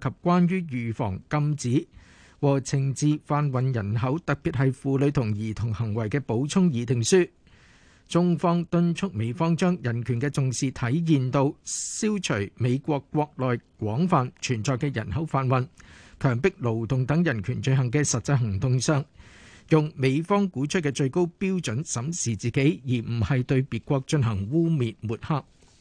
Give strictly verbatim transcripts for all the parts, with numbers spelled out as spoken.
及關於預防、禁止和懲治販運人口，特別係婦女同兒童行為嘅補充議定書。中方敦促美方將人權嘅重視體現到消除美國國內廣泛存在嘅人口販運、強迫勞動等人權罪行嘅實際行動上，用美方鼓吹嘅最高標準審視自己，而唔係對別國進行污蔑抹黑。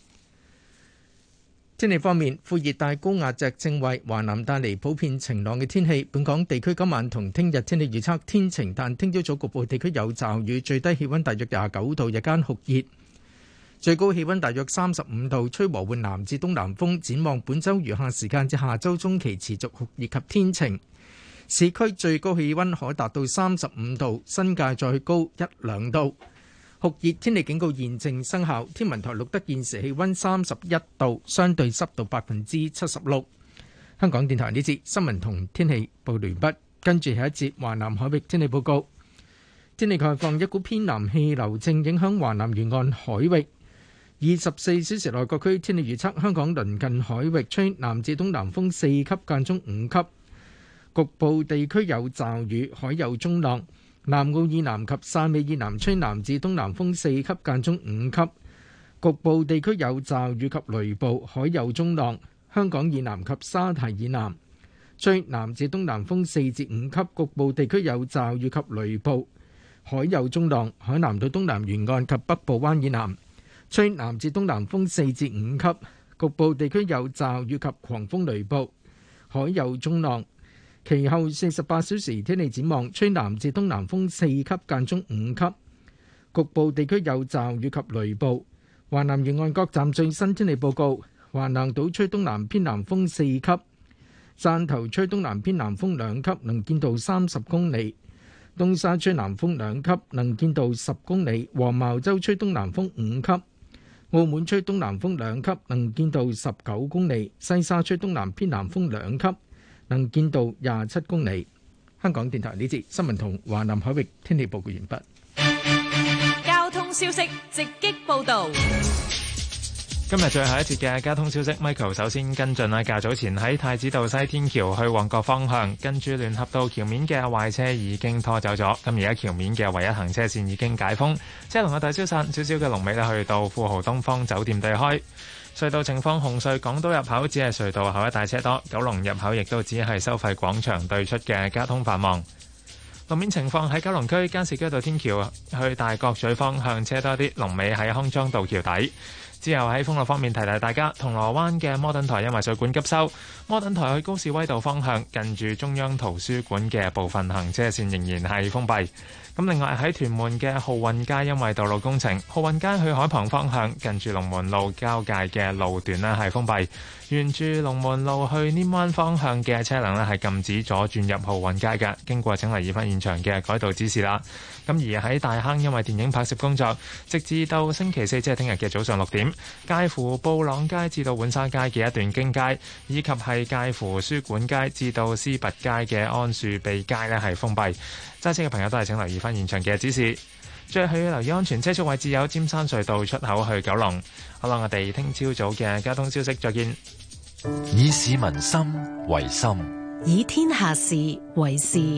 天氣方面，副熱帶高壓脊正為華南帶嚟普遍晴朗嘅天氣。本港地區今晚同聽日天氣預測天晴，但聽朝早局部地區有驟雨，最低氣溫大約廿九度，日間酷熱，最高氣溫大約三十五度，吹和緩南至東南風。展望本週餘下時間至下週中期持續酷熱及天晴，市區最高氣溫可達到三十五度，新界再高一兩度。酷熱天氣警告現正生效，天文台錄得現時氣溫三十一度，相對濕度百分之七十六。香港電台呢節新聞同天氣報完畢，跟住係一節華南海域天氣報告。天氣概況，一股偏南氣流正影響華南沿岸海域。二十四小時內各區天氣預測，香港鄰近海域吹南至東南風四級間中五級，局部地區有驟雨，海有中浪。南澳以南及汕尾以南吹南至東南風四級間中五級，局部地區有驟雨及雷暴，海有中浪。香港以南及沙堤以南吹南至東南風四至五級，局部地區有驟雨及雷暴，海有中浪。海南島東南沿岸及北部灣以南吹南至東南風四至五級，局部地區有驟雨及狂風雷暴，海有中浪。其後四十八小時天氣展望，吹南至東南風四級間中五級，局部地區有驟雨及雷暴。華南沿岸各站最新天氣報告：華南島吹東南偏南風四級，汕頭吹東南偏南風兩級，能見度三十公里；東沙吹南風兩級，能見度十公里；黃茅洲吹東南風五級，澳門吹東南風兩級，能見度十九公里；西沙吹東南偏南風兩級，能見度廿七公里。香港電台呢節新聞同華南海域天氣報告完畢。 交通消息直擊報道。 今日最後一節嘅交通消息 ，Michael 首先跟進啦。較早前喺太子道西天橋去旺角方向，跟住聯合道橋面嘅壞車已經拖走咗。咁而家橋面嘅唯一行車線已經解封，車龍嘅大消散，少少嘅龍尾咧去到富豪東方酒店對開。隧道情況，紅隧港島入口只係隧道口一帶車多，九龍入口亦都只係收費廣場對出嘅交通繁忙。路面情況喺九龍區加士居道天橋去大角咀方向車多啲，龍尾喺康莊道橋底。之後喺封路方面提提大家，銅鑼灣嘅摩頓台因為水管急修，摩頓台去高士威道方向近住中央圖書館嘅部分行車線仍然係封閉。咁另外喺屯門嘅浩運街因為道路工程，浩運街去海旁方向近住龍門路交界嘅路段呢係封閉，沿住龍門路去稔灣方向嘅車輛呢係禁止左轉入浩運街嘅，經過請留意翻現場嘅改道指示啦。咁而喺大坑因為電影拍攝工作，直至到星期四即係聽日嘅早上六點，介乎布朗街至到浣沙街嘅一段經街，以及係介乎書館街至到司拔街嘅安樹庇街呢係封閉。揸車嘅朋友都係請留意翻現場嘅指示。最後要留意安全車速位置有尖山隧道出口去九龍。好啦，我哋聽朝早嘅交通消息再見。 以市民心為心， 以天下事為事。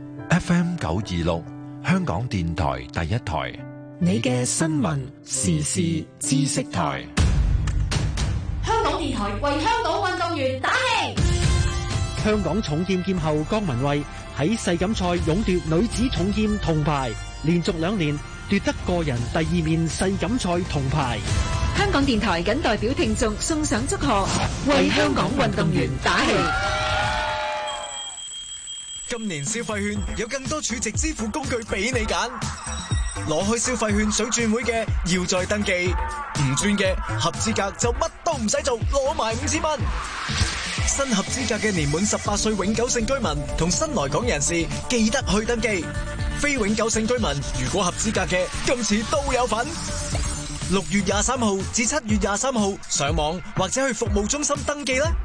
F M 九二六香港電台第一台， 你嘅新聞時事知識台。 香港電台為香港運動員打氣。 香港重劍劍后江文蔚喺世錦賽勇奪女子重劍銅牌，連續兩年奪得個人第二面世錦賽銅牌。 香港電台謹代表聽眾送上祝賀，為香港運動員打氣。 今年消費券有更多儲值支付工具俾你揀，攞開消費券想轉會嘅要再登記，唔轉嘅合資格就乜都唔使做，攞埋五千蚊。新合資格嘅年滿十八歲永久性居民同新來港人士記得去登記，非永久性居民如果合資格嘅今次都有份。六月廿三號至七月廿三號上網或者去服務中心登記啦。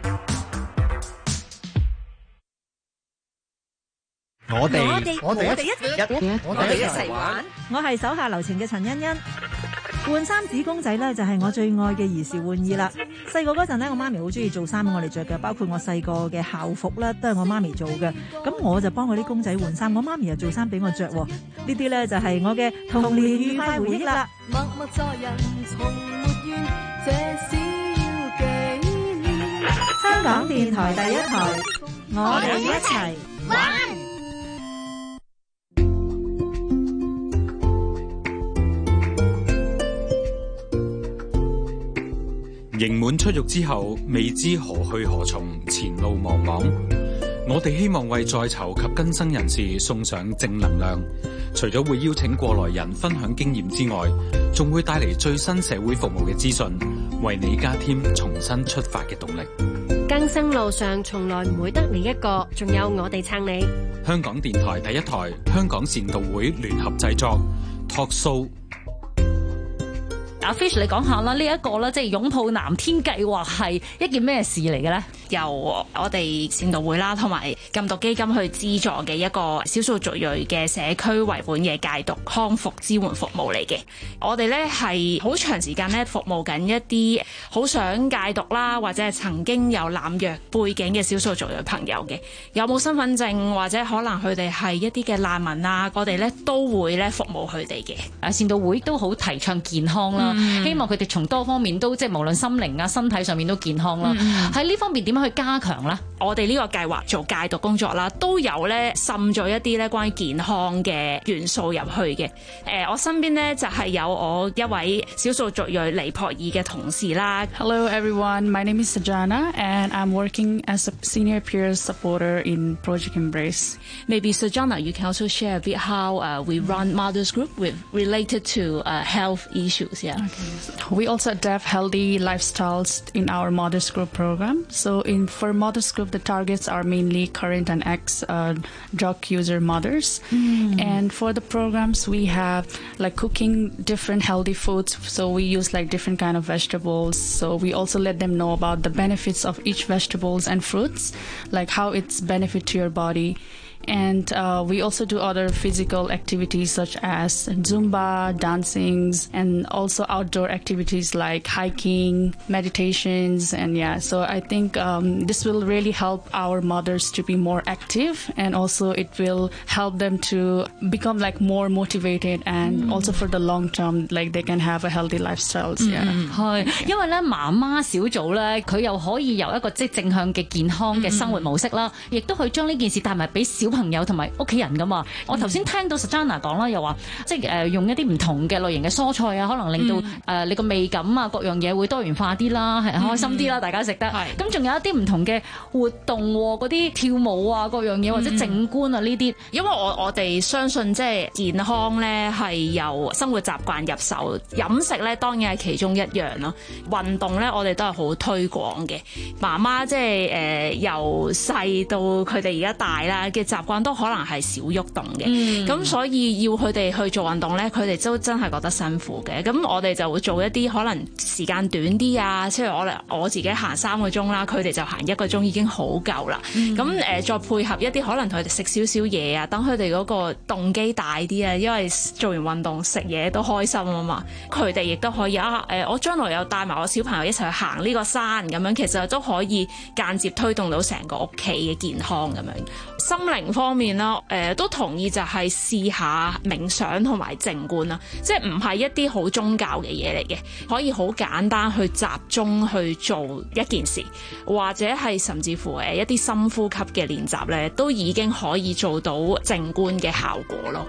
我哋我哋我哋一一我哋一齊玩。 我係手下留情嘅陳欣欣。 換衫子公仔咧就係我最愛嘅兒時玩意啦。細個嗰陣咧，我媽咪好中意做衫俾我哋着嘅，包括我細個嘅校服咧都係我媽咪做嘅。咁我就幫我啲公仔換衫，我媽咪又做衫俾我着。呢啲咧就係我嘅童年愉快回憶啦。默默做人從沒怨，這小紀念。香港電台第一台，我哋一齊玩。 刑滿出獄之後，未知何去何從，前路茫茫。我哋希望為在囚及更生人士送上正能量。除咗會邀請過來人分享經驗之外，仲會帶嚟最新社會服務嘅資訊，為你加添重新出發嘅動力。 更生路上從來唔會得你一個，仲有我哋撐你。 香港電台第一台，香港善導會聯合製作 Talk Show。 阿 Fish， 你講下啦，呢一個咧，即係擁抱藍天計劃係一件咩事嚟嘅咧？ 由我哋善導會啦，同埋禁毒基金去資助嘅一個少數族裔嘅社區為本嘅戒毒康復支援服務嚟嘅。我哋咧係好長時間咧服務緊一啲好想戒毒啦，或者係曾經有濫藥背景嘅少數族裔朋友嘅，有冇身份證或者可能佢哋係一啲嘅難民啊，我哋咧都會咧服務佢哋嘅。 啊，善導會都好提倡健康啦。嗯、希望佢哋從多方面都即係無論心靈啊、身體上面都健康啦。喺呢、嗯、方面點樣去加強咧？我哋呢個計劃做戒毒工作啦，都有咧滲咗一啲咧關於健康嘅元素入去嘅。誒、呃，我身邊咧就係、是、有我一位少數族裔尼泊爾嘅同事啦。 Hello everyone, my name is Sajana and I'm working as a senior peer supporter in Project Embrace. Maybe Sajana, you can also share a bit how uh, we run Mothers Group with related to uh, health issues. Yeah. Okay. We also adapt healthy lifestyles in our Mothers Group program. So in for Mothers Group, the targets are mainly current and ex uh, drug user mothers. Mm. And for the programs, we have like cooking different healthy foods. So we use like different kind of vegetables. So we also let them know about the benefits of each vegetables and fruits, like how it's benefit to your body. And uh, we also do other physical activities such as Zumba, dancings, and also outdoor activities like hiking, meditations, and yeah. So I think um, this will really help our mothers to be more active, and also it will help them to become like more motivated, and mm. also for the long term, like they can have a healthy lifestyles. Yeah. 係，因為咧媽媽小組咧，佢又可以有一個即係正向嘅健康嘅生活模式啦，亦都去將呢件事帶埋俾小朋友同埋屋企人噶嘛。我頭先聽到 Sajana 講啦，又話即係誒用一啲唔同嘅類型嘅蔬菜啊，可能令到誒、嗯呃、你個味感啊各樣嘢會多元化啲啦，係開心啲啦，大家食得。咁仲有一啲唔同嘅活動，嗰啲跳舞啊各樣嘢或者靜觀啊呢啲。 因為我我哋相信即係健康咧係由生活習慣入手，飲食咧當然係其中一樣咯。運動咧我哋都係好推廣嘅。媽媽即係誒由細到佢哋而家大啦嘅習慣都可能係少喐動嘅，咁、嗯、所以要佢哋去做運動咧，佢哋都真係覺得辛苦嘅。咁我哋就會做一啲可能時間短啲啊，即係我哋我自己行三個鐘啦，佢哋就行一個鐘已經好夠啦。咁誒、嗯呃、再配合一啲可能同佢哋食少少嘢啊，等佢哋嗰個動機大啲啊，因為做完運動食嘢都開心啊嘛。佢哋亦都可以啊誒、呃，我將來有帶埋我小朋友一齊去行呢個山咁樣，其實都可以間接推動到成個屋企嘅健康咁樣。心靈方面啦，誒、呃、都同意就係試下冥想同埋靜觀啦，即係唔係一啲好宗教嘅嘢嚟嘅，可以好簡單去集中去做一件事，或者係甚至乎誒一啲深呼吸嘅練習咧，都已經可以做到靜觀嘅效果咯。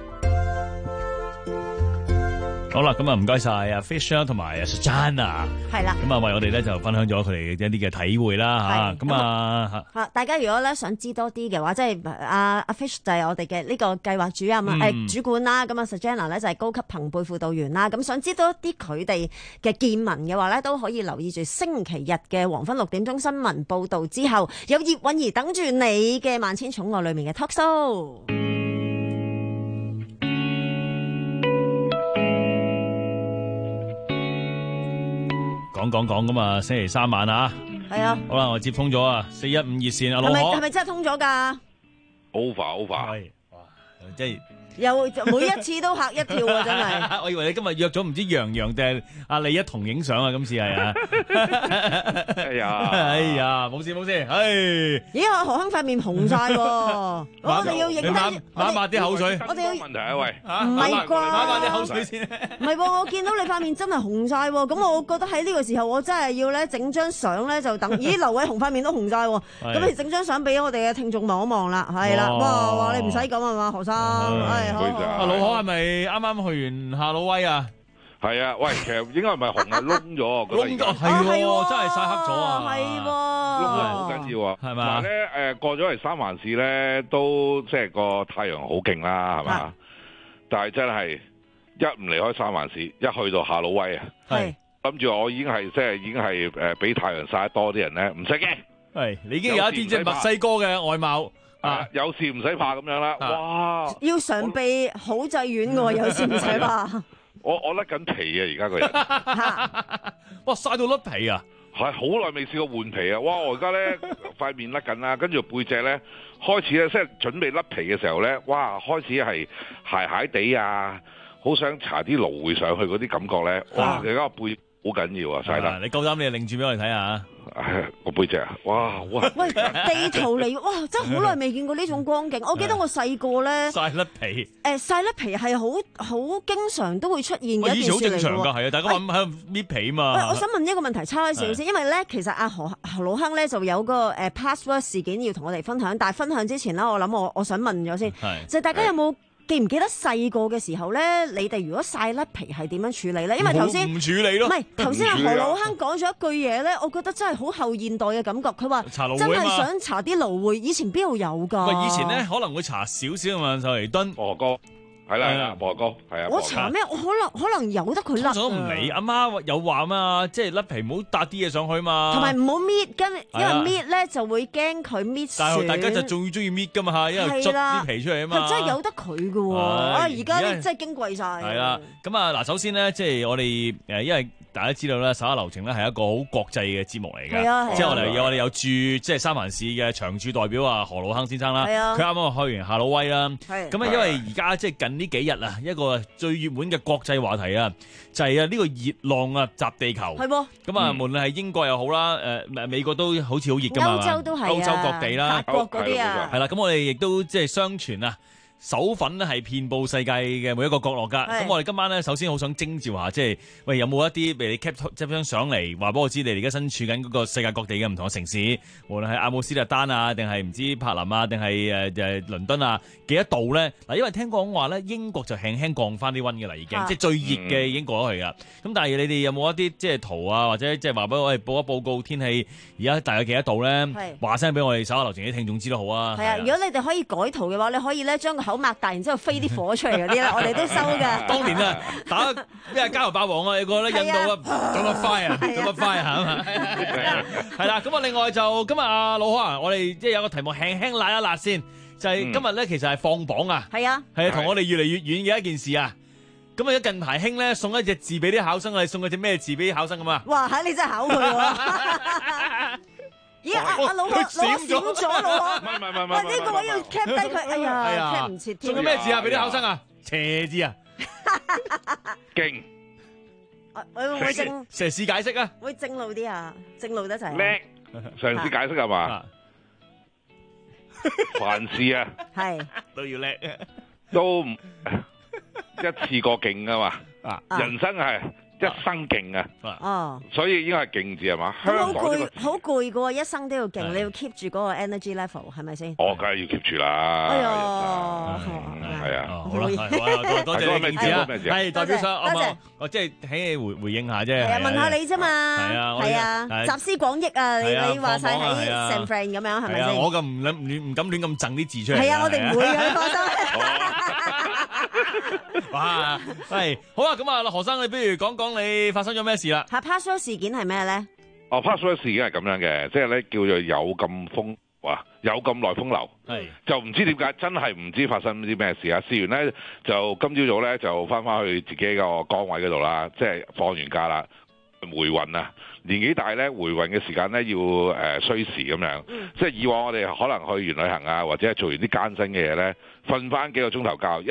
好啦，咁啊唔該晒阿 Fish 同埋阿 Sajana， 係啦，咁啊為我哋咧就分享咗佢哋一啲嘅體會啦嚇，咁啊嚇大家如果咧想知多啲嘅話，即係阿阿 Fish 就係我哋嘅呢個計劃主任啊，誒、嗯呃、主管啦，咁啊 Sajana 咧就係高級朋輩輔導員啦，咁想知多啲佢哋嘅見聞嘅話咧，都可以留意住星期日嘅黃昏六點鐘新聞報導之後，有葉韻儀等住你嘅萬千寵愛裡面嘅 talk show。 講講講咁啊！星期三晚啊， 係啊， 好啦，我接通咗啊，四一五熱線啊，老何， 係咪係咪真係通咗㗎 ？over over，係哇，即係又每一次都嚇一跳啊！真係。 我以為你今日約咗唔知楊洋定係阿李一同影相啊，今次係啊。 哎呀， 哎呀，冇事冇事，唉。 咦，阿何鏗塊面紅晒喎，我哋要影低， 抹抹啲口水。 我哋要問題啊喂， 唔係啩？ 抹抹啲口水先。 唔係喎，我見到你塊面真係紅晒喎，咁我覺得喺呢個時候我真係要咧整張相咧就等。咦，劉偉雄塊面都紅晒喎，咁你整張相俾我哋嘅聽眾望一望啦，係啦，哇哇，你唔使咁啊嘛，何生，係好。 阿老何係咪啱啱去完夏魯威啊？ 係啊，喂，其實應該唔係紅啊，燶咗， 燶咗係喎，真係曬黑咗啊， 係喎， 燶咗好緊要啊，係嘛？同埋咧，誒過咗嚟三藩市咧，都即係個太陽好勁啦，係嘛？但係真係一唔離開三藩市，一去到夏魯威啊，係諗住我已經係即係已經係誒俾太陽曬得多啲人咧，唔使驚。 係你已經有一啲即係墨西哥嘅外貌。 啊！有事唔使怕咁樣啦，哇！ 要常備好濟丸喎，有事唔使怕。 我我甩緊皮啊，而家個人。 哇！曬到甩皮啊！ 係好耐未試過換皮啊！哇！我而家咧塊面甩緊啦，跟住背脊咧開始咧即係準備甩皮嘅時候咧，哇！開始係鞋鞋地啊，好想搽啲蘆薈上去嗰啲感覺咧，哇！而家個背好緊要啊，曬得。 你夠膽你就擰住俾我哋睇下。 個背脊啊！哇哇！ 喂，地圖嚟，哇！真係好耐未見過呢種光景。我記得我細個咧曬甩皮， 誒曬甩皮係好好經常都會出現嘅一件事嚟嘅喎。以前好正常㗎，係啊，大家喺喺度搣皮嘛。 喂，我想問一個問題，差開少少先，因為咧其實阿何何老亨咧就有個誒 password 事件要同我哋分享，但係分享之前咧，我諗我我想問咗先，就係大家有冇記唔記得細個嘅時候咧，你哋如果曬甩皮係點樣處理咧？因為頭先唔處理咯， 唔係頭先阿何老亨講咗一句嘢咧，我覺得真係好後現代嘅感覺。佢話真係想搽啲蘆薈，以前邊度有㗎？ 喂，以前咧可能會搽少少啊嘛，就嚟燉鵝哥。係啦係啦，薄哥係啊。 我搽咩？我可能可能由得佢甩。 通常都唔理，阿媽有話嘛，即係甩皮唔好搭啲嘢上去嘛。 同埋唔好搣，跟因為搣咧就會驚佢搣損。 但係大家就最中意搣噶嘛嚇，因為捽啲皮出嚟啊嘛。 係真係由得佢嘅喎，啊而家咧真係矜貴晒。 係啦，咁啊嗱，首先咧即係我哋誒，因為大家知道咧，十一流程咧係一個好國際嘅節目嚟嘅，即係我哋有我哋有駐即係三藩市嘅長駐代表啊何老亨先生啦，佢啱啱開完夏魯威啦，咁啊因為而家即係近呢幾日啊一個最熱門嘅國際話題啊，就係啊呢個熱浪啊襲地球，係喎，咁啊無論係英國又好啦，誒美國都好似好熱㗎嘛， 歐洲都係， 歐洲各地啦， 法國嗰啲啊， 係啦，咁我哋亦都即係相傳啊。手粉咧係遍佈世界嘅每一個角落㗎，咁我哋今晚咧首先好想徵召下，即係喂有冇一啲譬如你 cap 即張相嚟話俾我知，你哋而家身處緊嗰個世界各地嘅唔同嘅城市，無論係阿姆斯特丹啊，定係唔知柏林啊，定係誒誒倫敦啊，幾多度咧？嗱，因為聽講話咧，英國就輕輕降翻啲溫嘅啦，已經、啊、即係最熱嘅已經過咗去㗎。咁、嗯、但係你哋有冇一啲即係圖啊，或者即係話俾我哋報一報告天氣，而家大概幾多度咧？話聲俾我哋手下留情啲聽眾知都好啊。 係啊，如果你哋可以改圖嘅話，你可以咧將個口擘大，然之後飛啲火出嚟嗰啲咧，我哋都收㗎。 當年啊，打咩加油霸王啊，有個咧印度啊，咁啊 fire 啊，咁啊 fire 係嘛？係啦，咁啊另外就今日啊老何啊，我哋即係有個題目輕輕辣一辣先，就係、是、今日咧其實係放榜啊，係啊，係啊，同我哋越嚟越遠嘅一件事啊。咁啊，近排興咧送一隻字俾啲考生，你送一隻咩字俾啲考生咁啊？ 哇！嚇你真係考佢喎！咦！阿阿老何，老何閃咗老何， 唔係唔係唔係， 喂呢個位要 cap 低佢，哎呀 cap 唔切添。 送咗咩字啊？俾啲考生啊？邪字啊？ 勁！ 會唔會正？ 嘗試解釋啊！ 會正路啲啊？正路得齊。 叻！嘗試解釋係嘛？凡事啊， 係都要叻， 都唔一次過勁啊嘛！人生係。一生勁啊！哦，所以應該係勁字係嘛？ 咁好攰，好攰嘅喎，一生都要勁，你要 keep 住嗰個 energy level 係咪先？ 哦，梗係要 keep 住啦！ 哎呀， 係啊， 好啦，好多謝你字啊，係代表上， 多謝， 我即係喺回回應下啫， 係啊，問下你啫嘛，係啊， 係啊，集思廣益啊，你你話晒喺 San Fran 咁樣係咪先？ 我咁唔亂唔敢亂咁贈啲字出嚟。 係啊，我哋唔會嘅，你放心。 哇，係好啊！咁啊，何生，你不如講講你發生咗咩事啦？ 係 password 事件係咩咧？ 哦 password 事件係咁樣嘅，即係咧叫做有咁風哇，有咁耐風流，係就唔知點解，真係唔知發生啲咩事啊！試完咧就今朝早咧就翻翻去自己個崗位嗰度啦，即係放完假啦，回魂啊！年紀大咧，回魂嘅時間咧要誒、呃、需時咁樣，嗯、即係以往我哋可能去完旅行啊，或者係做完啲艱辛嘅嘢咧，瞓翻幾個鐘頭覺，一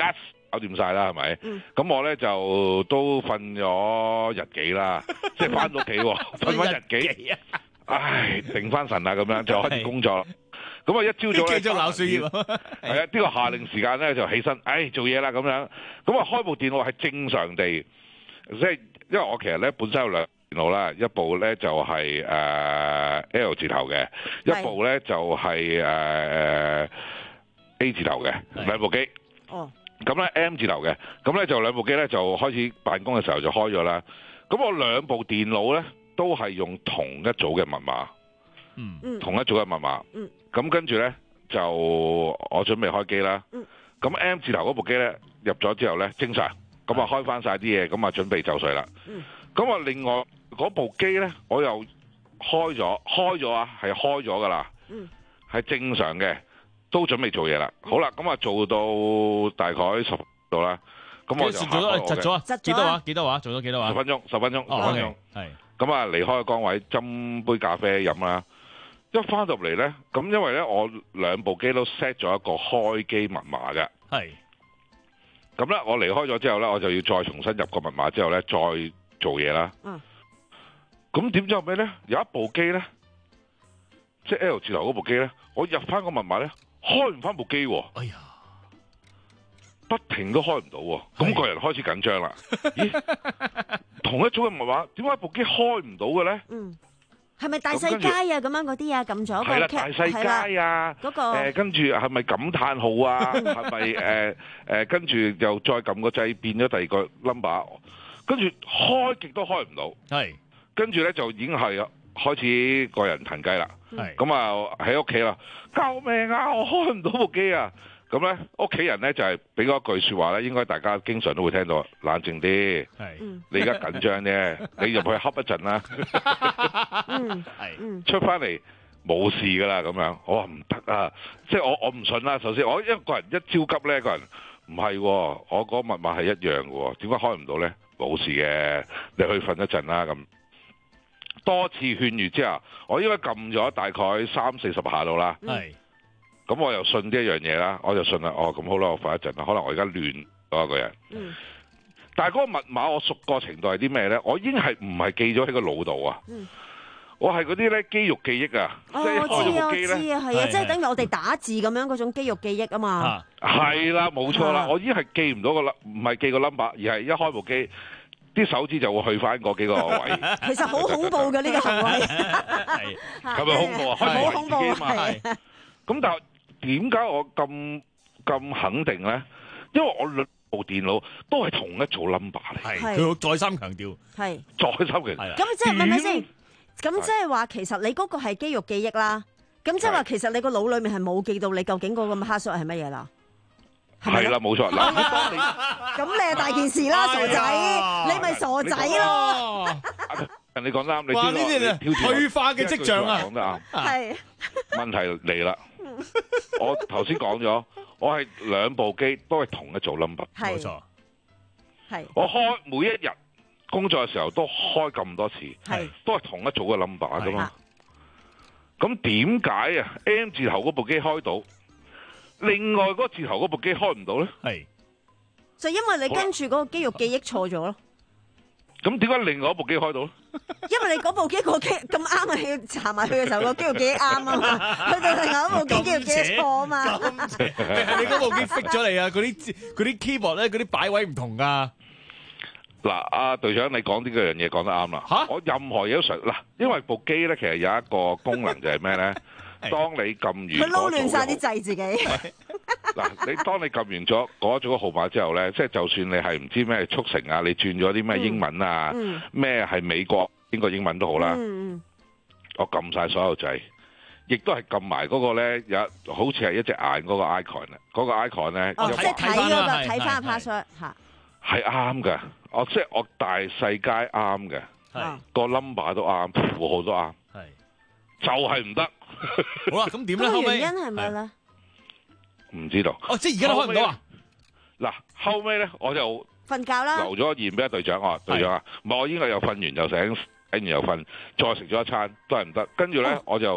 搞掂晒啦，係咪？咁、 嗯、 我咧就都瞓咗日幾啦，即係翻到屋企喎，瞓翻日幾，唉，定翻神啦咁樣就開始工作啦。咁啊一朝早咧， 繼續鬧樹葉， 係啊，呢、這個下令時間咧就起身，唉，做嘢啦咁樣。咁啊開部電腦係正常地，即係因為我其實咧本身有兩電腦啦，一部咧就係、是、誒、呃、L 字頭嘅，一部咧就係、是、誒、呃、A 字頭嘅兩部機。 哦。 咁咧 M 字頭嘅，咁咧就兩部機咧就開始辦公嘅時候就開咗啦。咁我兩部電腦咧都係用同一組嘅密碼， 嗯， 同一組嘅密碼， 嗯， 咁跟住咧就我準備開機啦，嗯，咁 M 字頭嗰部機咧入咗之後咧正常，咁啊開翻晒啲嘢，咁啊準備就緒啦，嗯，咁啊另外嗰部機咧我又開咗，開咗啊，係開咗噶啦，嗯，係正常嘅。都準備做嘢啦，好啦，咁啊做到大概十度啦，咁我就做咗窒咗啊，幾多話？幾多話？做咗幾多話？ 十分鐘，十分鐘， 哦、 十分鐘， 係。 咁啊離開個崗位，斟杯咖啡飲啦。一翻到嚟咧，咁因為咧我兩部機都 set 咗一個開機密碼嘅。係。咁咧我離開咗之後咧，我就要再重新入個密碼之後咧，再做嘢啦。嗯。咁點知後尾咧有一部機咧，即係 L 字頭嗰部機咧，我入翻個密碼咧。開唔翻部機喎，哎呀，不停都開唔到喎，咁個人開始緊張啦。咦，同一組嘅密碼，點解部機開唔到嘅咧？ 嗯，係咪大細街啊？咁樣嗰啲啊，撳咗係啦，大細街啊，嗰個誒，跟住係咪感嘆號啊？係咪誒誒？跟住又再撳個掣，變咗第二個 number， 跟住開極都開唔到。係，跟住咧就已經係開始個人騰雞啦。係，咁啊喺屋企啦，救命啊！我開唔到部機啊！咁咧屋企人咧就係俾嗰句說話咧，應該大家經常都會聽到，冷靜啲。係，你而家緊張啫，你入去恰一陣啦。嗯，係，出翻嚟冇事噶啦，咁樣我話唔得啊！即係我我唔信啦。首先我一個人一焦急咧，個人唔係，我嗰密碼係一樣嘅，點解開唔到咧？冇事嘅，你去瞓一陣啦咁。多次勸喻之後，我應該撳咗大概三四十下度啦。係，咁我又信呢一樣嘢啦，我就信啦。哦，咁好啦，我瞓一陣啦。可能我而家亂咗一個人。嗯。但係嗰個密碼我熟個程度係啲咩咧？我已經係唔係記咗喺個腦度啊？嗯。我係嗰啲咧肌肉記憶啊。哦，即係開咗部機咧。 我知啊，係啊，即係等於我哋打字咁樣嗰種肌肉記憶啊嘛。 係啦，冇錯啦，我已經係記唔到個 number，唔係記個 number，而係一開部機。啲手指就會去翻嗰幾個位， 其實好恐怖嘅呢個行為， 係係咪恐怖啊？開部機嘛係。咁但係點解我咁咁肯定咧？因為我兩部電腦都係同一組 number 嚟， 係佢再三強調， 係再三強調。 咁即係咪咪先？咁即係話其實你嗰個係肌肉記憶啦。咁即係話其實你個腦裡面係冇記到你究竟嗰個 password 係乜嘢啦？ 係啦，冇錯。嗱， 咁你係大件事啦，傻仔，你咪傻仔咯。 你講啱，你哇呢啲係退化嘅跡象啊！ 講得啱。 係。 問題嚟啦，我頭先講咗，我係兩部機都係同一組 number。 冇錯。 係。 我開每一日工作嘅時候都開咁多次，係都係同一組嘅 number 噶嘛。咁點解啊 M 字頭嗰部機開到？另外嗰個字頭嗰部機開唔到咧，係就因為你跟住嗰個肌肉記憶錯咗咯。 咁點解另外一部機開到咧？ 因為你嗰部機個機咁啱啊，要查埋去嘅時候個肌肉記憶啱啊嘛，去到另外一部機肌肉記憶錯啊嘛。 你嗰部機 fix 咗你啊？嗰啲嗰啲 keyboard 咧，嗰啲擺位唔同噶。 嗱，阿隊長你講呢樣嘢講得啱啦。嚇，我任何嘢都常嗱，因為部機咧其實有一個功能就係咩咧？當你撳完佢撈亂晒啲掣自己。 嗱，你當你撳完咗嗰組號碼之後咧，即係就算你係唔知咩速成啊，你轉咗啲咩英文啊，咩係、嗯、美國邊個英文都好啦，嗯、我撳晒所有掣，亦都係撳埋嗰個咧，有好似係一隻眼嗰個 icon 啊，嗰個 icon 咧， 哦，即係睇嗰個睇翻 password 嚇，係啱嘅，我即係我大細街啱嘅，個 number 都啱，符號都啱，就係唔得。 好啦，咁點咧？ 個原因係咪咧？ 唔知道。 哦，即係而家都開唔到啊！ 嗱，後尾咧我就瞓覺啦， 留咗言俾隊長我話隊長啊，唔係我應該又瞓完又醒，醒完又瞓，再食咗一餐都係唔得。跟住咧我就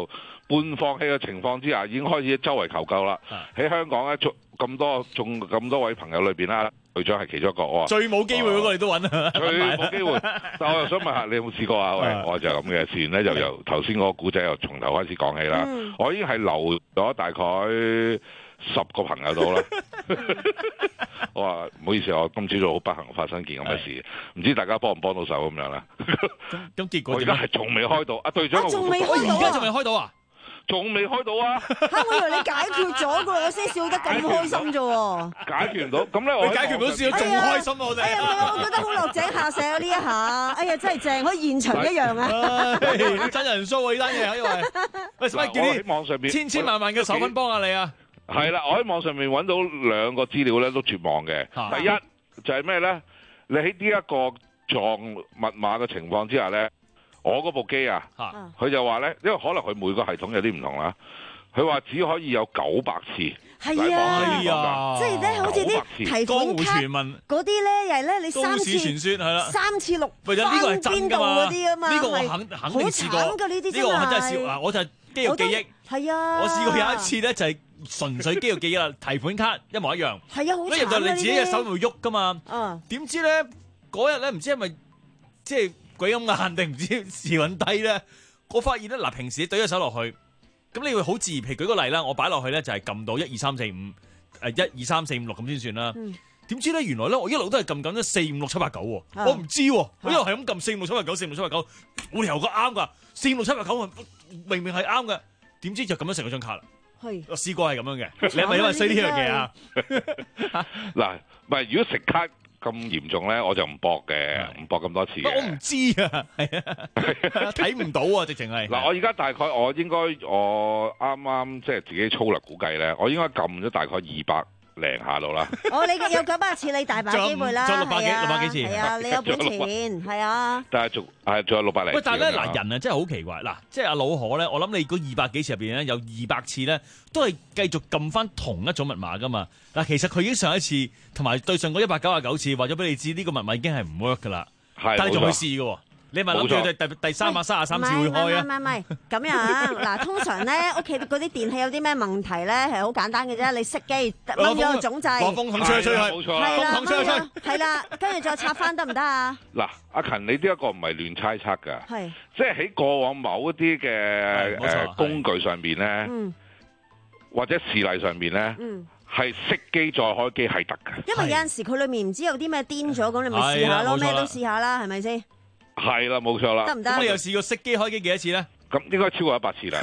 半放棄嘅情況之下，已經開始周圍求救啦。喺香港咧，仲咁多仲咁多位朋友裏邊啦，隊長係其中一個。我話最冇機會嗰個你都揾啊！ 最冇機會，但我又想問下你有冇試過啊？喂，我就咁嘅事咧，就由頭先嗰個古仔又從頭開始講起啦。 嗯、 我已經係留咗大概十個朋友到啦。我話唔好意思，我今朝早好不幸發生件咁嘅事，唔知大家幫唔幫到手咁樣啦。 咁咁結果我而家係仲未開到，啊隊長， 仲未開到， 而家仲未開到啊？ 仲未開到啊！ 嚇！我以為你解決咗㗎，我先笑得咁開心啫喎。 解決唔到，咁咧我解決唔到笑仲開心啊！我哋哎呀，我覺得好落井下石啊！呢一下，哎呀，真係正，好似現場一樣啊！ 真人 show 啊！呢單嘢，因為喂，使乜叫啲網上邊千千萬萬嘅手粉幫下你啊！ 係啦，我喺網上面揾到兩個資料咧，都絕望嘅。第一就係咩咧？你喺呢一個撞密碼嘅情況之下咧。我嗰部機啊，佢就話咧，因為可能佢每個系統有啲唔同啦，佢話只可以有九百次。 係啊，即係咧，好似啲提款卡嗰啲咧，又係咧，你三次傳說係啦， 三次六翻邊度嗰啲啊嘛， 呢個我肯肯定試過。 好慘㗎呢啲真係。 呢個我真係笑啊！我就係肌肉記憶。 係啊。 我試過有一次咧，就係純粹肌肉記憶啦，提款卡一模一樣。 係啊，好慘啊！ 咁入到你自己嘅手會喐㗎嘛。 嗯。 點知咧嗰日咧唔知係咪即係？鬼咁硬定唔知時運低咧，我發現咧嗱，平時你懟咗手落去，咁你會好自然。譬如舉個例啦，我擺落去咧就係撳到一二三四五，誒一二三四五六咁先算啦。點、嗯、知咧原來咧我一路都係撳緊咗四五六七八九喎，我唔知喎，我一路係咁撳四五六七八九四五六七八九，冇理由個啱㗎，四五六七八九明明係啱嘅，點知就咁樣成咗張卡啦。係，我試過係咁樣嘅，你係咪因為衰呢樣嘢啊？嗱， 唔係如果食卡咁嚴重咧，我就唔搏嘅，唔搏咁多次嘅。 我唔知啊，係啊，睇唔到啊，直情係。 嗱，我而家大概我應該我啱啱即係自己粗略估計咧，我應該撳咗大概二百零下度啦。 哦，你有九百次，你大把機會啦， 仲有六百幾，六百幾次。 係啊，你有本錢，係啊。 但係仲係仲有六百零。 喂，但係咧嗱，人啊真係好奇怪嗱，即係阿老何咧，我諗你嗰二百幾次入邊咧，有二百次咧都係繼續撳翻同一種密碼噶嘛。嗱，其實佢已經上一次同埋對上嗰一百九十九次話咗俾你知呢個密碼已經係唔 work 噶啦，但係仲去試嘅。你咪諗住第第三百三十三次會開啊？ 唔係唔係咁樣嗱，通常咧屋企嗰啲電器有啲咩問題咧，係好簡單嘅啫。你熄機掹咗個總掣， 攞風筒吹一吹佢，冇錯， 係啦， 風筒吹一吹， 係啦，跟住再插翻得唔得啊？ 嗱，阿勤，你呢一個唔係亂猜測㗎， 係即係喺過往某一啲嘅誒工具上邊咧，或者事例上邊咧，係熄機再開機係得㗎。 因為有陣時佢裏面唔知有啲咩癲咗，咁你咪試下咯，咩都試下啦，係咪先？ 係啦，冇錯啦。 得唔得？ 咁你又試過熄機開機幾多次咧？ 咁應該超過一百次啦。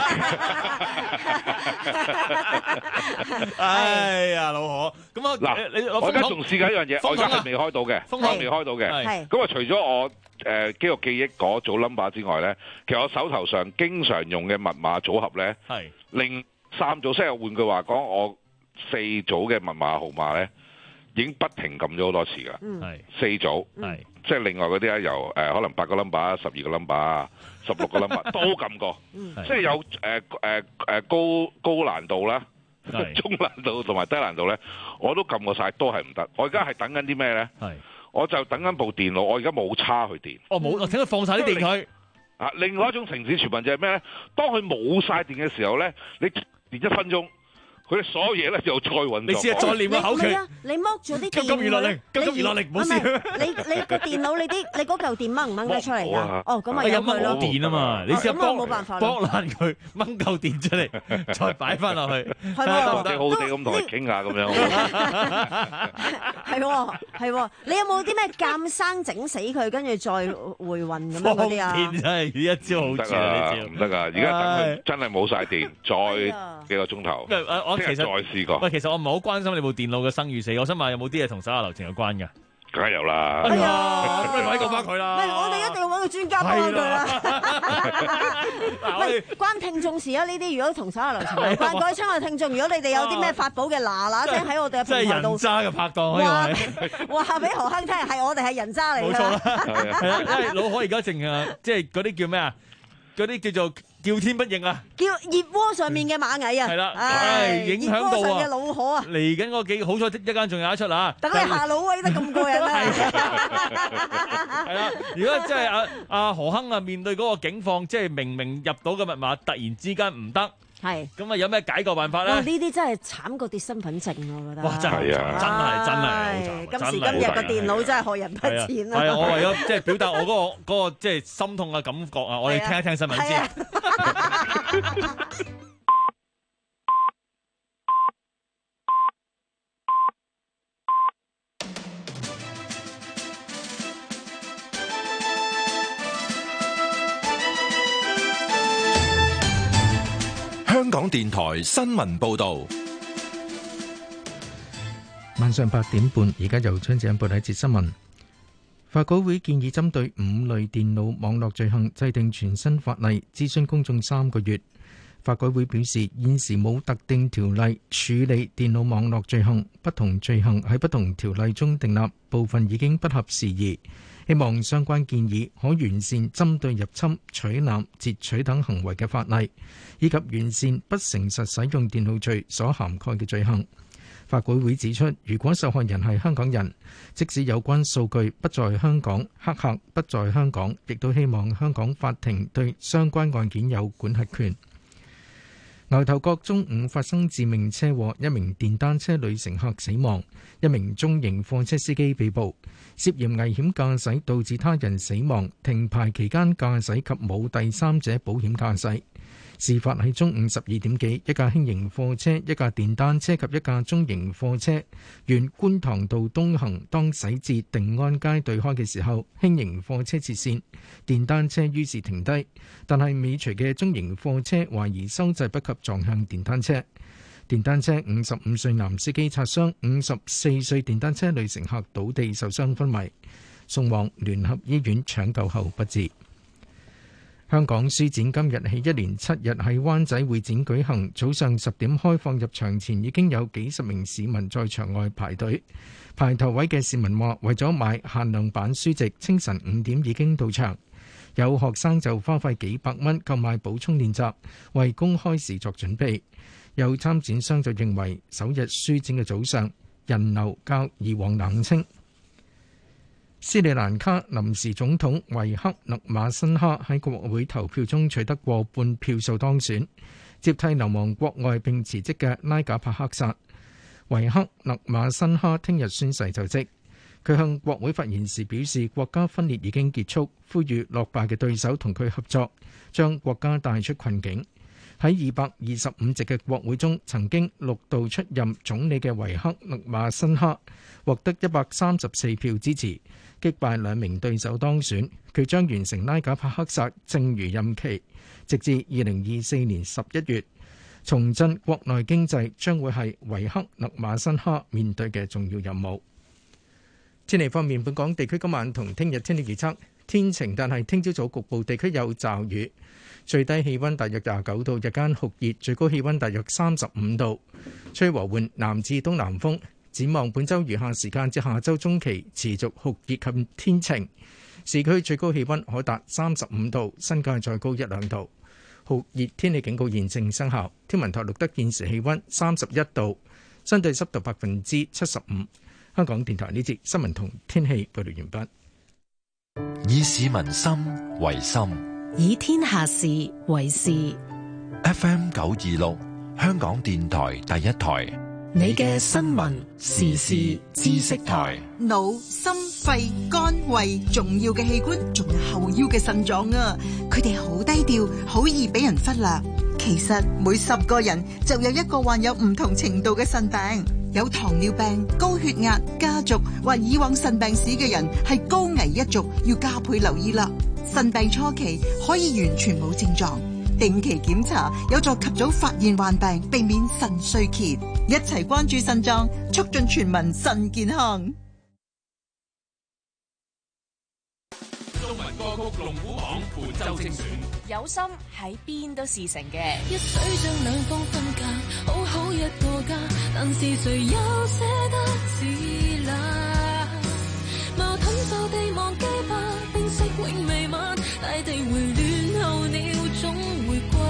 哎呀，老何，咁啊嗱，你我而家仲試緊一樣嘢，我而家係未開到嘅，我未開到嘅。咁啊，除咗我誒肌肉記憶嗰組 number 之外咧，其實我手頭上經常用嘅密碼組合咧，係另三組。即係換句話講，我四組嘅密碼號碼咧，已經不停撳咗好多次㗎。係四組，係。即係另外嗰啲咧，由誒、呃、可能八個 number、十二個 number、十六個 number 都撳過，即係有誒誒誒高高難度啦、中難度同埋低難度咧，我都撳過晒，都係唔得。我而家係等緊啲咩咧？係，我就等緊部電腦，我而家冇叉去電。 哦，冇，我請佢放晒啲電佢。 啊，另外一種城市傳聞就係咩咧？當佢冇晒電嘅時候咧，你電一分鐘。佢哋所有嘢咧又再運作， 你試下再念個口訣。 你剝咗啲電， 急急如律令，急急如律令，唔好試。 你你個電腦你啲你嗰嚿電掹唔掹得出嚟㗎？哦，咁咪有佢咯。電啊嘛，你試下剝冇辦法剝爛佢，掹嚿電出嚟，再擺翻落去。 係喎，好地咁同佢傾下咁樣。 係喎係喎，你有冇啲咩鑑生整死佢，跟住再回運咁樣嗰啲啊？ 電真係呢一招好絕啊！呢招唔得㗎，而家等佢真係冇晒電，再幾個鐘頭。 我其實再試過。 喂，其實我唔係好關心你部電腦嘅生與死，我想問有冇啲嘢同手下留情有關㗎？ 梗係有啦。 哎呀， 咁你快啲講翻佢啦。 唔係，我哋一定要揾個專家幫佢啦。喂，關聽眾事啊！呢啲如果同手下留情有關，各位親愛聽眾，如果你哋有啲咩法寶嘅，嗱嗱聲喺我哋嘅平台度。 真係人渣嘅拍檔可以話話俾何亨聽，係我哋係人渣嚟㗎。 冇錯啦，係啊，因為老何而家淨係即係嗰啲叫咩啊？嗰啲叫做叫天不應啊！ 叫熱鍋上面嘅螞蟻啊！ 係啦， 唉， 影響到熱鍋上嘅啊！ 老河啊！ 嚟緊嗰幾好彩一間仲有得出啊！ 等你下老威得咁過癮啊！ 係啦，如果真係阿阿何亨啊面對嗰個境況，即係明明入到嘅密碼，突然之間唔得。 係， 咁啊有咩解救辦法咧？ 哇！呢啲真係慘過跌身份證我覺得。 哇！真係啊，真係真係好慘。 今時今日個電腦真係害人不淺啦。 係啊，我為咗即係表達我嗰個嗰個即係心痛嘅感覺啊！我哋聽一聽新聞先。 香港電台新聞報道， 晚上八點半，而家由張子欣報第一節新聞。法改會建議針對五類電腦網絡罪行制定全新法例，諮詢公眾三個月。法改會表示，現時冇特定條例處理電腦網絡罪行，不同罪行喺不同條例中訂立，部分已經不合時宜。希望相關建議可完善針對入侵、取攬、截取等行為嘅法例，以及完善不誠實使用電腦罪所涵蓋嘅罪行。法改會指出，如果受害人係香港人，即使有關數據不在香港，黑客不在香港，亦都希望香港法庭對相關案件有管轄權。牛頭角中午發生致命車禍，一名電單車女乘客死亡，一名中型貨車司機被捕，涉嫌危險駕駛導致他人死亡，停牌期間駕駛及冇第三者保險駕駛。事發喺中午十二點幾，一架輕型貨車、一架電單車及一架中型貨車沿觀塘道東行，當駛至定安街對開嘅時候，輕型貨車切線，電單車於是停低，但係尾隨嘅中型貨車懷疑收掣不及，撞向電單車。電單車五十五歲男司機擦傷，五十四歲電單車女乘客倒地受傷昏迷，送往聯合醫院搶救後不治。香港書展今日起一連七日喺灣仔會展舉行，早上十點開放入場前已經有幾十名市民在場外排隊。排頭位嘅市民話，為咗買限量版書籍，清晨五點已經到場。有學生就花費幾百蚊購買補充練習，為公開試作準備。有參展商就認為首日書展嘅早上人流較以往冷清。斯里蘭卡臨時總統維克勒馬辛哈喺國會投票中取得過半票數當選，接替流亡國外並辭職嘅拉賈帕克薩。維克勒馬辛哈聽日宣誓就職。佢向國會發言時表示，國家分裂已經結束，呼籲落敗嘅對手同佢合作，將國家帶出困境。喺二百二十五席嘅國會中，曾經六度出任總理嘅維克勒馬辛哈獲得一百三十四票支持，擊敗兩名對手當選。佢將完成拉賈帕克薩剩餘任期，直至二零二四年十一月。重振國內經濟將會係維克勒馬辛哈面對嘅重要任務。天氣方面，本港地區今晚同聽日天氣預測天晴，但係聽朝早局部地區有驟雨。最低氣溫大約廿九度，日間酷熱，最高氣溫大約三十五度，吹和緩南至東南風。展望本週餘下時間至下週中期持續酷熱及天晴，市區最高氣溫可達三十五度，新界再高一兩度。酷熱天氣警告現正生效。天文台錄得現時氣溫三十一度，相對濕度百分之七十五。香港電台呢節新聞同天氣報道完畢。以市民心為心， 以天下事為事。 F M 九二六，香港電台第一台。 你嘅新聞時事知識台。 腦、心、肺、肝、胃，重要嘅器官，仲有後腰嘅腎臟啊！佢哋好低調，好易俾人忽略。其實每十個人就有一個患有唔同程度嘅腎病。有糖尿病、高血壓、家族或以往腎病史嘅人係高危一族，要加倍留意啦。腎病初期可以完全冇症狀，定期檢查有助及早發現患病，避免腎衰竭。一齊關注腎臟，促進全民腎健康。 中文歌曲龍虎榜本周精選， 有心喺邊都是成嘅。 一水將兩方分隔，好好一個家，但是誰又捨得自立？矛盾就地忘記吧，冰釋永未晚，大地回暖候鳥總會歸。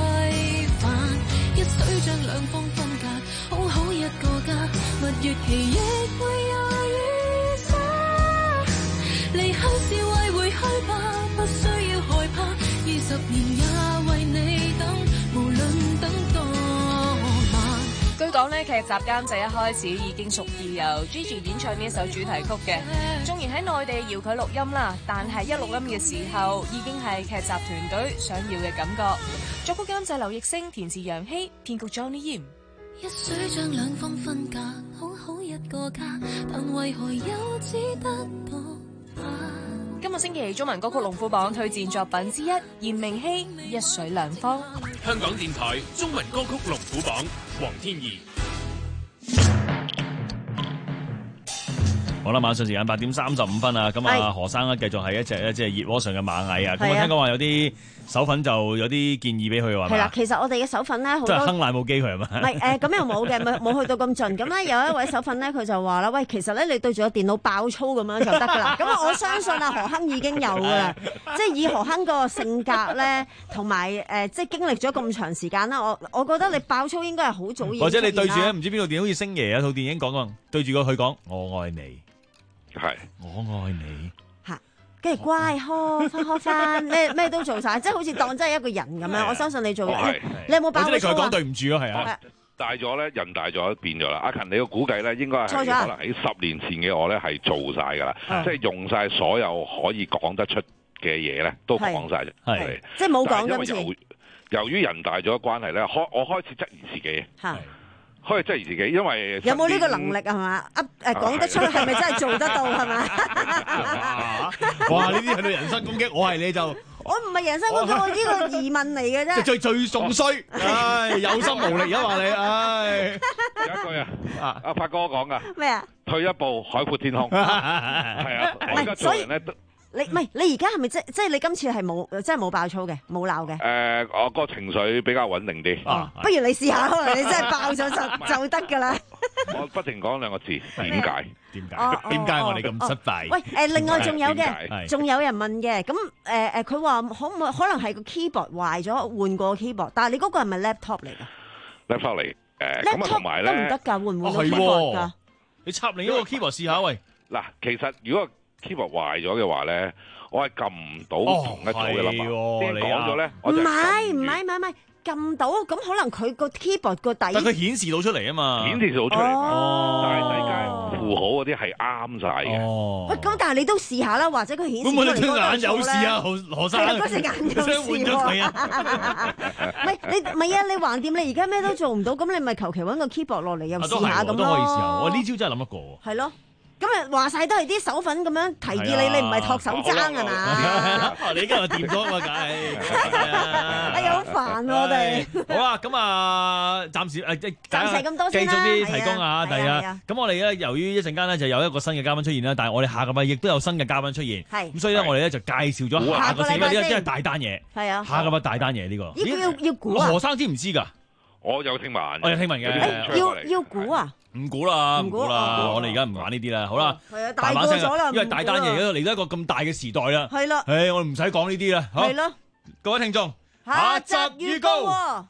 講呢，劇集監製一開始已經屬意由 Gigi 演唱呢一首主題曲嘅。縱然喺內地遙距錄音啦，但係一錄音嘅時候已經係劇集團隊想要嘅感覺。作曲監製劉奕星，填詞楊希，編曲 Johnny Yim。 一水將兩方分隔，好好一個家，但為何又只得獨白？ 今個星期中文歌曲龍虎榜推薦作品之一，嚴明熙《一水兩方》。 香港電台中文歌曲龍虎榜，黃天怡。 好啦，晚上時間八點三十五分啊，咁啊何生咧繼續係一隻咧即係熱鍋上嘅螞蟻啊，咁我聽講話有啲手粉就有啲建議俾佢話， 係啦，其實我哋嘅手粉咧好多， 即係哼奶冇機佢係嘛？ 唔係誒，咁又冇嘅，冇冇去到咁盡。咁咧有一位手粉咧，佢就話啦，喂，其實咧你對住個電腦爆粗咁樣就得㗎啦。咁啊，我相信啊何亨已經有㗎啦，即係以何亨個性格咧，同埋誒即係經歷咗咁長時間啦，我我覺得你爆粗應該係好早已經出現啦。 或者你對住咧唔知邊套電影，好似星爺有套電影講講，對住個佢講我愛你。 係， 我愛你嚇，跟住乖呵，翻開翻，咩咩都做晒，即係好似當真係一個人咁樣。我相信你做人，你有冇爆粗啊？ 或者你同佢講對唔住咯，係啊。 大咗咧，人大咗變咗啦。阿勤，你個估計咧應該係可能喺十年前嘅我咧係做晒㗎啦，即係用晒所有可以講得出嘅嘢咧都講晒。 係，即係冇講今次。 由於人大咗嘅關係咧，開我開始質疑自己。係。可以質疑自己，因為有冇呢個能力係嘛？噏誒講得出係咪真係做得到係嘛？ 哇！呢啲係對人身攻擊，我係你就我唔係人身攻擊，我呢個疑問嚟嘅啫。 最最仲衰，唉，有心無力而家話你，唉。 有一句啊，阿發哥講噶咩啊？ 退一步，海闊天空。係啊，我而家做人咧都。 你唔係你而家係咪即即係你今次係冇即係冇爆粗嘅冇鬧嘅？ 誒，我個情緒比較穩定啲。 哦，不如你試下，可能你真係爆咗就就得㗎啦。 我不停講兩個字，點解？ 點解？點解我哋咁失敗？ 喂誒，另外仲有嘅，仲有人問嘅，咁誒誒，佢話可唔可可能係個 keyboard 壞咗，換過 keyboard，但係你嗰個係咪 laptop 嚟㗎 ？laptop 嚟誒，咁啊同埋咧都唔得㗎，換唔換到 keyboard 㗎？ 你插另一個 keyboard 試下喂。 嗱，其實如果 keyboard 壞咗嘅話咧，我係撳唔到同一組嘅啦嘛。先講咗咧， 唔係唔係唔係唔係撳到，咁可能佢個 keyboard 個底， 但佢顯示到出嚟啊嘛， 顯示到出嚟。但係世界符號嗰啲係啱晒嘅。 喂，咁但係你都試下啦，或者佢顯示出嚟嗰個數咧。 眼有事啊，何何生？ 嗰隻眼有事喎。唔係你唔係啊？你橫掂你而家咩都做唔到，咁你咪求其揾個 keyboard 落嚟又試下咁咯。 都可以試下。我呢招真係諗得過。 係咯。咁啊話晒都係啲手粉咁樣提議你，你唔係托手踭係嘛？ 你今日掂咗嘛？梗係， 哎呀好煩我哋。 好啦，咁啊，暫時誒， 暫時咁多先啦。 繼續啲提供啊，第啊。咁我哋咧，由於一陣間咧就有一個新嘅嘉賓出現啦，但係我哋下個禮拜亦都有新嘅嘉賓出現。係。咁所以咧，我哋咧就介紹咗下個禮拜呢個真係大單嘢。係啊。下個禮拜大單嘢呢個。 要要要估啊！ 何生知唔知㗎？ 我有聽聞。 我有聽聞嘅。 要要估啊！ 唔估啦，唔估啦，我哋而家唔玩呢啲啦。好啦， 係啊，大個咗啦， 因為大單嘢嚟到一個咁大嘅時代啦。 係啦， 誒，我哋唔使講呢啲啦。 係咯， 各位聽眾， 下集預告。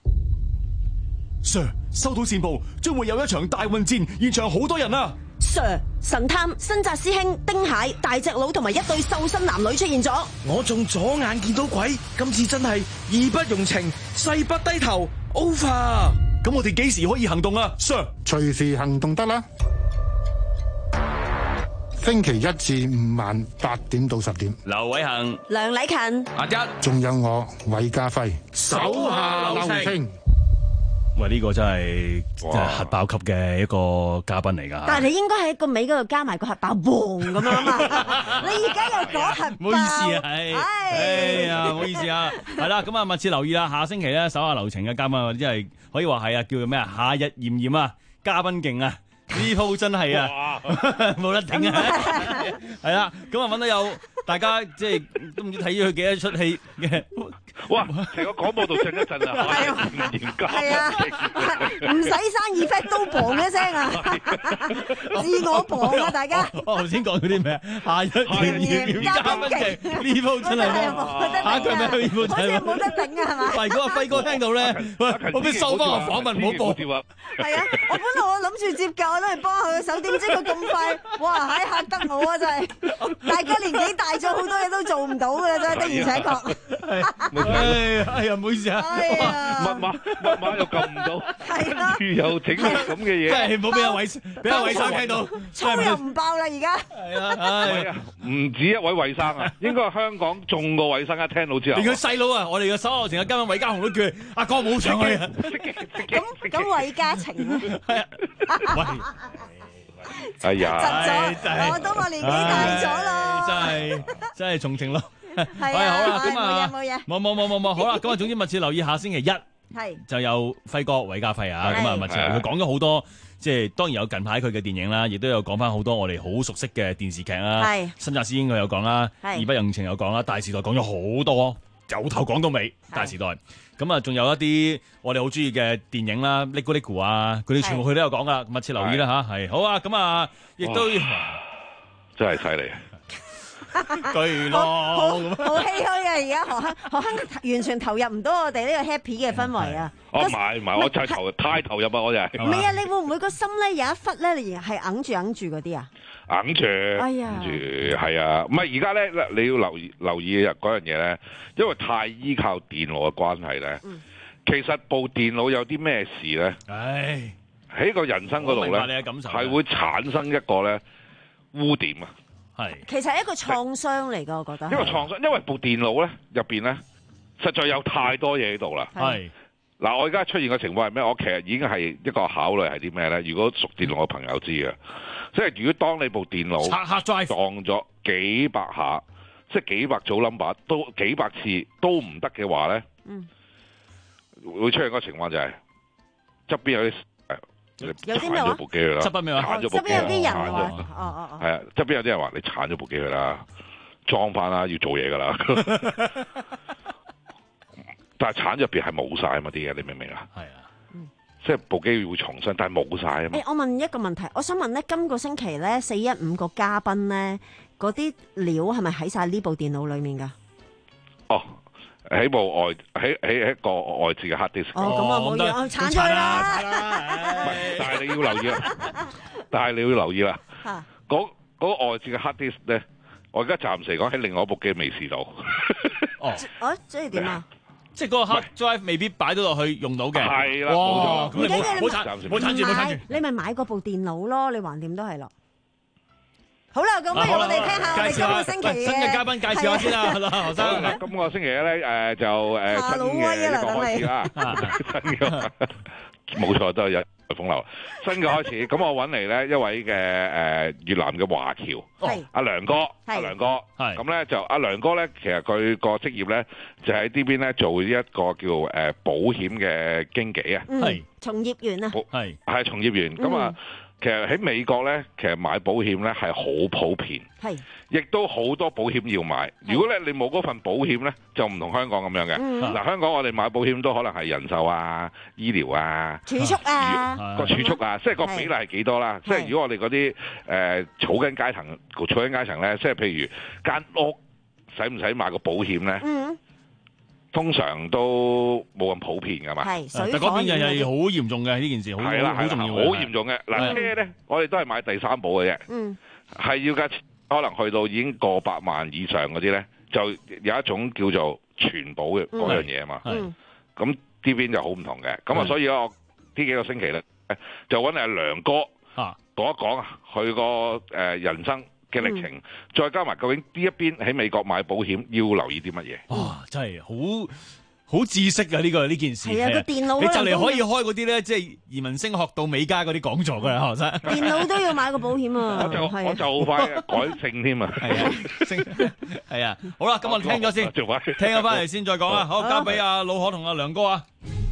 Sir，收到線報，將會有一場大混戰，現場好多人啊。 Sir，神探新澤師兄丁蟹、大隻佬同埋一對瘦身男女出現咗。 我仲左眼見到鬼，今次真係義不容情，誓不低頭。Over。 咁我哋幾時可以行動啊 ，Sir？ 隨時行動得啦。星期一至五晚八點到十點。 劉偉恒、 梁禮勤、 阿一， 仲有我韋家輝。 手下留情。 喂，呢、這個真係真係核爆級嘅一個嘉賓嚟㗎。 但係你應該喺個尾嗰度加埋個核爆王咁樣啊嘛。你而家又講核爆， 唔好意思啊，係，哎呀，唔好意思啊，係啦，咁啊，密切留意啦，下星期咧手下留情嘅嘉賓，或者係可以話係啊，叫做咩啊，夏日炎炎啊，嘉賓勁啊，呢鋪真係啊，冇得頂啊，係啦，咁啊揾到有大家即係都唔知睇咗佢幾多出戲嘅。 哇！成個廣播度震一震啊！係啊， 係啊，唔使生 effect 都磅一聲啊！自我磅啊，大家。 我頭先講嗰啲咩？夏日炎炎嘉賓勁，呢鋪真係嚇佢咩？呢鋪真係冇得頂啊，係嘛？ 喂，如果阿輝哥聽到咧，喂，我俾收翻個訪問，唔好播。 係啊，我本來我諗住接㗎，我都係幫佢手，點知佢咁快，哇！嚇嚇得我啊，真係。大家年紀大咗，好多嘢都做唔到㗎啦，真係的而且確。 哎哎呀，唔好意思啊， 密碼密碼又撳唔到，跟住又整啲咁嘅嘢， 真係唔好俾阿偉俾阿偉生聽到， 粗又唔爆啦而家。 係啊， 係啊，唔止一位衛生啊，應該係香港眾個衛生一聽到之後， 連佢細佬啊，我哋嘅手學成嘅嘉賓韋家雄都叫佢阿哥冇上去啊。 咁咁韋家情咧？ 係啊，喂。 哎呀， 窒咗，我都我年紀大咗咯， 真係真係重情咯。 係啊，好啦，咁啊， 啊， 冇嘢冇冇冇冇冇，好啦，咁啊，總之密切留意下星期一， 係就有輝哥韋家輝啊，咁啊，密切留意佢講咗好多，即係當然有近排佢嘅電影啦，亦都有講翻好多我哋好熟悉嘅電視劇啦， 係新紮師兄佢有講啦，義不容情有講啦，大時代講咗好多，由頭講到尾，大時代。咁啊，仲有一啲我哋好中意嘅電影啦 ，Lego Lego 啊，佢哋全部佢都有講噶，密切留意啦吓，係好啊，咁啊，亦都真係犀利， 巨浪好唏噓啊！而家何亨何亨完全投入唔到我哋呢個 happy 嘅氛圍啊！ 我唔係唔係，我真係投太投入啊！我就係唔係啊！你會唔會個心咧有一忽咧，你係揞住揞住嗰啲啊？ 揞住， 哎呀， 揞住係啊！唔係而家咧，你要留意留意嗰樣嘢咧，因為太依靠電腦嘅關係咧， 嗯、 其實部電腦有啲咩事咧？ 唉， 喺個人生嗰度咧，係會產生一個咧污點啊！ 係， 其實係一個創傷嚟㗎，我覺得。 因為創傷，因為部電腦咧入邊咧，實在有太多嘢喺度啦。 係。 嗱，我而家出現嘅情況係咩？我其實已經係一個考慮係啲咩咧？如果熟電腦嘅朋友知嘅，即係如果當你部電腦撞咗幾百下，即係幾百組 number 都幾百次都唔得嘅話咧，嗯，會出現嗰個情況就係側邊有啲誒鏟咗部機佢啦， 側邊咩話？ 鏟咗部機， 側邊有啲人話， 哦哦哦，係啊，側邊有啲人話你鏟咗部機佢啦，裝翻啦，要做嘢噶啦。但係鏟入邊係冇晒啊嘛啲嘢，你明唔明啊？ 係啊， 即係部機會重新，但係冇晒啊嘛。 誒，我問一個問題，我想問咧，今個星期咧四一五個嘉賓咧，嗰啲料係咪喺晒呢部電腦裡面㗎？ 哦，喺部外喺喺一個外置嘅 hard disk。 哦，咁啊冇嘢，我鏟咗佢啦。 唔係，但係你要留意啦，但係你要留意啦。嗰嗰個外置嘅 hard disk 咧，我而家暫時嚟講喺另外一部機未試到。 哦， 哦，即係點啊？ 即係嗰個 hard drive 未必擺到落去用到嘅， 係啦，冇錯。 咁你冇冇鏟，冇鏟住，冇鏟住。 你咪買嗰部電腦咯，你橫掂都係咯。好啦，咁不如我哋聽下我哋今個星期嘅新嘅嘉賓介紹下先啦，何生。 嗱，今個星期咧誒就誒新嘅一個開始啦，新嘅冇錯都係有風流。新嘅開始，咁我揾嚟咧一位嘅誒越南嘅華僑，阿梁哥，阿梁哥，咁咧就阿梁哥咧，其實佢個職業咧就喺呢邊咧做一個叫誒保險嘅經紀啊， 係從業員啊， 係係從業員咁啊。其實喺美國咧，其實買保險咧係好普遍，係，亦都好多保險要買。如果咧你冇嗰份保險咧，就唔同香港咁樣嘅。嗱、嗯，香港我哋買保險都可能係人壽啊、醫療啊、 儲蓄啊、 個儲蓄啊，即係個比例係幾多啦？即係如果我哋嗰啲誒草根階層、草根階層咧，即係譬如間屋使唔使買個保險咧？嗯。通常都冇咁普遍噶嘛， 係， 但嗰邊又係好嚴重嘅呢件事，好好重要， 好嚴重嘅。嗱，車咧，我哋都係買第三保嘅啫，嗯，係要架可能去到已經過百萬以上嗰啲咧，就有一種叫做全保嘅嗰樣嘢啊嘛，嗯，咁呢邊就好唔同嘅，咁啊，所以我呢幾個星期咧，就揾阿梁哥啊講一講啊，佢個誒人生嘅歷程，嗯、再加埋究竟呢一邊喺美國買保險要留意啲乜嘢？ 哇！真係好好知識啊！呢、呢個呢件事係啊，個電腦你就嚟可以開嗰啲咧，即係移民升學到美加嗰啲講座㗎啦，學生。 電腦都要買個保險啊！ 我就我就快改姓添啊！ 係啊，姓係啊，好啦，咁我哋聽咗先，聽咗翻嚟先再講啦。好，交俾阿老可同阿梁哥啊。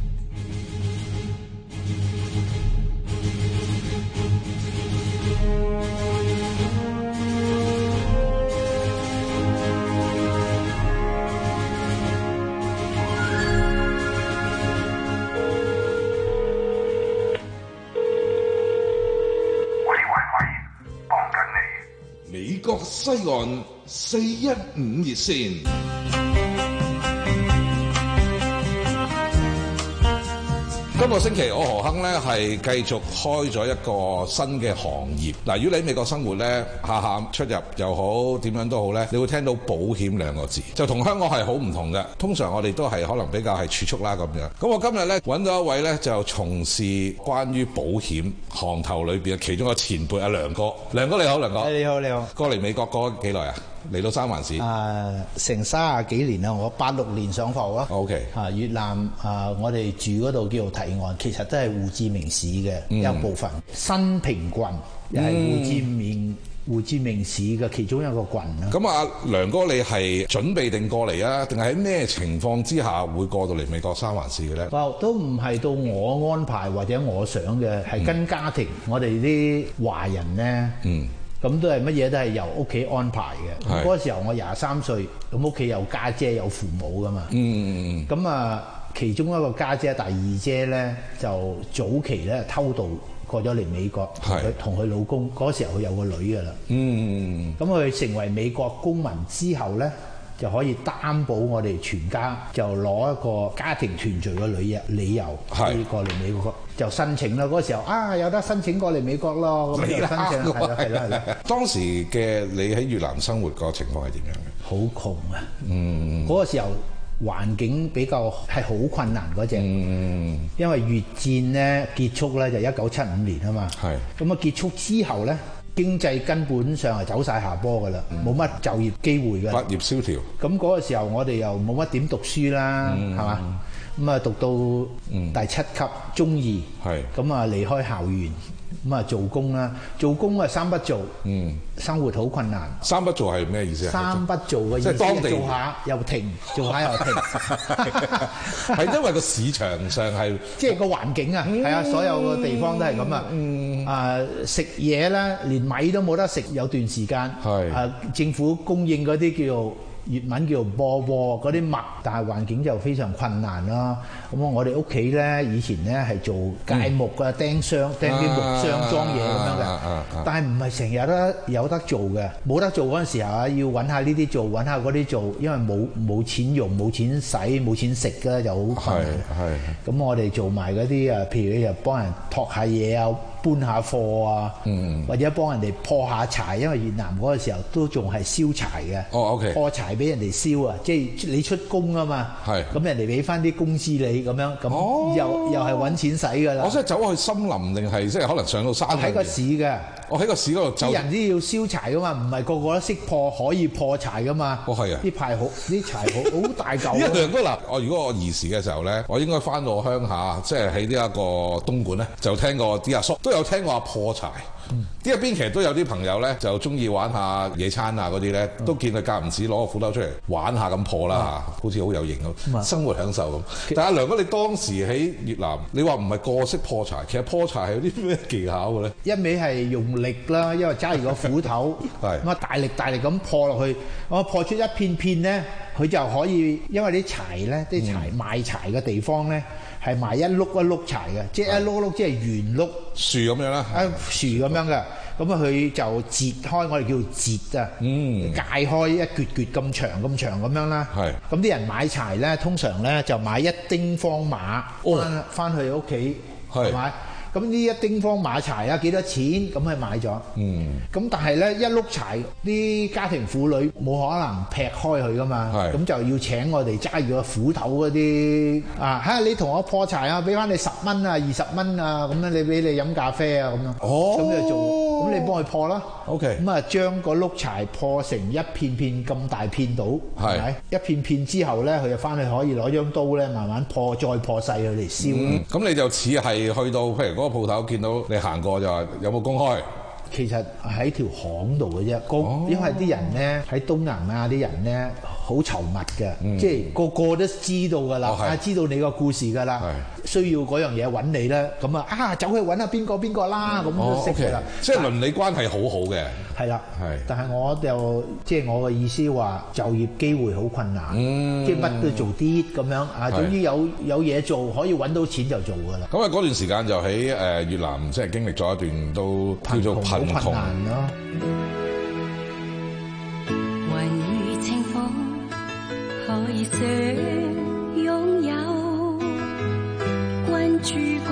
美國西岸四一五熱線， 今個星期我何亨咧係繼續開咗一個新嘅行業。嗱，如果你喺美國生活咧，下下出入又好，點樣都好咧，你會聽到保險兩個字，就同香港係好唔同嘅。通常我哋都係可能比較係儲蓄啦咁樣。咁我今日咧揾到一位咧就從事關於保險行頭裏邊嘅其中一個前輩阿梁哥。梁哥你好，梁哥。 你好，你好。 過嚟美國過幾耐啊？嚟到三藩市。 誒、呃，成三十幾年啦，我八六年上埠咯。 O K。 啊，越南啊、呃，我哋住嗰度叫做提岸，其實都係胡志明市嘅一部分。嗯、新平郡又係胡志明、嗯、胡志明市嘅其中一個郡啦。 咁啊，梁哥你係準備定過嚟啊？定係喺咩情況之下會過到嚟美國三藩市嘅咧？ 都唔係到我安排或者我想嘅，係跟家庭。嗯、我哋啲華人咧。嗯。咁都係乜嘢都係由屋企安排嘅。嗰個時候我廿三歲，咁屋企有家姐有父母噶嘛。嗯嗯嗯。咁啊，其中一個家姐，第二姐咧就早期咧偷渡過咗嚟美國，佢同佢老公嗰時候佢有個女噶啦。嗯嗯嗯。咁佢成為美國公民之後咧，就可以擔保我哋全家就攞一個家庭團聚嘅理由理由可以過嚟美國。就申請啦，嗰個時候啊有得申請過嚟美國咯，咁就申請係啦係啦係啦。 當時嘅你喺越南生活個情況係點樣嘅？ 好窮啊！嗯，嗰個時候環境比較係好困難嗰隻。嗯，因為越戰咧結束咧就一九七五年啊嘛。係。咁啊結束之後咧，經濟根本上係走晒下坡㗎啦，冇乜就業機會㗎。 畢業蕭條。咁嗰個時候我哋又冇乜點讀書啦，係嘛？咁啊讀到第七級中二，咁啊離開校園，咁啊做工啦，做工啊三不做，嗯，生活好困難。 三不做係咩意思啊？ 三不做嘅意思係做下又停，做下又停， 係因為個市場上係即係個環境啊，係啊，所有個地方都係咁啊。嗯，啊食嘢咧，連米都冇得食，有段時間係啊政府供應嗰啲叫做。粵文叫做波波嗰啲麥，但係環境就非常困難啦。咁我哋屋企咧以前咧係做鎅木啊、釘箱、釘啲木箱裝嘢咁樣嘅，但係唔係成日都有得做嘅。冇得做嗰陣時候啊，要揾下呢啲做，揾下嗰啲做，因為冇冇錢用、冇錢使、冇錢食嘅就好困難。係咁我哋做埋嗰啲啊，譬如你就幫人托下嘢啊。搬下貨啊，嗯、或者幫人哋破下柴，因為越南嗰個時候都仲係燒柴嘅。哦 ，OK。破柴俾人哋燒啊，即係你出工啊嘛。係。咁人哋俾翻啲工資你咁樣，咁、哦、又又係揾錢使㗎啦。 我即係走去森林定係即係可能上到山？ 喺個市嘅。我喺、 哦、個市嗰度走。 啲人都要燒柴㗎嘛，唔係個個都識破，可以破柴㗎嘛。 哦，係啊。啲柴好，啲柴好好大嚿。 一樣都嗱，我如果我兒時嘅時候咧，我應該翻到鄉下，即係喺呢一個東莞咧，就聽過啲阿叔都有聽過破柴。啲入邊其實都有啲朋友咧，就中意玩下野餐啊嗰啲咧，都見佢間唔時攞個斧頭出嚟玩下咁破啦，嗯、好似好有型咁，嗯、生活享受咁。但係梁哥，你當時喺越南，你話唔係個個識破柴，其實破柴係有啲咩技巧嘅咧？ 一味係用力啦，因為揸住個斧頭，咁啊大力大力咁破落去，我破出一片片咧，佢就可以，因為啲柴咧，啲柴賣柴嘅地方咧。係賣一碌一碌柴嘅，即係一碌碌即係圓碌樹咁樣啦， 一樹咁樣嘅，咁啊佢就截開，我哋叫截啊，嗯，界開一橛橛咁長咁長咁樣啦，係，咁啲人買柴咧，通常咧就買一丁方碼翻翻去屋企，係咪？咁呢一丁方馬柴啊幾多錢？咁佢買咗。嗯。咁但係咧一碌柴，啲家庭婦女冇可能劈開佢噶嘛。係。咁就要請我哋揸住個斧頭嗰啲啊嚇！你同我破柴啊，俾翻你十蚊啊、二十蚊啊，咁樣你俾你飲咖啡啊咁樣。哦。咁就做，咁你幫佢破啦。OK。咁啊，將個碌柴破成一片片咁大片到，係咪？一片片之後咧，佢就翻去可以攞張刀咧，慢慢破，再破細佢嚟燒。 嗯。咁你就似係去到譬如。嗰個鋪頭見到你行過就話有冇公開？ 其實喺條巷度嘅啫，個、哦、因為啲人咧喺東南亞啲人咧好稠密嘅，嗯、即係個個都知道㗎啦，啊、哦、知道你個故事㗎啦，需要嗰樣嘢揾你咧，咁啊啊走去揾下邊個邊個啦，咁、嗯、就識㗎啦， 即係鄰里關係好好嘅。 係啦，係，但係我就即係我嘅意思話就業機會好困難，嗯、即係乜都做啲咁樣啊，總之有有嘢做可以揾到錢就做㗎啦。 咁啊嗰段時間就喺誒越南即係經歷咗一段都叫做貧窮咯。 雲如清風可以想擁有，關注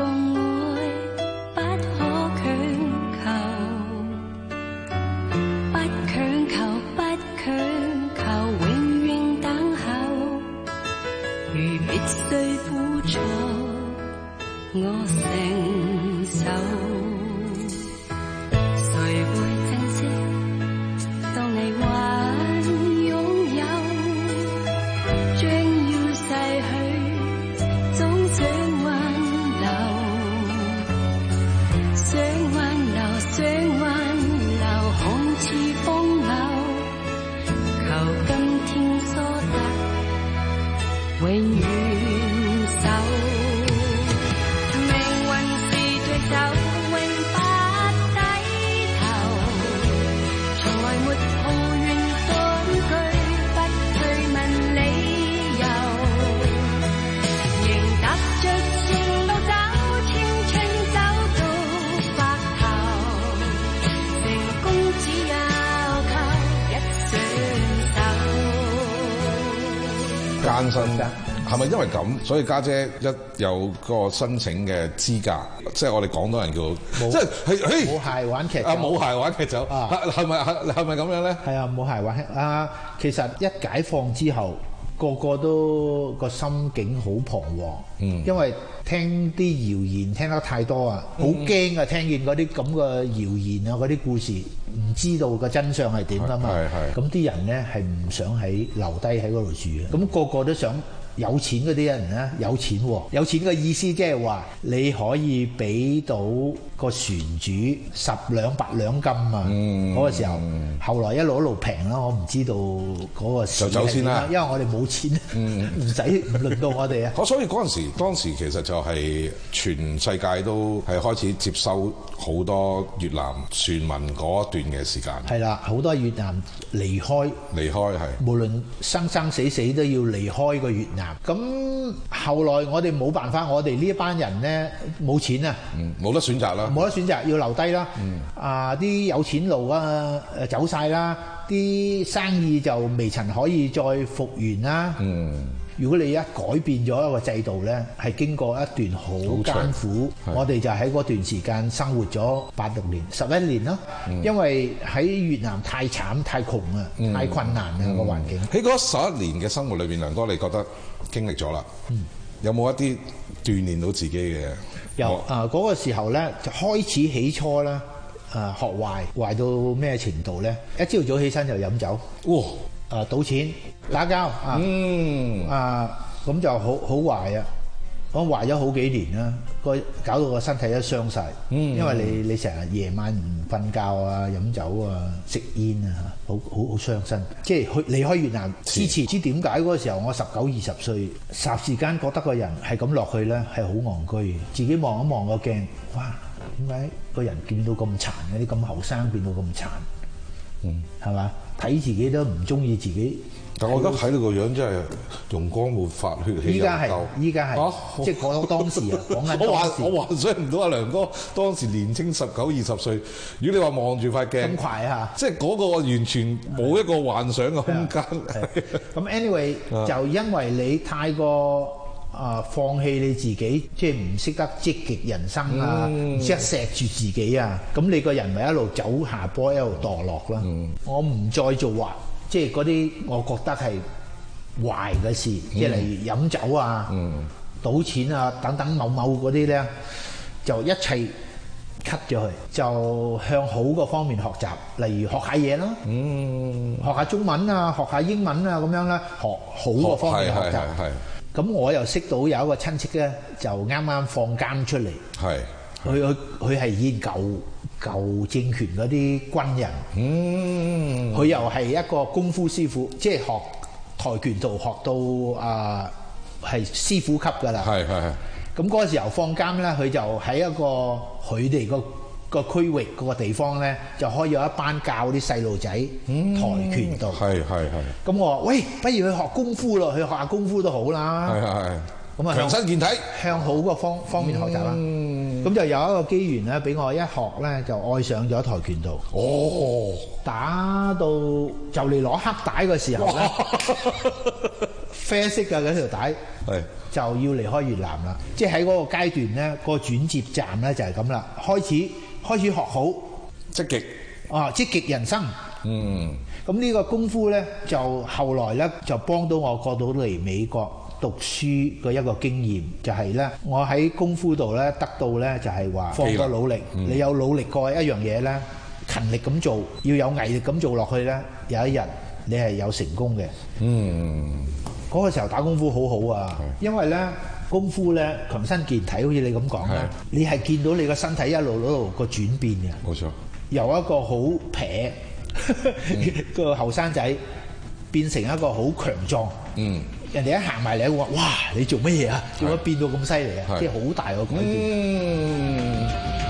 單身。係咪因為咁，所以家姐一有個申請嘅資格，即係我哋廣東人叫，即係係冇鞋玩劇啊，冇鞋玩劇走啊，係咪係係咪咁樣咧？ 係啊，冇鞋玩劇啊。其實一解放之後，個個都個心境好彷徨，嗯，因為聽啲謠言聽得太多啊，好驚啊！聽見嗰啲咁嘅謠言啊，嗰啲故事，唔知道個真相係點㗎嘛。係係。咁啲人咧係唔想喺留低喺嗰度住嘅，咁個個都想。有錢嗰啲人咧，有錢喎、哦，有錢嘅意思即係話你可以俾到個船主十兩百兩金啊！嗰、嗯、個時候，嗯、後來一路一路平啦，我唔知道嗰個市係點樣，就走先啦，因為我哋冇錢，唔使唔輪到我哋啊。 所以嗰陣時，當時其實就係全世界都係開始接收好多越南船民嗰一段嘅時間。係啦，好多越南離開，離開係無論生生死死都要離開個越南。咁後來我哋冇辦法，我哋呢一班人呢冇錢啊，冇、嗯、得選擇啦，冇得選擇要留低啦。嗯、啊啲有錢佬啊誒走晒啦，啲生意就未曾可以再復原啦。嗯，如果你一改變咗一個制度呢，係經過一段好艱苦，我哋就喺嗰段時間生活咗八六年、十一年咯。嗯、因為喺越南太慘、太窮啊、嗯、太困難啊、嗯、個環境。喺嗰十一年嘅生活裏邊，梁哥你覺得經歷咗啦，嗯、有冇一啲鍛鍊到自己嘅？有啊！嗰、那個時候咧，就開始起初咧，啊學壞壞到咩程度咧？一朝早起身就飲酒，哇！啊賭錢、打交啊，嗯啊咁就好好壞啊！我壞咗好幾年啦，個搞到個身體都傷晒，嗯、因為你你成日夜晚唔瞓覺啊、飲酒啊、食煙啊，好好好傷身。即係去離開越南之前，唔知點解嗰個時候我十九二十歲，霎時間覺得個人係咁落去咧，係好戇居。自己望一望個鏡，哇！點解個人變到咁殘嘅？啲咁後生變到咁殘，嗯，係嘛？睇自己都唔中意自己。但我而家睇到個樣真係容光煥發，血氣又夠。依家係，依家係，即係講當時啊，講緊當時。我幻想唔到阿梁哥當時年青十九二十歲，如果你話望住塊鏡，咁快啊！即係嗰個完全冇一個幻想嘅空間。咁 anyway 就因為你太過啊放棄你自己，即係唔識得積極人生啊，唔識得錫住自己啊，咁你個人咪一路走下坡，一路墮落啦。我唔再做壞。即係嗰啲，我覺得係壞嘅事，嗯、即係例如飲酒啊、嗯、賭錢啊等等某某嗰啲咧，就一切 cut 咗佢，就向好個方面學習，例如學下嘢啦，嗯、學下中文啊，學下英文啊咁樣啦，學好個方面學習。咁我又識到有一個親戚咧，就啱啱放監出嚟，佢佢佢係已經舊。舊政權嗰啲軍人，嗯，佢又係一個功夫師傅，即係學跆拳道學到啊係師傅級㗎啦。係係係。咁嗰個時候放監咧，佢就喺一個佢哋個個區域嗰個地方咧，就開咗一班教啲細路仔跆拳道。係係係。咁我話：喂，不如去學功夫咯，去學下功夫都好啦。係係係。咁啊，強身健體，向好個方方面學習啦。咁、嗯、就有一個機緣咧，俾我一學咧就愛上咗跆拳道。哦，打到就嚟攞黑帶嘅時候咧，啡色嘅嗰條帶，係就要離開越南啦。即係喺嗰個階段咧，個轉接站咧就係咁啦。開始開始學好積極啊，積極人生。嗯，咁呢個功夫咧，就後來咧就幫到我過到嚟美國讀書嘅一個經驗，就係咧，我喺功夫度咧得到咧就係話放個努力，嗯、你有努力過一樣嘢咧，勤力咁做，要有毅力咁做落去咧，有一日你係有成功嘅。嗯，嗰個時候打功夫好好啊，因為咧功夫咧強身健體，好似你咁講咧，你係見到你個身體一路一路個轉變嘅。冇錯，由一個好撇個後生仔變成一個好強壯。嗯。人哋一行埋嚟，我話：哇！你做乜嘢啊？點解變到咁犀利啊？即係好大個改變。嗯。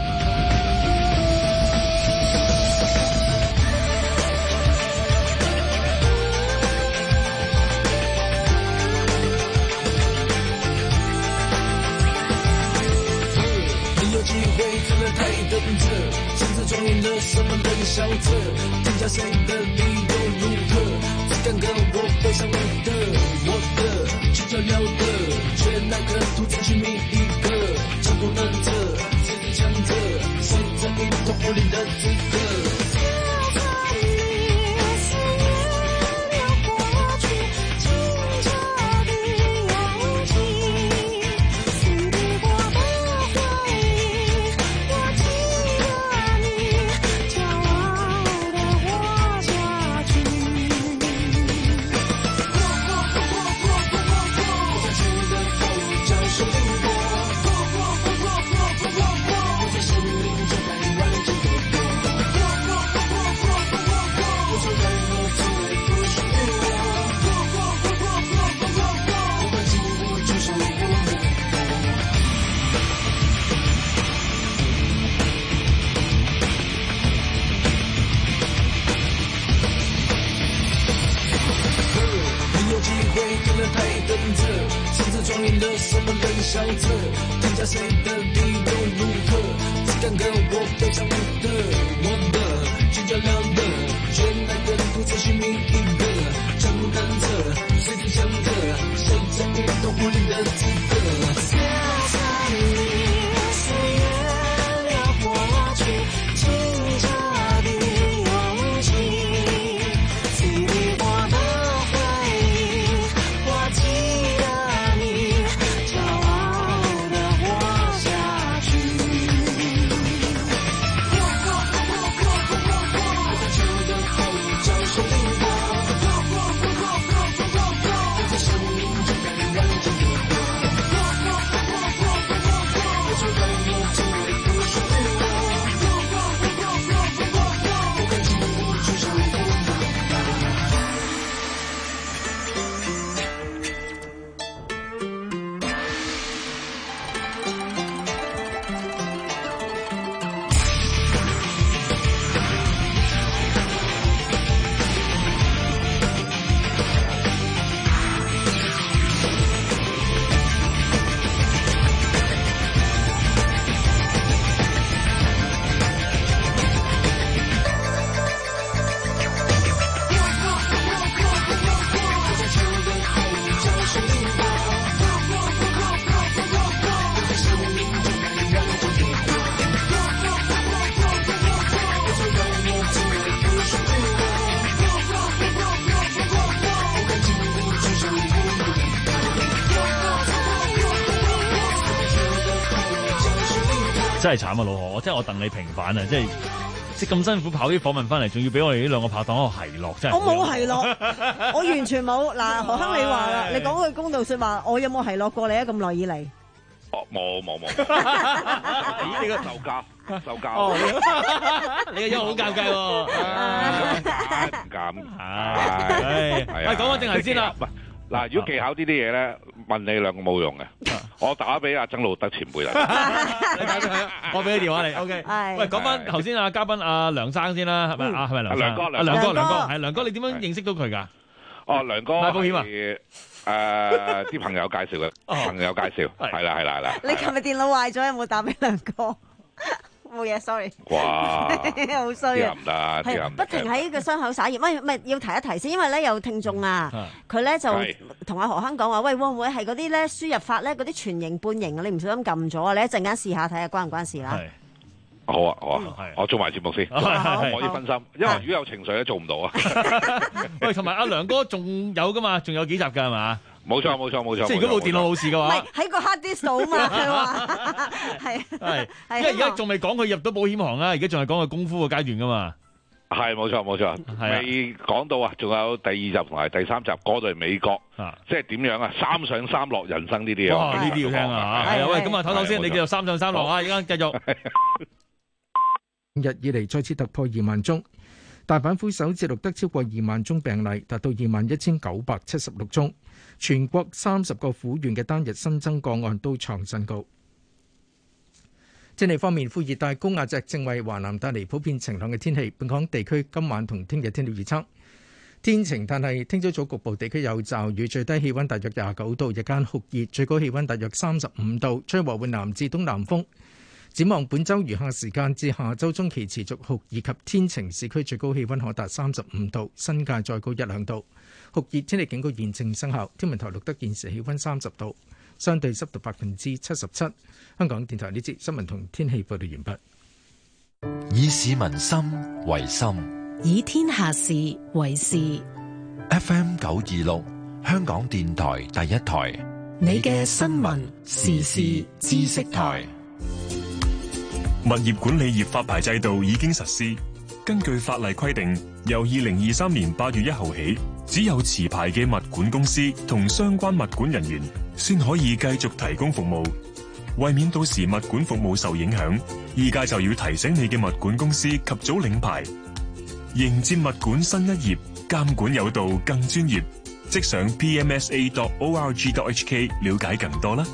你有機會真的太等着，甚至裝演了什麼冷笑着，評價誰的理由如何？只敢跟我背上你的我的。 一种无力的资格。庄严的什么冷笑着，评价谁的地位如何？只敢跟我非常无的，我的聚焦亮的，全来跟不再寻觅一个，全部跟着，随之讲的，谁在运动无力的资格？四三零，岁月流过去，清澈的勇气，经历过的回忆，我记得。 真係慘啊，老何！我真係我戥你平反啊，即係即係咁辛苦跑啲訪問翻嚟，仲要俾我哋呢兩個拍檔喺度奚落，真係。 我冇奚落，我完全冇。嗱，何生你話啦，你講句公道説話，我有冇奚落過你啊？咁耐以嚟。 哦，冇冇冇。咦？你個受教受教。 哦，你個樣好尷尬喎。 唔尷尬。係啊。 講翻正題先啦。 嗱，如果技巧呢啲嘢咧，問你兩個冇用嘅，我打俾阿曾路德前輩啦。 你打俾佢，我俾個電話你。O K。喂，講翻頭先阿嘉賓阿梁生先啦，係咪啊？係咪梁生？ 梁哥， 梁哥，梁哥，係梁哥，你點樣認識到佢㗎？ 哦，梁哥買保險啊？ 誒，啲朋友介紹嘅，朋友介紹，係啦，係啦，係啦。 你琴日電腦壞咗，有冇打俾梁哥？冇嘢 ，sorry。 哇！ 好衰啊！ 唔得，係不停喺個傷口撒鹽。喂，咪要提一提先，因為咧有聽眾啊，佢咧就同阿何生講話，喂，會唔會係嗰啲咧輸入法咧嗰啲全形半形啊？你唔小心撳咗啊！你一陣間試下睇下關唔關事啦。 好啊，好啊，我做埋節目先，我可以分心，因為如果有情緒咧做唔到啊。 喂，同埋阿梁哥仲有噶嘛？仲有幾集㗎係嘛？ 冇錯冇錯冇錯， 即係如果部電腦冇事嘅話， 喺個 hard disk 度啊嘛，係嘛，係係，因為而家仲未講佢入到保險行啊，而家仲係講佢功夫嘅階段噶嘛。 係冇錯冇錯，未講到啊，仲有第二集同埋第三集嗰度係美國，即係點樣啊？三上三落人生呢啲啊， 呢啲要聽啊嚇。係啊，喂，咁啊唞唞先，你繼續三上三落啊，而家繼續。 日以嚟再次突破二萬宗。大阪府首次錄得超過二萬宗病例，達到二萬一千九百七十六宗。全國三十個府縣嘅單日新增個案都創新高。天氣方面，副熱帶高壓脊正為華南帶嚟普遍晴朗嘅天氣。本港地區今晚同聽日天氣預測天晴，但係聽朝早局部地區有驟雨，最低氣温大約廿九度，日間酷熱，最高氣温大約三十五度，吹和緩南至東南風。展望本週餘下時間至下週中期持續酷熱及天晴，市區最高氣温可達三十五度，新界再高一兩度。酷熱天氣警告現正生效。天文台錄得現時氣温三十度，相對濕度百分之七十七。香港電台呢節新聞同天氣報道完畢。 以市民心為心， 以天下事為事。 F M 九二六，香港電台第一台， 你嘅新聞時事知識台。 物業管理業發牌制度已經實施。根據法例規定，由二零二三年八月一號起，只有持牌嘅物管公司同相關物管人員先可以繼續提供服務。為免到時物管服務受影響，依家就要提醒你嘅物管公司及早領牌，迎接物管新一頁，監管有道更專業。即上 p m s a dot org dot h k 了解更多啦。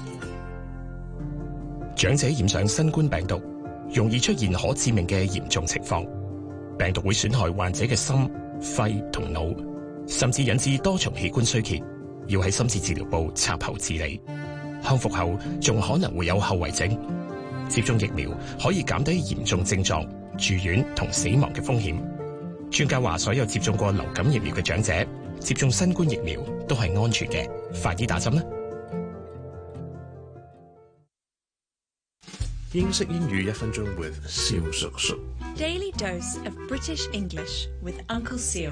長者染上新冠病毒，容易出現可致命嘅嚴重情況。病毒會損害患者嘅心、肺同腦，甚至引致多重器官衰竭，要喺深切治療部插喉治理。康復後仲可能會有後遺症。接種疫苗可以減低嚴重症狀、住院同死亡嘅風險。專家話，所有接種過流感疫苗嘅長者接種新冠疫苗都係安全嘅，快啲打針啦！ 英式英語一分鐘 with 蕭叔叔。 Daily dose of British English with Uncle Seal.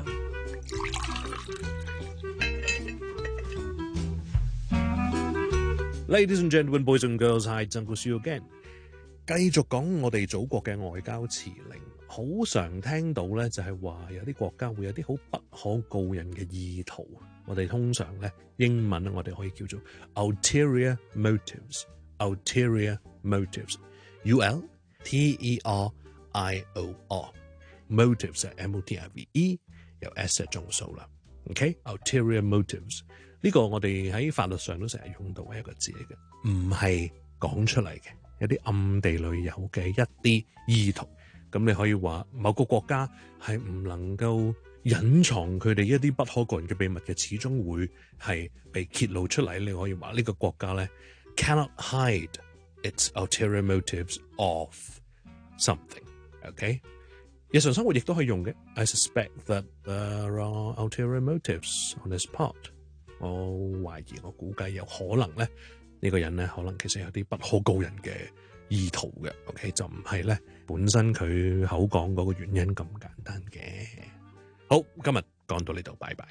Ladies and gentlemen, boys and girls, hi, it's Uncle Seal again. 繼續講我哋祖國嘅外交辭令，好常聽到咧就係話有啲國家會有啲好不可告人嘅意圖。我哋通常咧英文咧我哋可以叫做 ulterior motives，ulterior motives，U L T E R I O R，motives 係 M O T I V E， 有 S 係眾數啦。OK，ulterior motives 呢個我哋喺法律上都成日用到嘅一個字嚟嘅，唔係講出嚟嘅。有啲暗地裏有嘅一啲意圖，咁你可以話某個國家係唔能夠隱藏佢哋一啲不可告人嘅秘密嘅，始終會係被揭露出嚟。你可以話呢個國家咧 cannot hide its ulterior motives of something。OK， 日常生活亦都可以用嘅。I suspect that there are ulterior motives on his part。我懷疑，我估計有可能咧。呢個人咧，可能其實有啲不可告人嘅意圖嘅 ，OK， 就唔係咧本身佢口講嗰個原因咁簡單嘅。好，今日講到呢度，拜拜。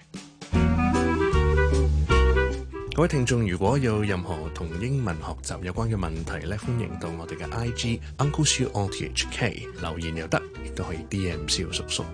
各位聽眾，如果有任何同英文學習有關嘅問題咧，歡迎到我哋嘅 I G Uncle Siu O T H K 留言又得，亦都可以 D M 蕭叔叔。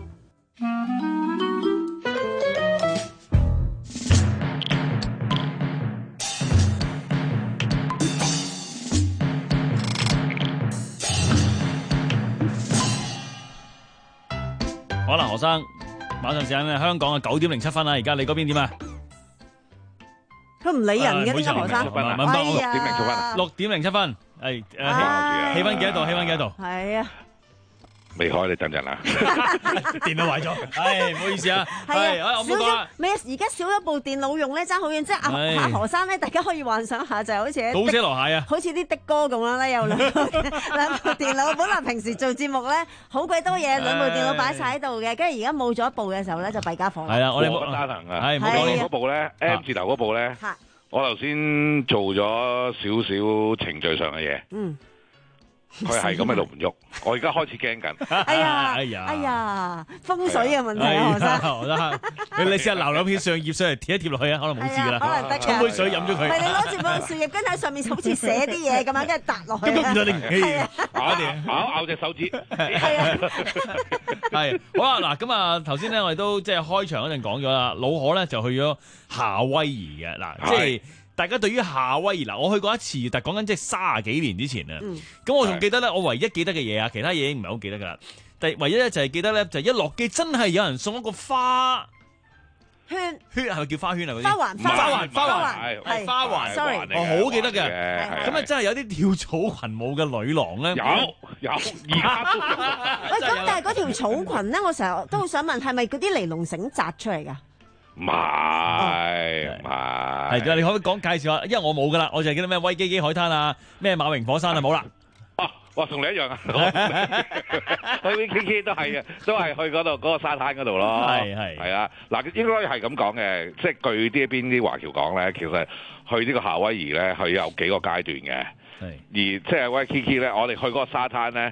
好啦，何生，馬上時間咧，香港嘅九點零七分啦，而家你嗰邊點啊？ 佢唔理人嘅呢個何生， 六點零七分，六點零七分，係誒氣氛幾多度？氣氛幾多度？ 係啊。 未開你等陣啦， 電腦壞咗，唉，唔好意思啊， 係啊，我唔好講啦。 咩？而家少一部電腦用咧，爭好遠，即係阿阿何生咧，大家可以幻想下，就係好似倒車落蟹啊， 好似啲的哥咁樣咧，有兩部兩部電腦。本來平時做節目咧，好鬼多嘢，兩部電腦擺晒喺度嘅，跟住而家冇咗一部嘅時候咧，就弊家伙啦。 係啊，我哋冇單行啊， 係冇嗰部咧 M 字頭嗰部咧，我頭先做咗少少程序上嘅嘢。嗯。佢係咁喺度唔喐，我而家開始驚緊。 哎呀，哎呀，哎呀，風水嘅問題啊，何生。 何生，你你試下撈兩片樹葉上嚟貼一貼落去啊，可能冇事噶啦。 可能得嘅。 沖杯水飲咗佢。 唔係你攞住個樹葉，跟住喺上面好似寫啲嘢咁樣，跟住揼落去。 根本唔得你唔氣， 咬定咬咬隻手指。 係啊。 係好啦，嗱咁啊，頭先咧我哋都即係開場嗰陣講咗啦，老何咧就去咗夏威夷嘅嗱，即係。大家對於夏威夷嗱，我去過一次，但係講緊即係三十幾年之前啊。咁、嗯、我仲記得咧，我唯一記得嘅嘢啊，其他嘢已經唔係好記得㗎啦。但係唯一咧就係記得咧，就係、一落機真係有人送一個花圈， 圈係咪叫花圈啊？嗰啲花環， 花環，花環係花環。 sorry， 我好記得嘅。咁啊，真係有啲跳草裙舞嘅女郎咧。 有有，而家都有。 喂，咁但係嗰條草裙咧，我成日都好想問，係咪嗰啲尼龍繩紮出嚟㗎？ 唔係唔係， 係你可唔可以講介紹下？因為我冇噶啦，我就係記得咩威基基海灘啊，咩馬榮火山啊，冇啦。 哦，哇，同你一樣啊！去 V K K 都係嘅，都係去嗰度嗰個沙灘嗰度咯。 係係係啊，嗱，應該係咁講嘅，即係據啲邊啲華僑講咧，其實去呢個夏威夷咧，佢有幾個階段嘅。係而即係威 K K 咧，我哋去嗰個沙灘咧。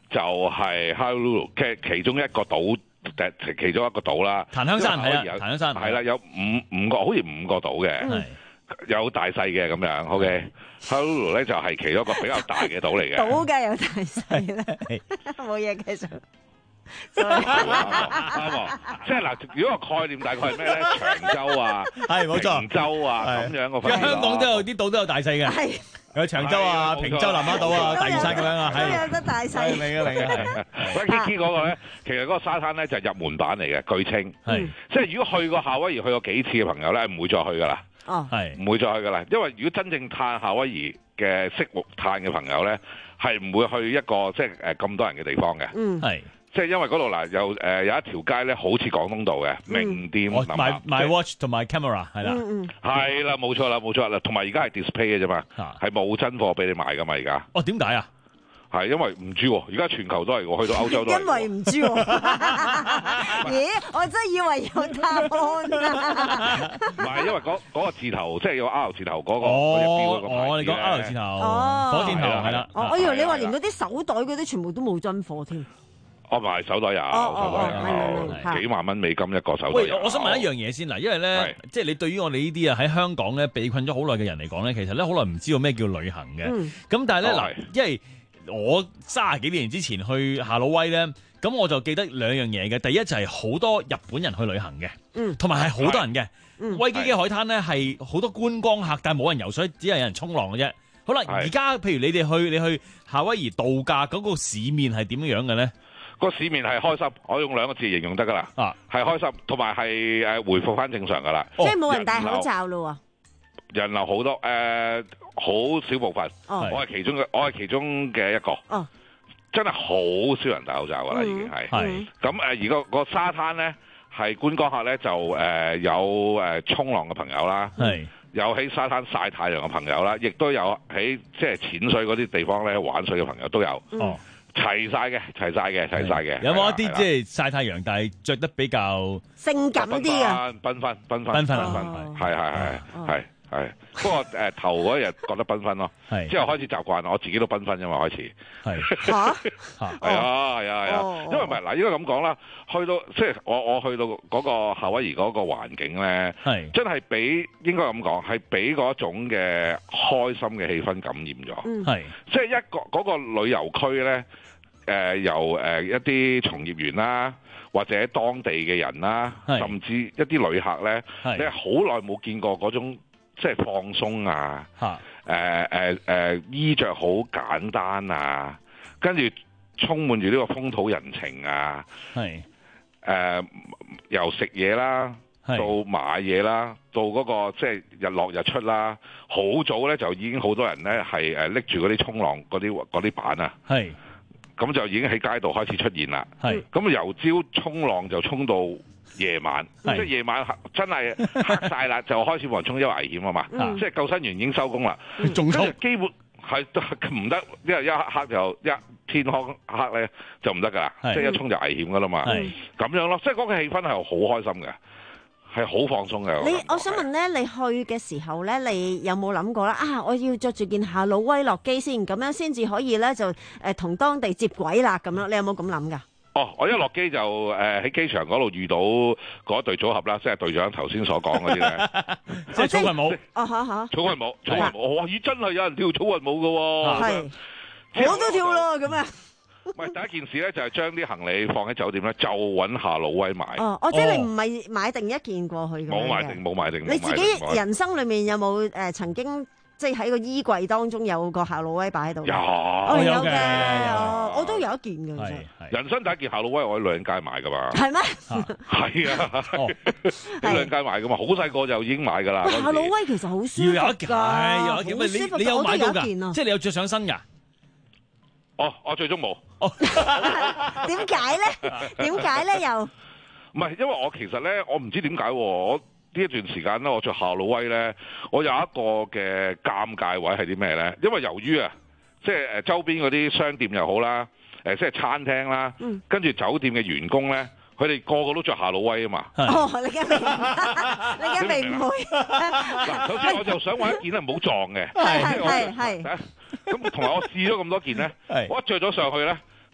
就係 Honolulu 嘅其中一個島，誒其中一個島啦。 檀香山係啊，檀香山係啦，有五五個，好似五個島嘅。 係。 有大細嘅咁樣 ，OK。Honolulu 咧就係其中一個比較大嘅島嚟嘅。 島嘅有大細咧，冇嘢繼續。 啱喎，即係嗱，如果個概念大概係咩咧？長洲啊， 係冇錯， 平洲啊咁樣個分別。 因為香港都有啲島都有大細嘅，有長洲啊、平洲、南丫島啊、大嶼山咁樣啊，係。 都有得大細。 明嘅明嘅。 喂 Kiki 嗰個咧，其實嗰個沙灘咧就係入門版嚟嘅，據稱。係。即係如果去過夏威夷去過幾次嘅朋友咧，唔會再去噶啦。 哦， 係唔會再去噶啦，因為如果真正嘆夏威夷嘅識木嘆嘅朋友咧，係唔會去一個即係誒咁多人嘅地方嘅。 嗯， 係， 即係因為嗰度嗱有誒有一條街咧，好似廣東道嘅名店， 賣賣 watch 同埋 camera 係啦， 係啦，冇錯啦，冇錯啦，同埋而家係 display 嘅啫嘛，係冇真貨俾你買噶嘛而家。 哦，點解啊？ 係因為唔知喎，而家全球都係喎，去到歐洲都係。 因為唔知喎，咦？我真係以為有答案啊！ 唔係，因為嗰嗰個字頭，即係有 R 字頭嗰個哦嗰隻錶嗰個牌子哦，你講 R 字頭， 哦火箭頭係啦。 哦，我以為你話連嗰啲手袋嗰啲全部都冇真貨添。 哦，唔係手袋有，手袋有，幾萬蚊美金一個手袋。 喂，我想問一樣嘢先嗱，因為咧，即係你對於我哋呢啲啊喺香港咧被困咗好耐嘅人嚟講咧，其實咧好耐唔知道咩叫旅行嘅。咁但係咧嗱，因為我三十幾年之前去夏魯威咧，咁我就記得兩樣嘢嘅。第一就係好多日本人去旅行嘅，同埋係好多人嘅。威基基海灘咧係好多觀光客，但係冇人游水，只係有人衝浪嘅啫。好啦，而家譬如你哋去你去夏威夷度假，嗰個市面係點樣嘅咧？ 個市面係開心，我用兩個字形容得噶啦，係、啊、開心，同埋係誒回復翻正常噶啦。 即係冇人戴口罩咯喎。 人流好多，誒、呃、好少部分，哦、我係其中嘅，我係其中嘅一個。哦、真係好少人戴口罩噶啦，嗯、已經係。係。咁誒而個個沙灘咧，係觀光客咧就誒、呃、有誒衝浪嘅朋友啦，係有喺沙灘曬太陽嘅朋友啦，亦都有喺即係淺水嗰啲地方咧玩水嘅朋友都有。嗯哦齊晒嘅，齊晒嘅，齊晒嘅。 有冇一啲即係曬太陽，但係着得比較性感啲啊？ 繽紛，繽紛， 繽紛， 繽紛，係係係係係。不過誒頭嗰日覺得繽紛咯，之後開始習慣，我自己都繽紛啫嘛，開始。係嚇係啊係啊係啊，因為唔係嗱，應該咁講啦，去到即係我我去到嗰個夏威夷嗰個環境咧，係真係俾應該咁講，係俾嗰種嘅開心嘅氣氛感染咗。係即係一個嗰個旅遊區咧。誒、呃、由誒、呃、一啲從業員啦，或者當地嘅人啦，甚至一啲旅客咧，你係好耐冇見過嗰種即係放鬆啊！誒誒誒衣着好簡單啊，跟住充滿住呢個風土人情啊！係誒、呃、由食嘢啦，到買嘢啦，到嗰、那個即係日落日出啦，好早咧就已經好多人咧係誒拎住嗰啲衝浪嗰啲嗰啲板啊！係。咁就已經喺街度開始出現啦。係，咁由朝衝浪就衝到夜晚，即係夜晚真係黑晒啦，就開始冇人衝，因為危險啊嘛。即係救生員已經收工啦，仲衝，基本係唔得，因為一黑就一天空黑咧就唔得噶啦，即係一衝就危險噶啦嘛。係咁樣咯，即係嗰個氣氛係好開心嘅。係好放鬆嘅。 你我想問咧，你去嘅時候咧，你有冇諗過啦？啊，我要着住件夏魯威落機先，咁樣先至可以咧就誒同、呃、當地接軌啦咁樣。你有冇咁諗㗎？ 哦，我一落機就誒喺、呃、機場嗰度遇到嗰隊組合啦，即係隊長頭先所講嗰啲咧， 即係草裙舞。 哦嚇嚇， 草裙舞，草裙舞，哇！咦，真係有人跳草裙舞㗎喎。係， 我都跳咯咁啊。 唔係第一件事咧，就係將啲行李放喺酒店咧，就揾夏魯威買。 哦，哦，即係你唔係買定一件過去嘅。 冇買定，冇買定。 你自己人生裏面有冇誒曾經即係喺個衣櫃當中有個夏魯威擺喺度？有， 哦有嘅，哦，我都有一件嘅。係人生第一件夏魯威，我喺女人街買噶嘛。 係咩？ 係啊，喺女人街買噶嘛，好細個就已經買噶啦。 夏魯威其實好舒服㗎， 要有一件，係有一件，你你有買到㗎？即係你有着上身㗎？ 哦，我最終冇。 點解咧？點解咧？又唔係，因為我其實咧，我唔知點解我呢一段時間咧，我着夏魯威咧，我有一個嘅尷尬位係啲咩咧？因為由於啊，即係誒周邊嗰啲商店又好啦，誒即係餐廳啦，嗯、跟住酒店嘅員工咧，佢哋個個都着夏魯威啊嘛。 哦，你嘅明，你嘅明唔會。 嗱，首先我就想揾一件咧唔好撞嘅。 係係係。 咁同埋我試咗咁多件咧，我一着咗上去咧，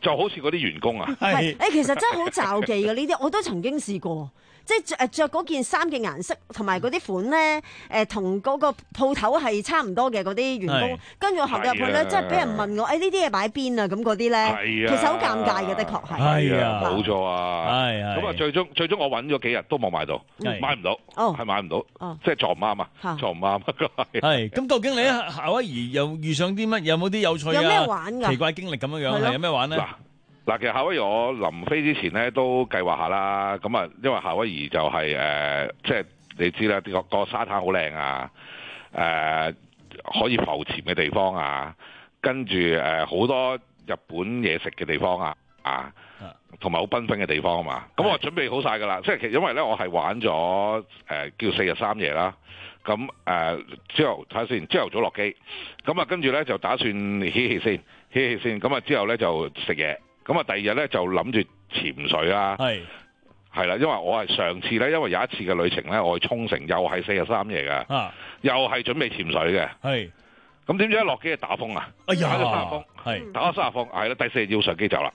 就好似嗰啲員工啊。 係誒，其實真係好罩忌嘅呢啲，我都曾經試過。即係誒著嗰件衫嘅顏色同埋嗰啲款咧，誒同嗰個鋪頭係差唔多嘅嗰啲員工，跟住我行入去咧，即係俾人問我誒呢啲嘢擺邊啊咁嗰啲咧，其實好尷尬嘅，的確係。 係啊，冇錯啊。 係係。 咁啊，最終最終我揾咗幾日都冇買到，買唔到，係買唔到，即係撞唔啱啊，撞唔啱。 係。咁究竟你喺夏威夷又遇上啲乜？有冇啲有趣啊？ 有咩玩㗎？ 奇怪經歷咁樣樣係有咩玩咧？ 嗱，其實夏威夷我臨飛之前咧都計劃下啦，咁啊，因為夏威夷就係、是、誒、呃，即係你知啦，個個沙灘好靚啊，誒、呃、可以浮潛嘅地方啊，跟住誒好多日本嘢食嘅地方啊，啊，同埋好繽紛嘅地方啊嘛，咁我準備好晒㗎啦，即係其實因為咧我係玩咗誒、呃、叫四日三夜啦，咁誒之後睇下先，朝頭早落機，咁啊跟住咧就打算起氣先，起氣先，咁啊之後咧就食嘢。咁啊，第二日咧就諗住潛水啦，係係啦，因為我係上次咧，因為有一次嘅旅程咧，我去沖繩又係四日三夜嘅，啊、又係準備潛水嘅，係。咁點知一落機就打風啊！哎呀，打咗三十風，係打咗三十風，係啦，第四日要上機走啦。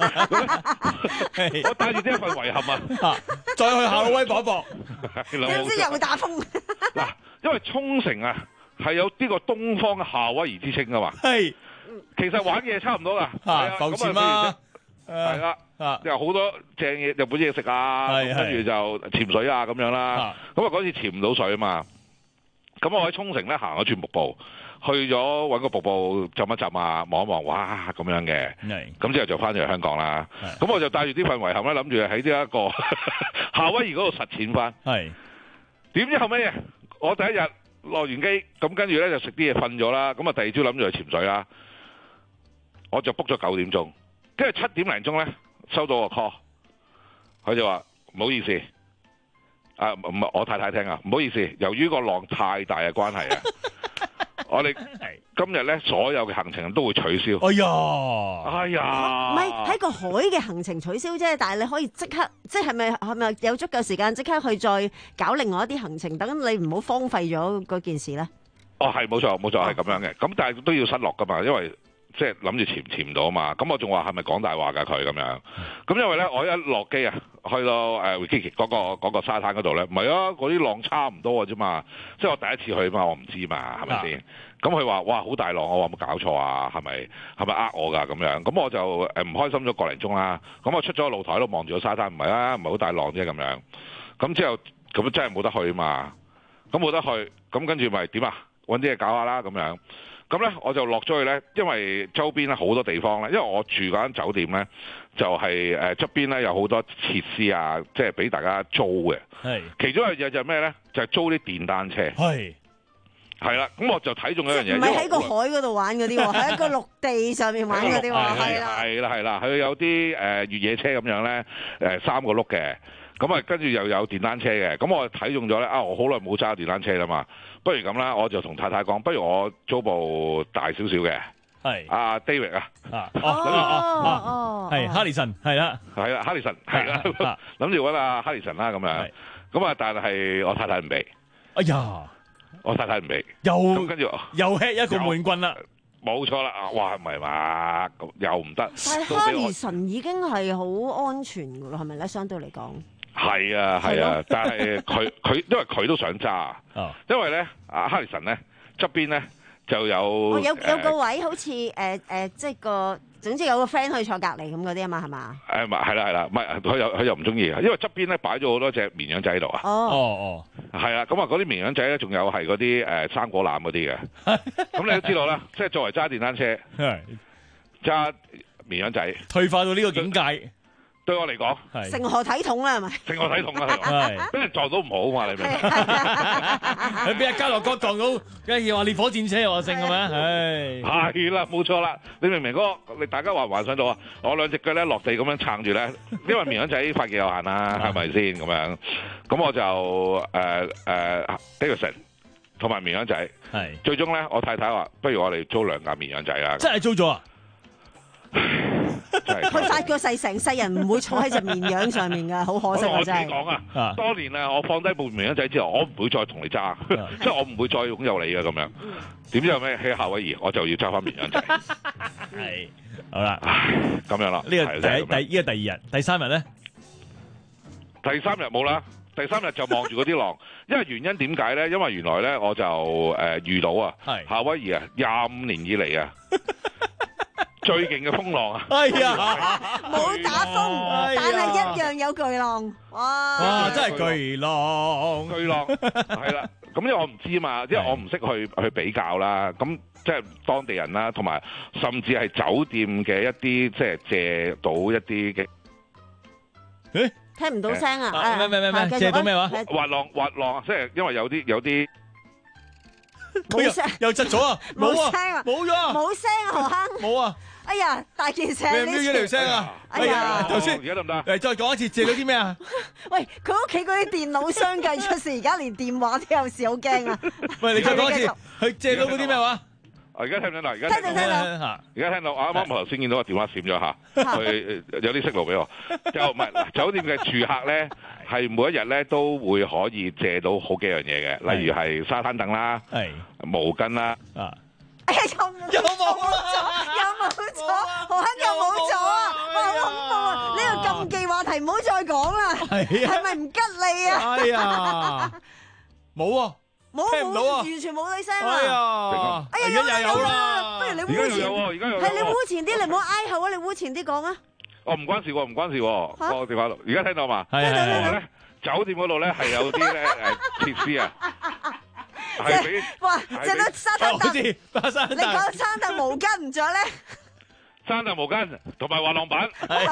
我帶住呢一份遺憾啊， 再去夏威夷搏一搏， 點知又打風？ 嗱，因為沖繩啊係有呢個東方嘅夏威夷之稱噶嘛。係。其實玩嘢差唔多噶， 浮潛啦， 係啦，有好多正嘢，日本嘢食啊，跟住就潛水啊咁樣啦。咁啊嗰次潛唔到水啊嘛，咁我喺沖繩咧行咗轉瀑布，去咗揾個瀑布浸一浸啊，望一望，哇咁樣嘅。咁之後就翻咗嚟香港啦。咁我就帶住呢份遺憾咧，諗住喺呢一個夏威夷嗰度實踐翻。係。點知後尾我第一日落完機，咁跟住咧就食啲嘢瞓咗啦。咁啊第二朝諗住去潛水啦。我就 book 咗九點鐘，跟住七點零鐘咧收到個 call，佢就話唔好意思，啊唔係我太太聽啊，唔好意思，由於個浪太大嘅關係啊，我哋今日咧所有嘅行程都會取消。哎呀，哎呀， 唔係喺個海嘅行程取消啫，但係你可以即刻，即係咪係咪有足夠時間即刻去再搞另外一啲行程，等你唔好荒廢咗嗰件事咧？ 哦，係冇錯冇錯係咁樣嘅，咁但係都要失落噶嘛，因為。即係諗住潛潛唔到啊嘛，咁我仲話係咪講大話㗎佢咁樣？咁因為咧，我一落機啊，去到誒維基奇嗰個嗰個沙灘嗰度咧，唔係啊，嗰啲浪差唔多嘅啫嘛。即係我第一次去嘛，我唔知嘛，係咪先？咁佢話：哇，好大浪！我話冇搞錯啊，係咪係咪呃我㗎咁樣？咁我就誒唔開心咗個零鐘啦。咁我出咗個露台度望住個沙灘，唔係啊，唔係好大浪啫咁樣。咁之後咁真係冇得去啊嘛。咁冇得去，咁跟住咪點啊？揾啲嘢搞下啦咁樣。咁咧我就落咗去咧，因為周邊咧好多地方咧，因為我住嗰間酒店咧就係誒側邊咧有好多設施啊，即係俾大家租嘅。係，其中一樣嘢就係咩咧？就係、是、租啲電單車。係，係啦。咁我就睇中一樣嘢，唔係喺個海嗰度玩嗰啲喎，喺一個陸地上面玩嗰啲喎。係啦， 係啦，係啦，佢有啲誒越野車咁樣咧，誒三個轆嘅。咁啊，跟住又有電單車嘅，咁我睇中咗咧。啊，我好耐冇揸電單車啦嘛，不如咁啦，我就同太太講，不如我租部大少少嘅，係阿 David 啊，啊哦哦哦，係哈利臣，係啦， 係啦，哈利臣，係啦，諗住揾阿哈利臣啦咁樣，咁啊，但係我太太唔俾，哎呀，我太太唔俾，又跟住又吃一個悶棍啦， 冇錯啦，哇，唔係嘛，又唔得， 但係哈利臣已經係好安全㗎咯，係咪咧？相對嚟講。 係啊係啊，但係佢佢因為佢都想揸，哦、因為咧阿哈利臣咧側邊咧就有、 哦、有有個位好似誒誒，即係個總之有個 friend 可以坐隔離咁嗰啲啊嘛，係嘛？誒咪係啦係啦，唔係佢又佢又唔中意，因為側邊咧擺咗好多隻綿羊仔喺度啊。哦哦，係啊，咁啊嗰啲綿羊仔咧，仲有係嗰啲誒生果籃嗰啲嘅。咁你都知道啦，即係作為揸電單車，揸綿羊仔， 退化到呢個境界。 對我嚟講， 成何體統啦，係咪？ 成何體統啦，係，俾人撞到唔好嘛，你明唔明？ 佢俾阿嘉樂哥撞到，梗係要話烈火戰車又話勝嘅咩？ 唉，係啦，冇錯啦，你明唔明嗰個？你大家幻唔幻想到啊？我兩隻腳咧落地咁樣撐住咧，因為綿羊仔發技有限啦，係咪先咁樣？咁我就誒誒 Davidson 同埋綿羊仔，係最終咧，我太太話：不如我哋租兩架綿羊仔啊！ 真係租咗啊！ 佢發過誓，成世人唔會坐喺隻綿羊上面㗎，好可惜啊！ 我自己真係。 講啊，多年啦，我放低部綿羊仔之後，我唔會再同你揸，即係我唔會再擁有你嘅咁樣。點知有咩喺夏威夷，我就要揸翻綿羊仔。 係，好啦， 咁樣啦。 呢個第第呢個第二日，第三日咧？ 第三日冇啦，第三日就望住嗰啲浪，因為原因點解咧？因為原來咧我就誒、呃、遇到啊，夏威夷啊，廿五年以嚟啊。最勁嘅風浪啊！ 哎呀， 冇打風，但係一樣有巨浪。哇！ 哇！真係巨浪， 巨浪係啦。咁因為我唔知嘛，因為我唔識去去比較啦。咁即係當地人啦，同埋甚至係酒店嘅一啲即係借到一啲嘅。 誒， 聽唔到聲啊！ 咩咩咩咩？借到咩話？ 滑浪滑浪啊！即係因為有啲有啲。 冇聲， 又窒咗啊！ 冇聲啊！ 冇咗啊！ 冇聲啊！何坑冇啊！ 哎呀，大件聲！ 咩咩條聲啊？ 哎呀， 頭先而家得唔得？ 誒，再講一次，借到啲咩啊？ 喂，佢屋企嗰啲電腦相繼出事，而家連電話都有事，好驚啊！ 喂，你再講一次，佢借到嗰啲咩話？ 我而家聽唔聽到？而家聽到聽到。 而家聽到，啱啱我頭先見到個電話閃咗下，佢有啲息路俾我。就唔係嗱，酒店嘅住客咧，係每一日咧都會可以借到好幾樣嘢嘅，例如係沙灘凳啦，毛巾啦。 啊！ 哎呀，又又冇咗，又冇咗，何坑又冇咗啊！哇，好恐怖啊！呢個禁忌話題唔好再講啦，係咪唔吉利啊？ 哎呀，冇啊！ 冇冇，完全冇你聲啊！ 哎呀， 哎呀，有啦有啦，不如你污前，係你污前啲，你唔好挨後啊！你污前啲講啊！ 哦，唔關事喎，唔關事喎，個電話度，而家聽到嘛？ 係係係。 咧，酒店嗰度咧係有啲咧誒設施啊，係俾哇，借到沙灘凳，你講沙灘凳毛巾唔着咧？ 沙灘毛巾同埋滑浪板。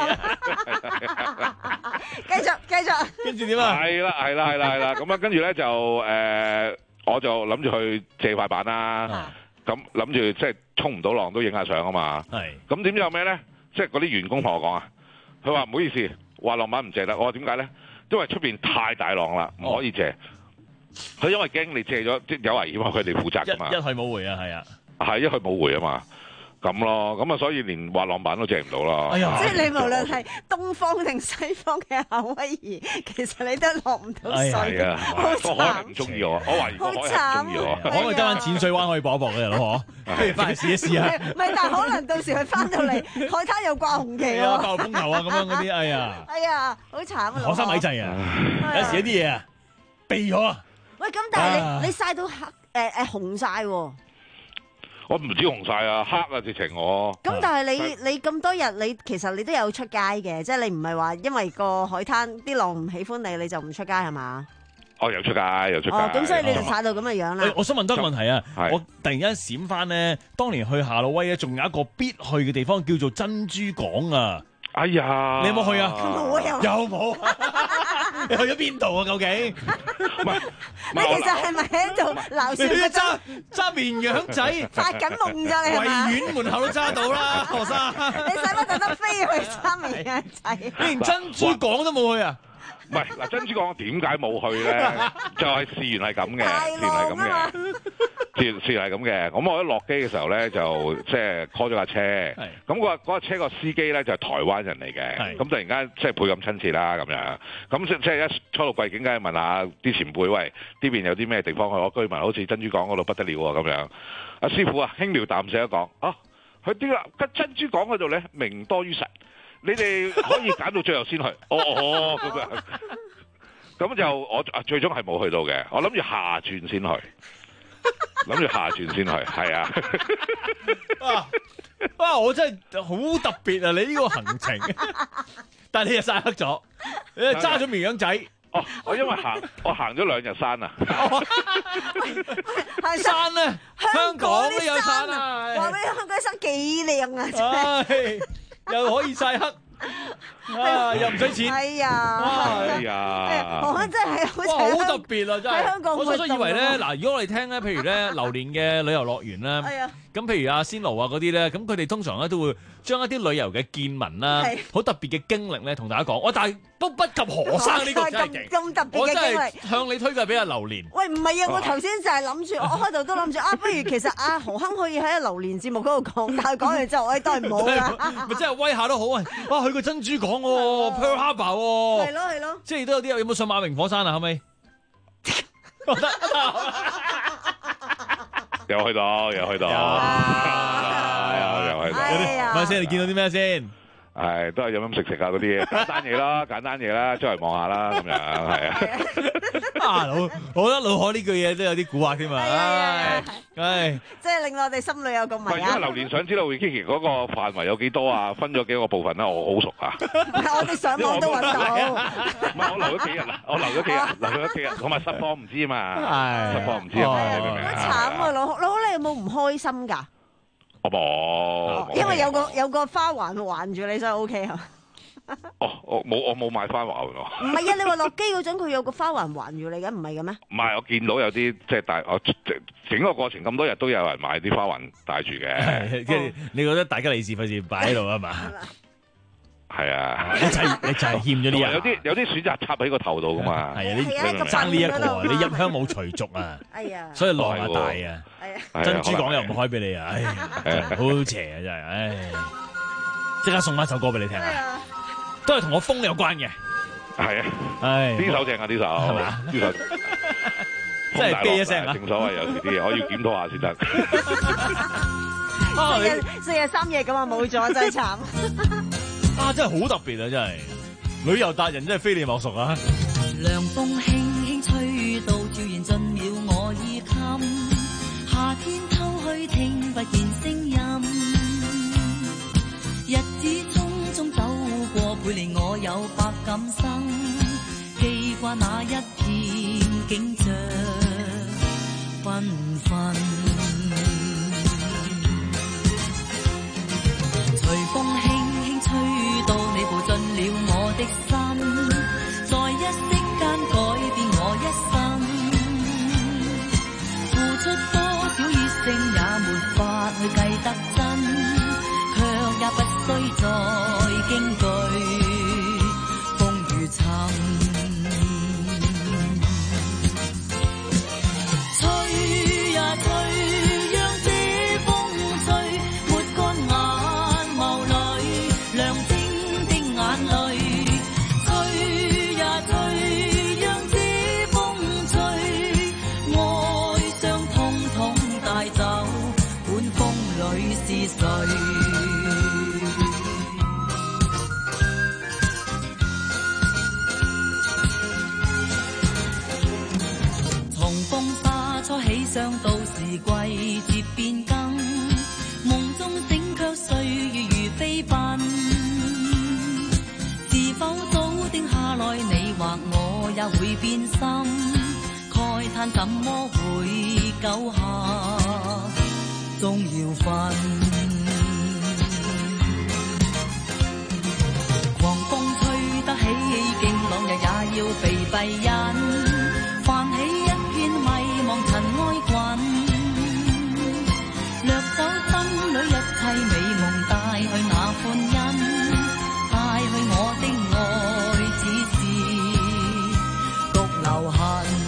繼續繼續。 跟住點啊？ 係啦係啦係啦係啦，咁啊跟住咧就誒。我就諗住去借塊板啦，咁諗住即係衝唔到浪都影下相啊嘛。係，咁點知有咩咧？即係嗰啲員工同我講啊，佢話唔好意思，滑浪板唔借得。我話點解咧？因為出邊太大浪啦，唔可以借。佢、哦、因為驚你借咗即有危險啊，佢哋負責噶嘛。 一一去冇回啊，係啊， 係一去冇回啊嘛。咁咯，咁啊，所以連滑浪板都借唔到啦。 哎呀，即係你無論係東方定西方嘅夏威夷，其實你都落唔到水。係啊， 個海係唔中意我，我懷疑個海係唔中意我。 可能得翻淺水灣可以搏一搏嘅老婆，不如翻嚟試一試啊！ 唔係，但係可能到時佢翻到嚟海灘又掛紅旗喎， 掛風球啊咁樣嗰啲，哎呀！ 哎呀，好慘啊！ 學生米滯啊，有時一啲嘢啊避咗啊。 喂，咁但係你你曬到黑誒誒紅曬喎。 我唔知紅晒啊，黑啊直情我。 咁但係你你咁多日，你其實你都有出街嘅，即係你唔係話因為個海灘啲浪唔喜歡你，你就唔出街係嘛？ 哦，又出街，又出街。 哦，咁所以你就曬到咁嘅樣啦。 我想問多個問題啊，我突然間閃翻咧，當年去夏威夷仲有一個必去嘅地方叫做珍珠港啊！ 哎呀， 你有冇去啊？ 冇啊，有。 有冇？你去咗邊度啊？究竟？ 唔係， 你其實係咪喺度鬧笑？ 你揸揸綿羊仔， 發緊夢咋你係嘛？ 維園門口都揸到啦，何生。 你使乜特登飛去揸綿羊仔？ 你連珍珠港都冇去啊？ 唔係嗱，珍珠港點解冇去咧？就係事緣係咁嘅，事緣係咁嘅，事事緣係咁嘅。咁我一落機嘅時候咧，就即係 call 咗架車。咁嗰嗰架車個司機咧就係台灣人嚟嘅。咁突然間即係倍咁親切啦，咁樣。咁即即係一初到貴境，梗係問下啲前輩，喂，呢邊有啲咩地方去？我居民好似珍珠港嗰度不得了喎，咁樣。阿師傅啊，輕描淡寫一講，啊，去啲啦，珍珠港嗰度咧名多於實。你哋可以揀到最後先去，哦哦咁樣，咁就我最終係冇去到嘅，我諗住下轉先去，諗住下轉先去，係啊， 啊，啊，我真係好特別啊！你呢個行程，但係你又曬黑咗，你又揸咗綿羊仔。 哦，我因為行，我行咗兩日山啊！ 山咧，香港都有山啊！ 話俾你香港啲山幾靚啊！真係。 又可以曬黑， 啊，又唔使錢。 係呀， 係呀， 何真係好哇，好特別啊！真係喺香港我初初以為咧，嗱，如果我哋聽咧，譬如咧榴蓮嘅旅遊樂園咧，咁譬如阿仙奴啊嗰啲咧，咁佢哋通常咧都會將一啲旅遊嘅見聞啦，好特別嘅經歷咧，同大家講。我但係都不及何生呢個真係勁， 咁特別嘅經歷， 我真係向你推介俾阿榴蓮。 喂，唔係啊，我頭先就係諗住，我開頭都諗住啊，不如其實阿何亨可以喺榴蓮節目嗰度講，但係講完之後，我都係唔好啦。 咪真係威下都好啊！哇，去個珍珠港喎 ，Pearl Harbour 喎， 係咯係咯， 即係都有啲有冇上馬明火山啊？後尾有去到，有去到，有去到。 有啲，咪先，你見到啲咩先？ 係都係飲飲食食啊嗰啲嘢，簡單嘢啦，簡單嘢啦，出嚟望下啦，咁樣係啊。 啊老，我覺得老海呢句嘢都有啲蠱惑添啊！唉唉， 即係令我哋心裏有個謎啊。因為榴蓮想知道 Kiki 嗰個範圍有幾多啊？分咗幾個部分啦，我好熟啊。 我哋上網都揾到。 唔係我留咗幾日啦，我留咗幾日，留咗幾日，同埋實況唔知啊嘛，實況唔知啊嘛，你明唔明啊？ 慘啊，老老你有冇唔開心㗎？ 我冇， 因為有個有個花環環住你，所以 O K 啊。 哦，我冇我冇買花環喎。 唔係啊，你話落機嗰陣佢有個花環環住你嘅，唔係嘅咩？ 唔係，我見到有啲即係帶我整個過程咁多日都有人買啲花環戴住嘅。 跟住你覺得大家利是費事擺喺度啊嘛？ 係啊， 你就係你就係欠咗啲人。 有啲有啲選擇插喺個頭度噶嘛。 係啊，你爭呢一個啊，你入鄉冇隨俗啊。 係啊， 所以浪啊大啊。珍珠港又唔開俾你啊！唉，好邪啊真係，唉，即刻送翻首歌俾你聽啊！都係同我風有關嘅， 係啊， 唉， 呢首正啊呢首，係嘛？呢首真係機一聲啊！ 正所謂有時啲嘢我要檢討下先得。 四日四日三夜咁啊冇咗，真係慘！ 啊，真係好特別啊！真係旅遊達人真係非你莫屬啊！ 涼風輕輕吹到，悄然進了我衣襟。夏天偷去聽不見聲音，日子匆匆走過，陪離我有百感生，記掛那一片景象紛紛。隨風輕輕吹到，你步進了我的心，在一息間改變我一生，付出多也沒法去計得真，卻也不需再驚懼風雨沉。吹呀吹，讓這風吹，抹乾眼眸裏亮晶的眼淚。吹呀吹，讓這風吹，愛傷痛痛帶走。裏是誰？從風沙初起，想到時季節變更，夢中醒卻歲月如飛奔。是否早定下來，你或我也會變心？慨嘆怎麼會久下？終要分，狂風吹得起勁，朗日也要被閉忍，泛起一片迷茫塵埃滾，掠走心裏一切美夢，帶去那歡欣，帶去我的愛，只是獨留痕。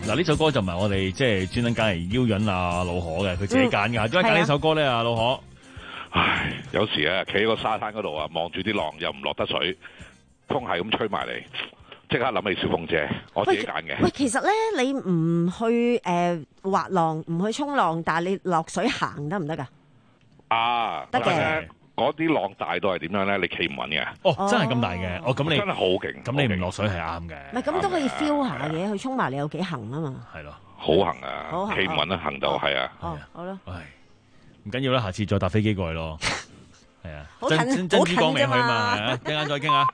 嗱呢首歌就唔係我哋即係專登揀嚟邀引阿老可嘅，佢自己揀㗎。點解揀呢首歌咧？阿老可， 唉，有時啊，企喺個沙灘嗰度啊，望住啲浪又唔落得水，風係咁吹埋嚟，即刻諗起小鳳姐，我自己揀嘅。 喂，其實咧，你唔去誒、呃、滑浪，唔去衝浪，但係你落水行得唔得㗎？ 啊， 得嘅。 嗰啲浪大到係點樣咧？你企唔穩嘅。 哦，真係咁大嘅。哦，咁你真係好勁。 咁你唔落水係啱嘅。 唔係，咁都可以 feel 下嘅，佢衝埋你有幾行啊嘛。 係咯。 好行啊，企唔穩啊，行到係啊。 哦，好咯。 唉，唔緊要啦，下次再搭飛機過去咯。係啊， 好近， 珍珍珠江未去嘛，係啊，一陣間再傾下。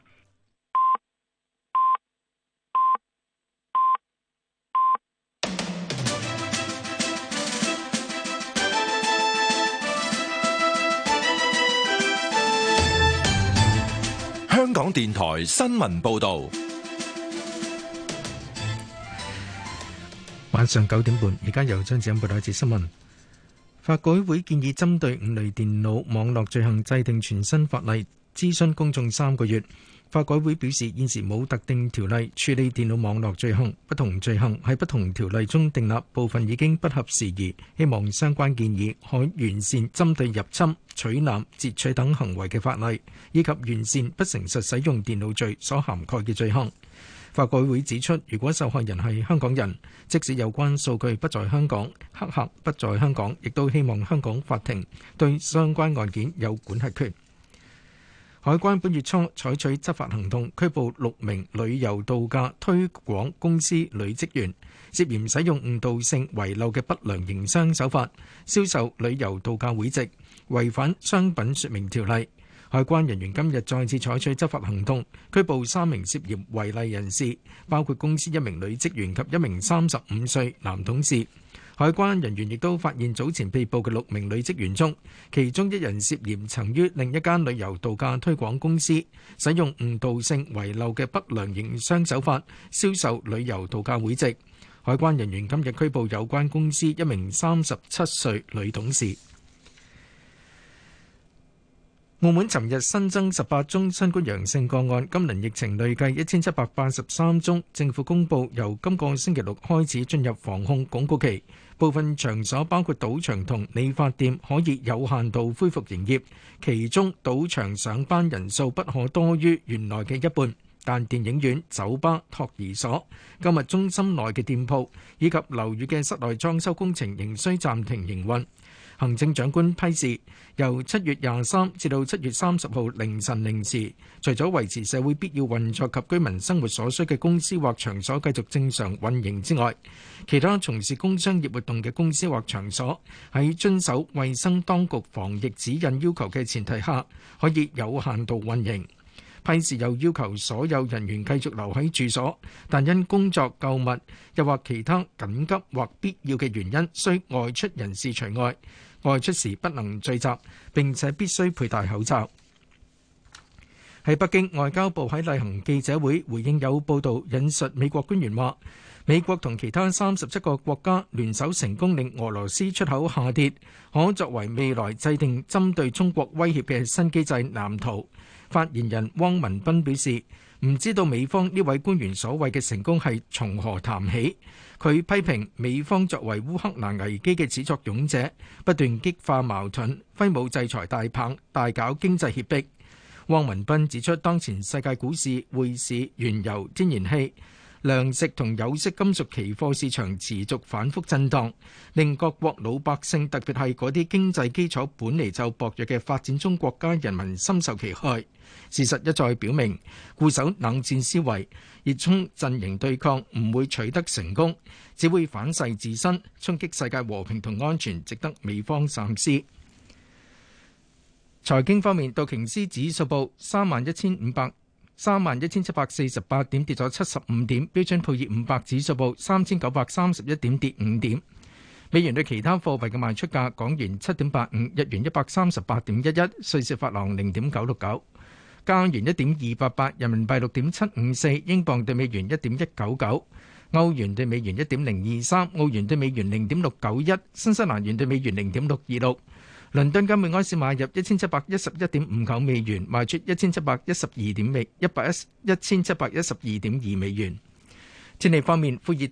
香港電台新聞報導， 晚上九點半，而家由張子欣報道一節新聞。法改會建議針對五類電腦網絡罪行制定全新法例，諮詢公眾三個月。法改會表示，現時冇特定條例處理電腦網絡罪行，不同罪行喺不同條例中訂立，部分已經不合時宜。希望相關建議可完善針對入侵、取攬、截取等行為嘅法例，以及完善不誠實使用電腦罪所涵蓋嘅罪行。法改會指出，如果受害人係香港人，即使有關數據不在香港，黑客不在香港，亦都希望香港法庭對相關案件有管轄權。海關本月初採取執法行動，拘捕六名旅遊度假推廣公司女職員，涉嫌使用誤導性遺漏嘅不良營商手法，銷售旅遊度假會籍，違反商品說明條例。海關人員今日再次採取執法行動，拘捕三名涉嫌違例人士，包括公司一名女職員及一名三十五歲男董事。海關人員亦都發現早前被捕嘅六名女職員中，其中一人涉嫌曾於另一間旅遊度假推廣公司使用誤導性遺漏嘅不良營商手法，銷售旅遊度假會籍。海關人員今日拘捕有關公司一名三十七歲女董事。澳門尋日新增十八宗新冠陽性個案，今輪疫情累計一千七百八十三宗。政府公布由今個星期六開始進入防控鞏固期，部分場所包括賭場同理髮店可以有限度恢復營業，其中賭場上班人數不可多於原來嘅一半，但電影院、酒吧、托兒所、購物中心內嘅店鋪以及樓宇嘅室內裝修工程仍需暫停營運。行政長官批示，由七月廿三至到七月三十號凌晨零時，除咗維持社會必要運作及居民生活所需嘅公司或場所繼續正常運營之外，其他從事工商業活動嘅公司或場所，喺遵守衛生當局防疫指引要求嘅前提下，可以有限度運營。批示又要求所有人員繼續留喺住所，但因工作、購物又或其他緊急或必要嘅原因，需外出人士除外。外出時不能聚集，並且必須佩戴口罩。喺北京，外交部喺例行記者會回應有報道引述美國官員話，美國同其他三十七個國家聯手成功令俄羅斯出口下跌，可作為未來制定針對中國威脅嘅新機制藍圖。發言人汪文斌表示，唔知道美方呢位官員所謂嘅成功係從何談起。佢批評美方作為烏克蘭危機嘅始作俑者，不斷激化矛盾，揮舞制裁大棒，大搞經濟脅迫。汪文斌指出，當前世界股市、匯市、原油、天然氣、糧食同有色金屬期貨市場持續反覆震盪，令各國老百姓，特別係嗰啲經濟基礎本嚟就薄弱嘅發展中國家人民深受其害。事實一再表明，固守冷戰思維、熱衷陣營對抗唔會取得成功，只會反噬自身，衝擊世界和平同安全，值得美方三思。財經方面，道瓊斯指數報三萬一千五百三萬一千七百四十八點，跌咗七十五點；標準普爾五百指數報三千九百三十一點，跌五點。美元對其他貨幣嘅賣出價：港元七點八五，日元一百三十八點一一，瑞士法郎零點九六九。加元一點二八八，人民幣六點七五四，英鎊對美元一點一九九，歐元對美元一點零二三，澳元對美元零點六九一，新西蘭元對美元零點六二六。倫敦金每安士買入一千七百一十一點五九美元，賣出一千七百一十二點美一百一一千七百一十二點二美元。天氣方面，副熱帶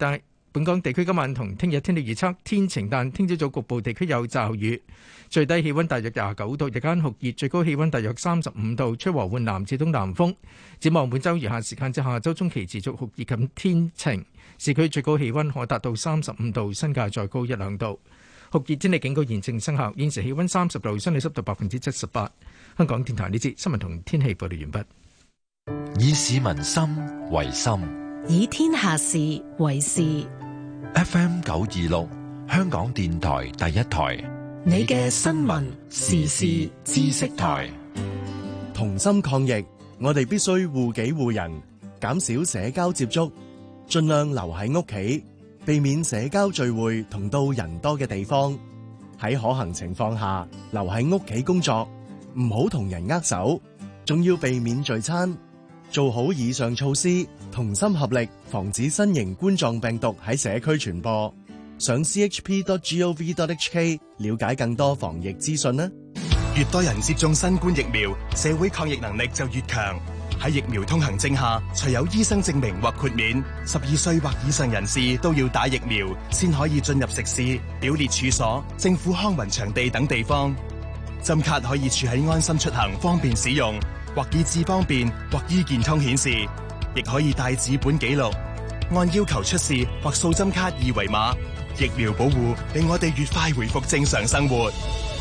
本港地區今晚同聽日天氣預測天晴，但聽朝早局部地區有驟雨，最低氣溫大約廿九度，日間酷熱，最高氣溫大約三十五度，吹和緩南至東南風。展望本週餘下時間至下週中期持續酷熱及天晴，市區最高氣溫可達到三十五度，新界再高一兩度。酷熱天氣警告現正生效，現時氣溫三十度，相對濕度百分之七十八。香港電台呢節新聞同天氣報道完畢。 以市民心為心， 以天下事為事。 F M 九二六，香港電台第一台， 你嘅新聞時事知識台。 同心抗疫，我哋必須護己護人，減少社交接觸，盡量留喺屋企，避免社交聚會同到人多嘅地方。喺可行情況下，留喺屋企工作，唔好同人握手，仲要避免聚餐。做好以上措施，同心合力，防止新型冠狀病毒喺社區傳播。上 c h p dot gov dot h k 了解更多防疫資訊啦。 越多人接種新冠疫苗，社會抗疫能力就越強。喺疫苗通行證下，除有醫生證明或豁免，十二歲或以上人士都要打疫苗，先可以進入食肆、表列處所、政府康文場地等地方。針卡可以儲喺安心出行，方便使用。或以智方便，或醫健通顯示，亦可以帶紙本記錄，按要求出示或掃針卡二維碼。疫苗保護令我哋越快回復正常生活。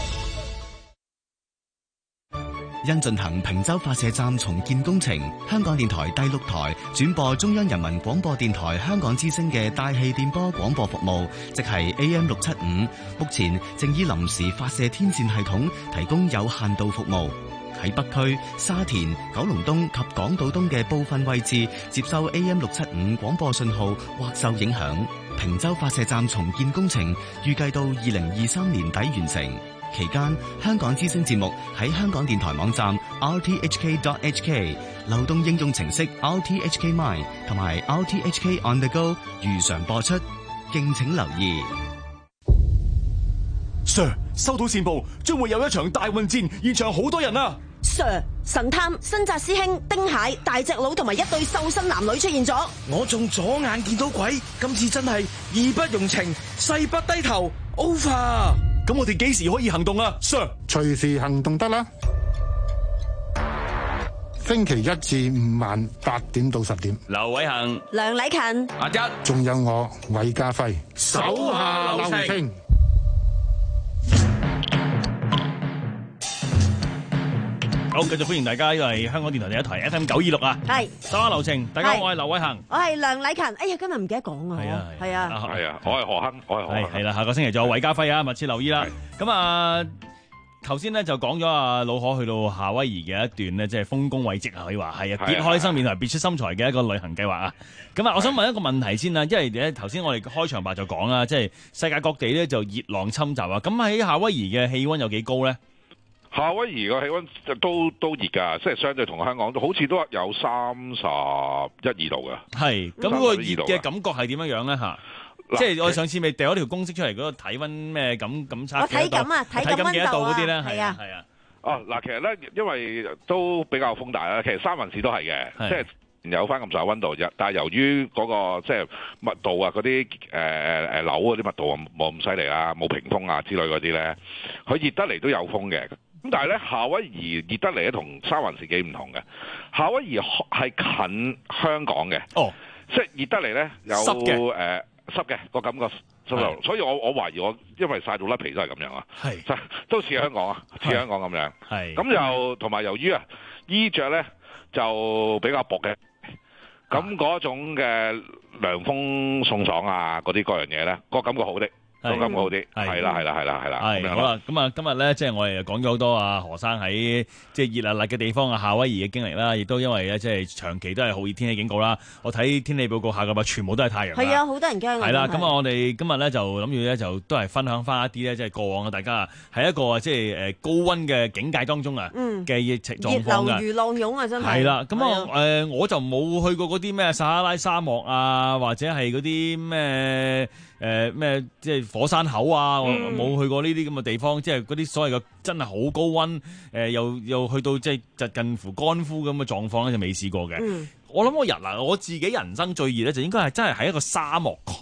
因進行坪洲發射站重建工程，香港電台第六台轉播中央人民廣播電台香港之聲嘅大氣電波廣播服務，即係 A M 六七五，目前正以臨時發射天線系統提供有限度服務。喺北區、沙田、九龍東及港島東嘅部分位置接收 A M 六七五廣播信號或受影響。坪洲發射站重建工程預計到二零二三年底完成，期間香港之聲節目喺香港電台網站 r t h k dot h k、流動應用程式 r t h k mine 同埋 r t h k on the go 如常播出，敬請留意。 Sir， 收到線報，將會有一場大混戰，現場好多人啊！ Sir， 神探、新紮師兄、丁蟹、大隻佬同埋一對瘦身男女出現咗。 我仲左眼見到鬼，今次真係義不容情，誓不低頭。Over。 咁我哋幾時可以行動啊 ，Sir？ 隨時行動得啦。星期一至五晚八點到十點。 劉偉恒、 梁禮勤、 阿一， 仲有我韋家輝， 手下留情。 好，繼續歡迎大家，因為香港電台第一台 F M 九二六啊。 係。 手下留情，大家好，我係劉偉恒， 我係梁禮勤。哎呀，今日唔記得講啊。 係啊， 係啊， 係啊，我係何亨，我係何亨。 係啦，下個星期仲有韋家輝啊，密切留意啦。咁啊，頭先咧就講咗啊，老可去到夏威夷嘅一段呢，即係豐功偉績啊，可以話係啊，別開生面同埋別出心裁嘅一個旅行計劃啊。咁啊，我想問一個問題先啦，因為咧頭先我哋開場白就講啦，即係世界各地咧就熱浪侵襲啊。咁喺夏威夷嘅氣溫有幾高咧？ 夏威夷個氣溫都都熱㗎，即係相對同香港都好似都有三十一二度㗎。係， 咁個熱嘅感覺係點樣樣咧嚇？即係我上次咪掉咗條公式出嚟嗰個體溫咩咁咁測？ 我體感啊，體感溫幾多度嗰啲咧？ 係啊， 係啊。哦，嗱，其實咧，因為都比較風大啦，其實三藩市都係嘅，即係有翻咁上下溫度啫。但係由於嗰個即係密度啊，嗰啲誒誒誒樓嗰啲密度啊冇咁犀利啊，冇屏風啊之類嗰啲咧，佢熱得嚟都有風嘅。咁但係咧，夏威夷熱得嚟咧，同三藩市幾唔同嘅。夏威夷係近香港嘅，哦，即係熱得嚟咧有誒濕嘅個感覺濕度，所以我我懷疑我因為曬到甩皮都係咁樣啊，係都似香港啊，似香港咁樣，係咁就同埋由於啊衣着咧就比較薄嘅，咁嗰種嘅涼風送爽啊，嗰啲各樣嘢咧，個感覺好啲。都感覺好啲，係啦係啦係啦係啦， 係好啦。咁啊，今日咧即係我哋講咗好多啊何生喺即係熱辣辣嘅地方啊夏威夷嘅經歷啦，亦都因為咧即係長期都係酷熱天氣警告啦。我睇天氣報告下嘅話，全部都係太陽。 係啊，好多人驚。 係啦，咁啊，我哋今日咧就諗住咧就都係分享翻一啲咧，即係過往嘅大家喺一個即係誒高溫嘅境界當中啊嘅疫情狀況嘅。熱流如浪湧啊，真係。係啦，咁啊誒，我就冇去過嗰啲咩撒哈拉沙漠啊，或者係嗰啲咩。誒咩、呃、即係火山口啊！我冇去過呢啲咁嘅地方，即係嗰啲所謂嘅真係好高溫，誒、呃、又又去到即係就近乎乾枯咁嘅狀況咧，就未試過嘅。嗯、我諗我人啊，我自己人生最熱咧，就應該係真係喺一個沙漠區。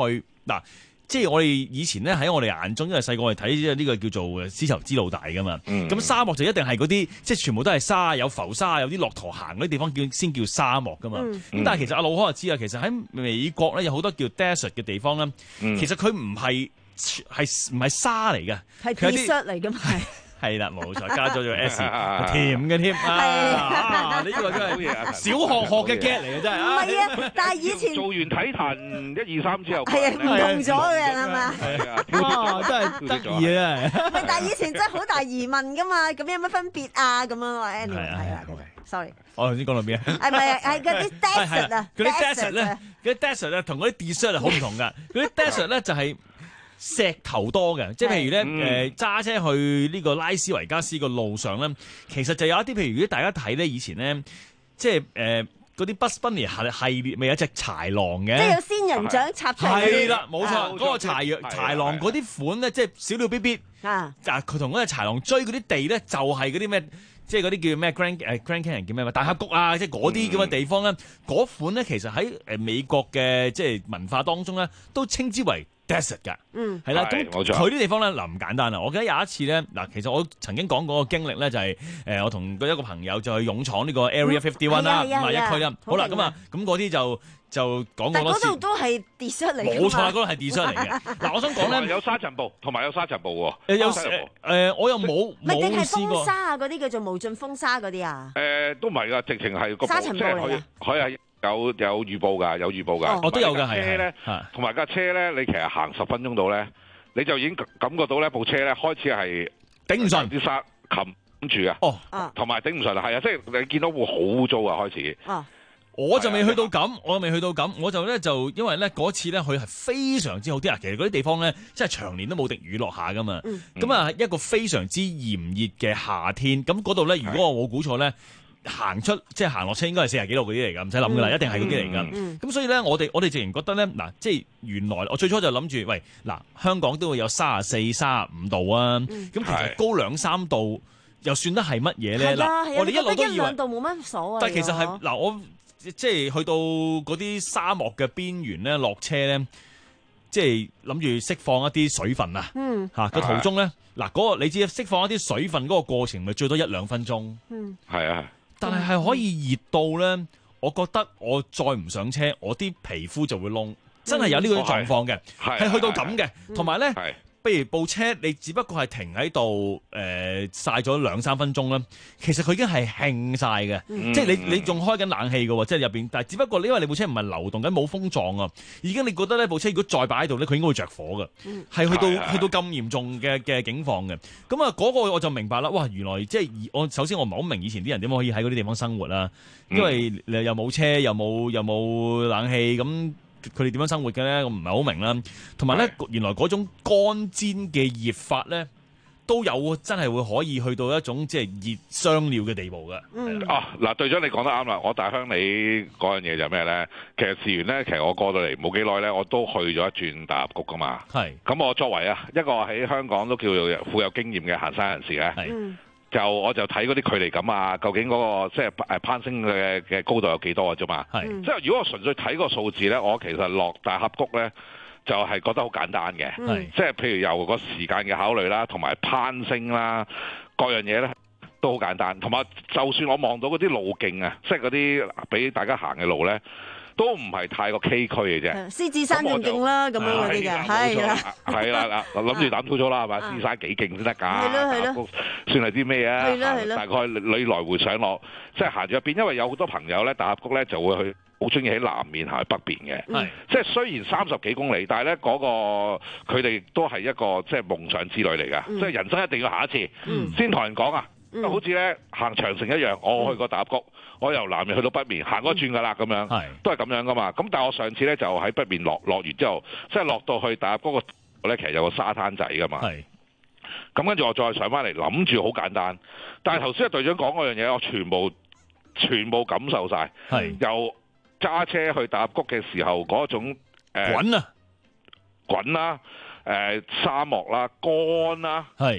嗱。即係我哋以前咧喺我哋眼中，因為細個我哋睇呢個叫做絲綢之路大噶嘛，咁、嗯、沙漠就一定係嗰啲即係全部都係沙，有浮沙，有啲駱駝行嗰啲地方叫先叫沙漠噶嘛。咁、嗯、但係其實阿老可就知啊，其實喺美國咧有好多叫 desert 嘅地方咧、嗯，其實佢唔係係唔係沙嚟嘅， 係 desert 嚟㗎嘛。 係啦，冇錯，加咗個 S， 甜嘅添啊！呢個真係小學學嘅 get 嚟嘅真係。 唔係啊，但係以前做完體壇一二三之後， 係啊，唔同咗嘅係嘛？ 係啊， 哇，真係得意啊！ 唔係，但係以前真係好大疑問㗎嘛，咁有乜分別啊？咁樣話 anyway 係啦 ，sorry。 我頭先講到邊啊？ 係咪係嗰啲 desert 啊？ 嗰啲 desert 咧，嗰啲 desert 咧同嗰啲 desert 係好唔同㗎。嗰啲 desert 咧就係石頭多嘅，即係譬如咧，誒揸、呃、車去呢個拉斯維加斯個路上咧，其實就有一啲，譬如如果大家睇咧，以前咧，即係誒嗰啲 Bugs Bunny 系列，咪有一隻豺狼嘅， 即係有仙人掌插出嚟。 係啦，冇錯，嗰、嗰個豺豺狼嗰啲款咧，即係小鳥 B B 啊，佢同嗰隻豺狼追嗰啲地咧，就係嗰啲咩？即係嗰啲叫咩 Grand 誒 Grand Canyon 叫咩？大峽谷啊，即係嗰啲咁嘅地方咧，嗰、嗯、款咧其實喺誒美國嘅即係文化當中咧，都稱之為 desert 㗎。嗯，係啦，咁佢啲地方咧嗱唔簡單啦。我記得有一次咧嗱，其實我曾經講過個經歷咧，就係、是、誒我同一個朋友就去勇闖呢個 Area fifty-one 啦，五十一區啦。好啦，咁啊，咁嗰啲就就講過多次。但嗰度都係 desert 嚟㗎。冇錯啦，嗰度係 desert 嚟嘅。嗱，我想講咧， 有沙塵暴，同埋有沙塵暴喎。 誒有誒、呃，我又冇冇定係試過。 風沙啊，嗰啲叫做無盡風沙嗰啲啊？ 誒、呃，都唔係㗎，直情係個沙塵暴嚟㗎。 佢係有有預報㗎，有預報㗎。 我都有㗎，係車咧，同埋架車咧，你其實行十分鐘到咧，你就已經感覺到呢部車咧開始係頂唔順啲沙冚住啊。 哦， 同埋頂唔順啊，係啊，即係你見到會好污糟啊，開始。 哦。 我就未去到咁，我未去到咁，我就咧就因為咧嗰次咧佢係非常之好啲啊！其實嗰啲地方咧，即係長年都冇滴雨落下噶嘛。咁、嗯、啊，一個非常之炎熱嘅夏天，咁嗰度咧，如果我冇估錯咧，行出即係行落車應該係四十幾度嗰啲嚟㗎，唔使諗㗎啦，一定係嗰啲嚟㗎。咁、嗯嗯、所以咧，我哋我哋直情覺得咧，嗱，即係原來我最初就諗住，喂，嗱，香港都會有三十四、三十五度啊，咁、嗯、其實高兩三度又算得係乜嘢咧？嗱，我哋一路都以為一兩度冇乜所謂。 但係其實係嗱我。即係去到嗰啲沙漠嘅邊緣咧，落車咧，即係諗住釋放一啲水分啊！嗯，嚇個途中咧，嗱嗰個你知釋放一啲水分嗰個過程，咪最多一兩分鐘。嗯，係啊，但係係可以熱到咧，我覺得我再唔上車，我啲皮膚就會燶，真係有呢個狀況嘅，係去到咁嘅，同埋咧。譬如部車你只不過係停喺度誒曬咗兩三分鐘啦，其實佢已經係興晒嘅，嗯、即係你你仲開緊冷氣嘅喎，即係入邊，但係只不過因為你部車唔係流動緊冇風撞啊，已經你覺得呢部車如果再擺喺度咧，佢應該會着火嘅，係、嗯、去到去到咁嚴重嘅嘅境況嘅。咁啊嗰個我就明白啦，哇！原來即係我首先我唔係好明以前啲人點可以喺嗰啲地方生活啦，因為又冇車又冇又冇冷氣咁。佢哋點樣生活嘅咧？我唔係好明啦。同埋咧，原來嗰種乾煎嘅熱法咧，都有真係會可以去到一種即係熱傷了嘅地步嘅。 嗯。哦，嗱，隊長你講得啱啦。我大鄉里嗰樣嘢就係咩咧？其實事緣咧，其實我過到嚟冇幾耐咧，我都去咗一轉大峽谷噶嘛。係。咁我作為啊一個喺香港都叫做富有經驗嘅行山人士咧。係。嗯。就我就睇嗰啲距離感啊，究竟嗰、那個即係誒攀升嘅嘅高度有幾多嘅啫嘛？係，即係如果我純粹睇個數字咧，我其實落大峽谷咧就係、是、覺得好簡單嘅，即係譬如由個時間嘅考慮啦，同埋攀升啦，各樣嘢咧都好簡單。同埋就算我望到嗰啲路徑啊，即係嗰啲俾大家行嘅路咧。都唔係太過崎嶇嘅啫，獅子山咁勁啦，咁樣嗰啲嘅，係啦，係啦，嗱，諗住膽粗粗啦，係嘛？獅子山幾勁先得㗎？係咯係咯，算係啲咩啊？係咯係咯，大概你來回上落，即係行住入邊，因為有好多朋友咧，大峽谷咧就會去，好中意喺南面行去北邊嘅，係，即係雖然三十幾公里，但係咧嗰個佢哋都係一個即係夢想之旅嚟㗎，即係人生一定要行一次，先同人講啊。嗯、好似咧行長城一樣，我去過大峽谷，我由南面去到北面行嗰轉噶啦，咁樣，都係咁樣噶嘛。咁但係我上次咧就喺北面落落完之後，即係落到去大峽谷個咧，其實有個沙灘仔噶嘛。咁跟住我再上翻嚟，諗住好簡單。但係頭先阿隊長講嗰樣嘢，我全部全部感受晒。由揸車去大峽谷嘅時候嗰種誒滾啊滾啦，誒、呃、沙漠啦乾啦。係。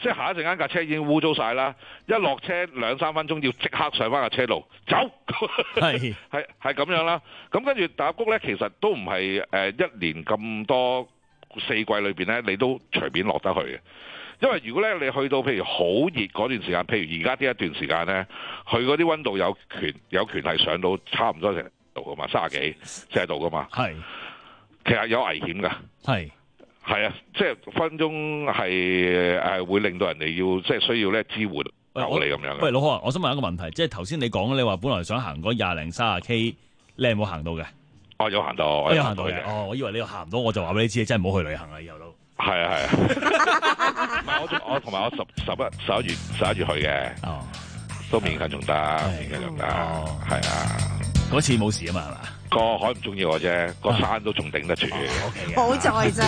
即係下一陣間架車已經污糟晒啦，一落車兩三分鐘要即刻上翻架車路走，係係係咁樣啦。咁跟住大峽谷咧，其實都唔係誒一年咁多四季裏邊咧，你都隨便落得去嘅。因為如果咧你去到譬如好熱嗰段時間，譬如而家呢一段時間咧，佢嗰啲溫度有權有權係上到差唔多成度噶嘛，三十幾四十度噶嘛。係，其實有危險㗎。係。係啊，即係分鐘係誒會令到人哋要即係需要咧支援救你咁樣。 喂，老何啊，我想問一個問題，即係頭先你講你話本來想行嗰廿零三十 K， 你係冇行到嘅？ 哦，有行到， 我有行到嘅。哦，我以為你又行唔到，我就話俾你知，真係唔好去旅行啦，以後都。 係啊係啊。唔係我我同埋我十十一十一月十一月去嘅。哦。都勉強仲得，勉強仲得，係啊。 嗰次冇事啊嘛，係嘛？ 個海唔中意我啫，個山都仲頂得住。 好在啫。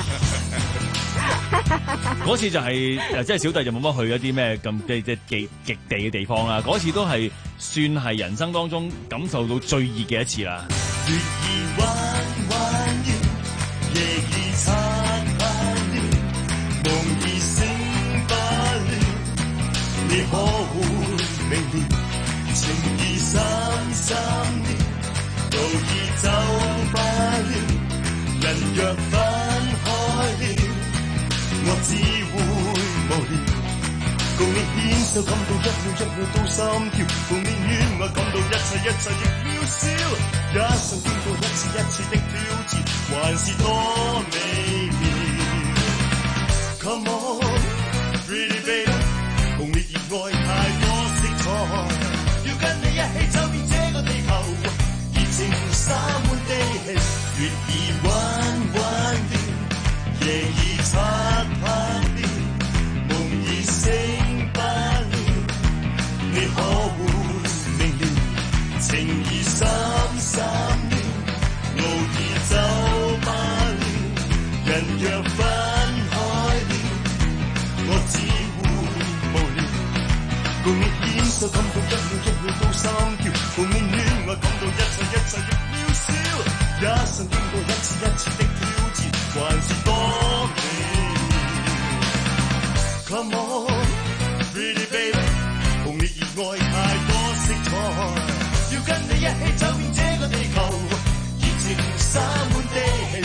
嗰次就係、是、即係小弟就冇乜去一啲咩咁即係即係極極地嘅地方啦。嗰次都係算係人生當中感受到最熱嘅一次啦。 月兒彎彎圓，夜兒擦擦亂，夢兒醒不了，你可會明了？情義深深了，路已走不了，人若分開了，我只會無聊。共你牽手感到一秒一秒都心跳，共你戀愛感到一切一切亦渺小，一生經過一次一次的挑戰，還是多美妙。Come on, pretty baby， 共你熱愛太多色彩。跟你一起走遍這個地球，熱情灑滿地氣，月兒彎彎亂，夜兒擦擦亂，夢兒醒不了，你可會明了？情兒深深了，路兒走不了，人若分開了，我只會無聊。共你牽手感到一秒一秒都心跳，共你戀愛感到一切一切亦渺小，一生經過一次一次的挑戰，還是多美妙。Come on, pretty baby， 共你熱愛太多色彩，要跟你一起走遍這個地球，熱情灑滿地氣。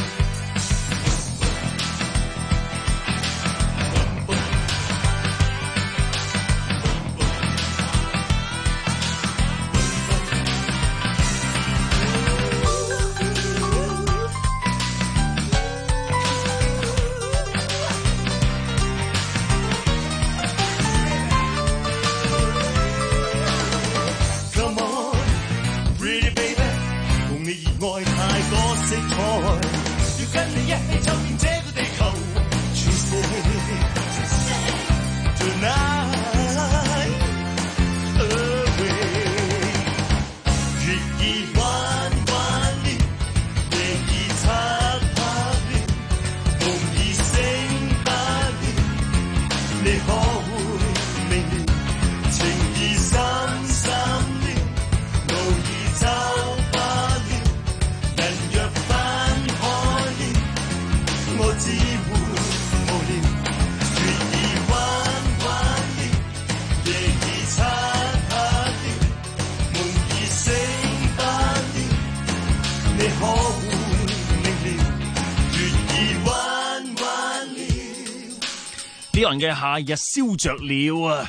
啲人嘅夏日燒着了啊！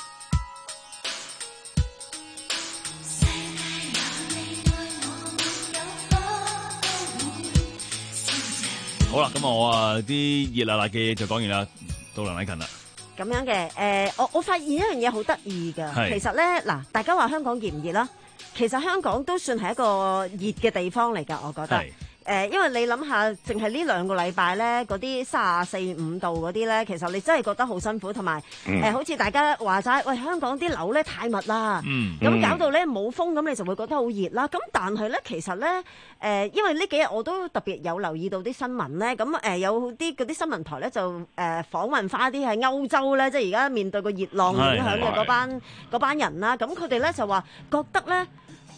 好啦，咁我啊啲熱辣辣嘅嘢就講完啦，到梁禮勤啦。 咁樣嘅，誒、呃，我我發現一樣嘢好得意㗎。其實咧，嗱，大家話香港熱唔熱啦？其實香港都算係一個熱嘅地方嚟㗎，我覺得。誒、呃，因為你諗下，淨係呢兩個禮拜咧，嗰啲三十四五度嗰啲咧，其實你真係覺得好辛苦，同埋誒，好似大家話齋，喂，香港啲樓咧太密啦，咁、嗯、搞到咧冇風，咁你就會覺得好熱啦。咁但係咧，其實咧，誒、呃，因為呢幾日我都特別有留意到啲新聞咧，咁誒、呃、有啲嗰啲新聞台咧就誒、呃、訪問翻啲喺歐洲咧，即係而家面對個熱浪影響嘅嗰班嗰班人啦，咁佢哋咧就話覺得咧。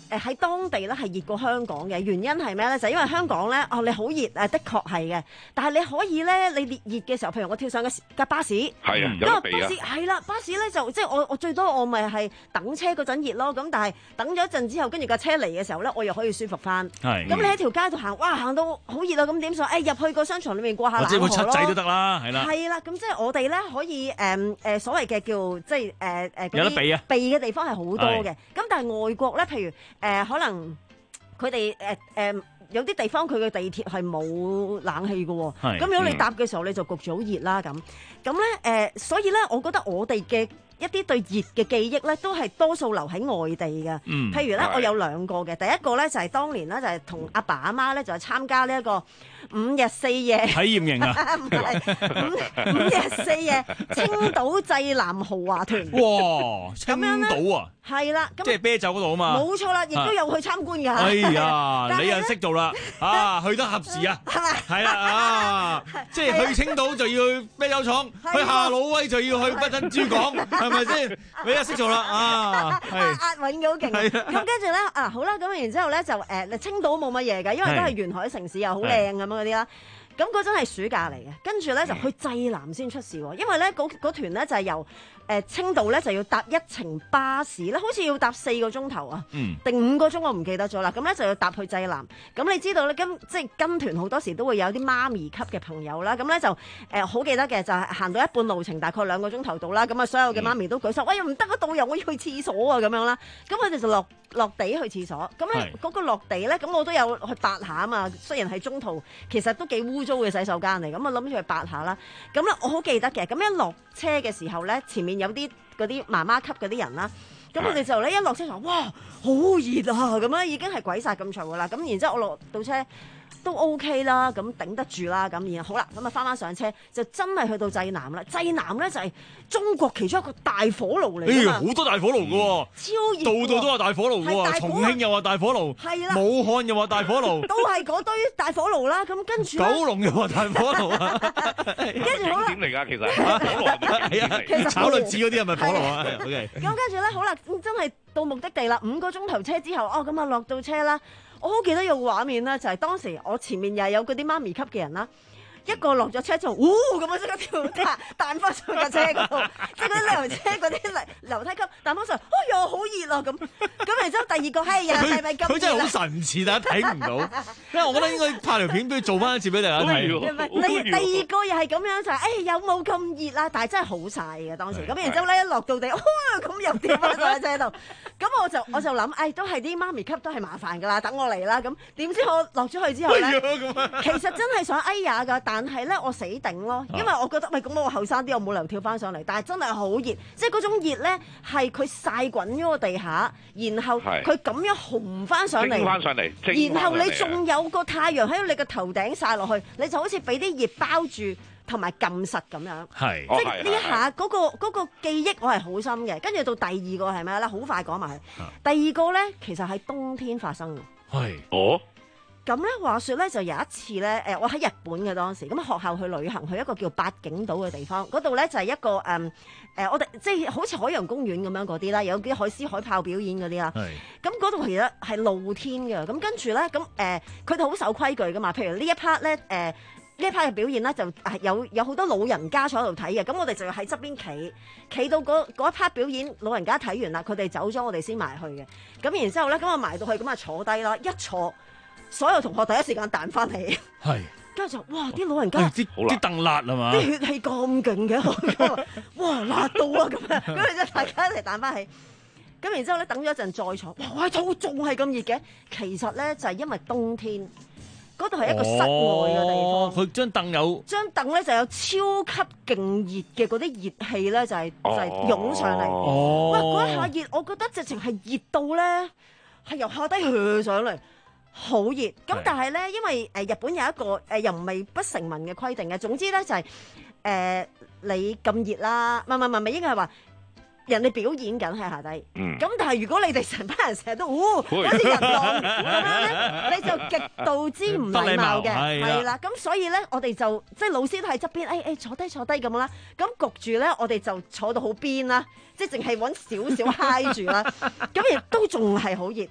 誒喺當地咧係熱過香港嘅，原因係咩咧？就係、因為香港咧，哦你好熱誒，的確係嘅。但係你可以咧，你熱熱嘅時候，譬如我跳上嘅架巴士， 係啊， 咁有得避啊巴士係啦，巴士咧就即係我我最多我咪係等車嗰陣熱咯。咁但係等咗一陣之後，跟住架車嚟嘅時候咧，我又可以舒服翻。 係。 咁你喺條街度行，哇行到好熱啊！咁點算？誒入去個商場裏面過下冷河咯。 或者會七仔都得啦，係啦。 係啦，咁即係我哋咧可以誒誒、呃、所謂嘅叫即係誒誒有得避啊！ 避嘅地方係好多嘅。咁但係外國咧，譬如誒、呃、可能佢哋誒誒有啲地方佢嘅地鐵係冇冷氣嘅喎。咁如果你搭嘅時候，你就焗住好熱啦咁。咁咧誒，所以咧，我覺得我哋嘅一啲對熱嘅記憶咧，都係多數留喺外地嘅。嗯、譬如咧，我有兩個嘅，第一個咧就係、是、當年咧就係同阿爸阿媽咧就係、是、參加呢一個五日四夜體驗營啊， 唔係五五日四夜青島濟南豪華團。 哇！青島啊， 係啦， 即係啤酒嗰度啊嘛。 冇錯啦，亦都有去參觀㗎。 哎呀，你又識做啦啊！去得合時啊，係啦啊，即係去青島就要去啤酒廠，去下魯威就要去北珍珠港。係咪先？你又識做啦啊！係押韻嘅好勁。咁跟住咧啊，好啦，咁然之後咧就誒、呃，青島冇乜嘢㗎，因為都係沿海城市又好靚咁樣嗰啲啦。咁嗰陣係暑假嚟嘅，跟住咧就去濟南先出事喎，因為咧嗰嗰團咧就係由誒、呃、青島咧就要搭一程巴士咧，好似要搭四個鐘頭啊， 嗯、 定五個鐘我唔記得咗啦。咁咧就要搭去濟南。咁你知道咧跟即係跟團好多時都會有啲媽咪級嘅朋友啦。咁咧就誒好、呃、記得嘅就係行到一半路程，大概兩個鐘頭到啦。咁啊所有嘅媽咪都舉手，嗯、喂唔得啊，導遊我要去廁所啊咁樣啦。咁佢哋就落落地去廁所。咁咧嗰個落地咧，咁我都有去八下啊嘛。雖然係中途，其實都幾污糟嘅洗手間嚟。咁我諗住去八下啦。咁咧我好記得嘅。咁一落車嘅時候咧，前面有啲嗰啲媽媽級嗰啲人啦。咁佢哋就咧一落車就話：哇，好熱啊！咁樣已經係鬼殺咁嘈噶啦。咁然之後我落到車都 OK 啦，咁頂得住啦。咁然後好啦，咁啊翻翻上車就真係去到濟南啦。濟南咧就係中國其中一個大火爐嚟㗎嘛。 好多大火爐㗎喎， 超熱， 度度都話大火爐㗎喎。重慶又話大火爐， 係啦， 武漢又話大火爐， 都係嗰堆大火爐啦。咁跟住九龍又話大火爐啊。 跟住好啦， 點嚟㗎？其實火爐係啊， 其實炒栗子嗰啲係咪火爐啊？OK。 咁跟住咧，好啦，真係到目的地啦，五個鐘頭車之後，哦咁啊落到車啦。我好記得有個畫面咧，就係、是、當時我前面又係有嗰啲媽咪級嘅人啦，一個落咗車之後，呜咁樣即刻跳彈彈翻上架車嗰度，即係嗰啲旅遊車嗰啲樓梯級彈翻上，哎呀好熱啊咁，咁然之後第二個係呀係咪咁熱？ 佢真係好神似，大家睇唔到，因為我覺得應該拍條片俾佢做翻一次俾大家睇。 第第二個又係咁樣就係、是，誒、哎、有冇咁熱啊？但係真係好曬嘅當時，咁然之後咧一落到地，咁、哦、又掉翻上車度，咁我就我就諗，誒、哎、都係啲媽咪級都係麻煩㗎啦，等我嚟啦。咁點知我落咗去之後咧，其實真係想哎呀㗎，但係咧我死頂咯，因為我覺得喂咁我後生啲，我冇理由跳翻上嚟，但係真係好熱，即係嗰種熱咧係佢曬滾咗個地下，然後佢咁樣紅翻上嚟， 翻上嚟， 然後你仲有個太陽喺你個頭頂曬落去，你就好似俾啲熱包住同埋撳實咁樣， 係即係呢一下嗰個嗰個記憶我係好深嘅。跟住到第二個係咩咧？好快講埋。第二個咧其實係冬天發生嘅。 係哦。 咁咧話說咧就有一次咧，誒我喺日本嘅當時，咁學校去旅行去一個叫八景島嘅地方，嗰度咧就係一個誒誒、嗯呃、我哋即係好似海洋公園咁樣嗰啲啦，有啲海獅海豹表演嗰啲啦。係。咁嗰度其實係露天嘅，咁跟住咧咁誒佢哋好守規矩噶嘛，譬如呢一 part 咧誒。呃呢一 part 嘅表現咧就係有有好多老人家坐喺度睇嘅，咁我哋就要喺側邊企，企到嗰一 part 表演，老人家睇完啦，佢哋走咗，我哋先埋去嘅。咁然之後咧，咁我埋到去，咁啊坐低啦，一坐，所有同學第一時間彈翻起，係，跟住就哇啲老人家啲啲凳辣係嘛， 啲血氣咁勁嘅，哇辣到啊咁樣，咁然之後大家一齊彈翻起，咁然之後咧等咗一陣再坐，哇都仲係咁熱嘅，其實咧就係因為冬天。嗰度係一個室外嘅地方， 佢張凳有張凳咧就有超級勁熱嘅嗰啲熱氣咧就係、是、就係、是、湧上嚟， 哦、 哇！嗰一下熱，我覺得直情係熱到咧係由下低去上嚟，好熱。咁但係咧，因為誒日本有一個誒又唔係不成文嘅規定嘅，總之咧就係、是、誒、呃、你咁熱啦，唔係唔係唔係應該係話。人哋表演緊喺下低，咁、嗯、但係如果你哋成班人成日都，哦，好似人浪咁樣咧，你就極度之唔禮貌嘅，係啦。咁所以咧，我哋就即係老師都喺側邊，誒、哎、誒、哎、坐低坐低咁啦。咁焗住咧，我哋就坐到好邊啦，即係淨係揾少少嗨住啦。咁亦都仲係好熱。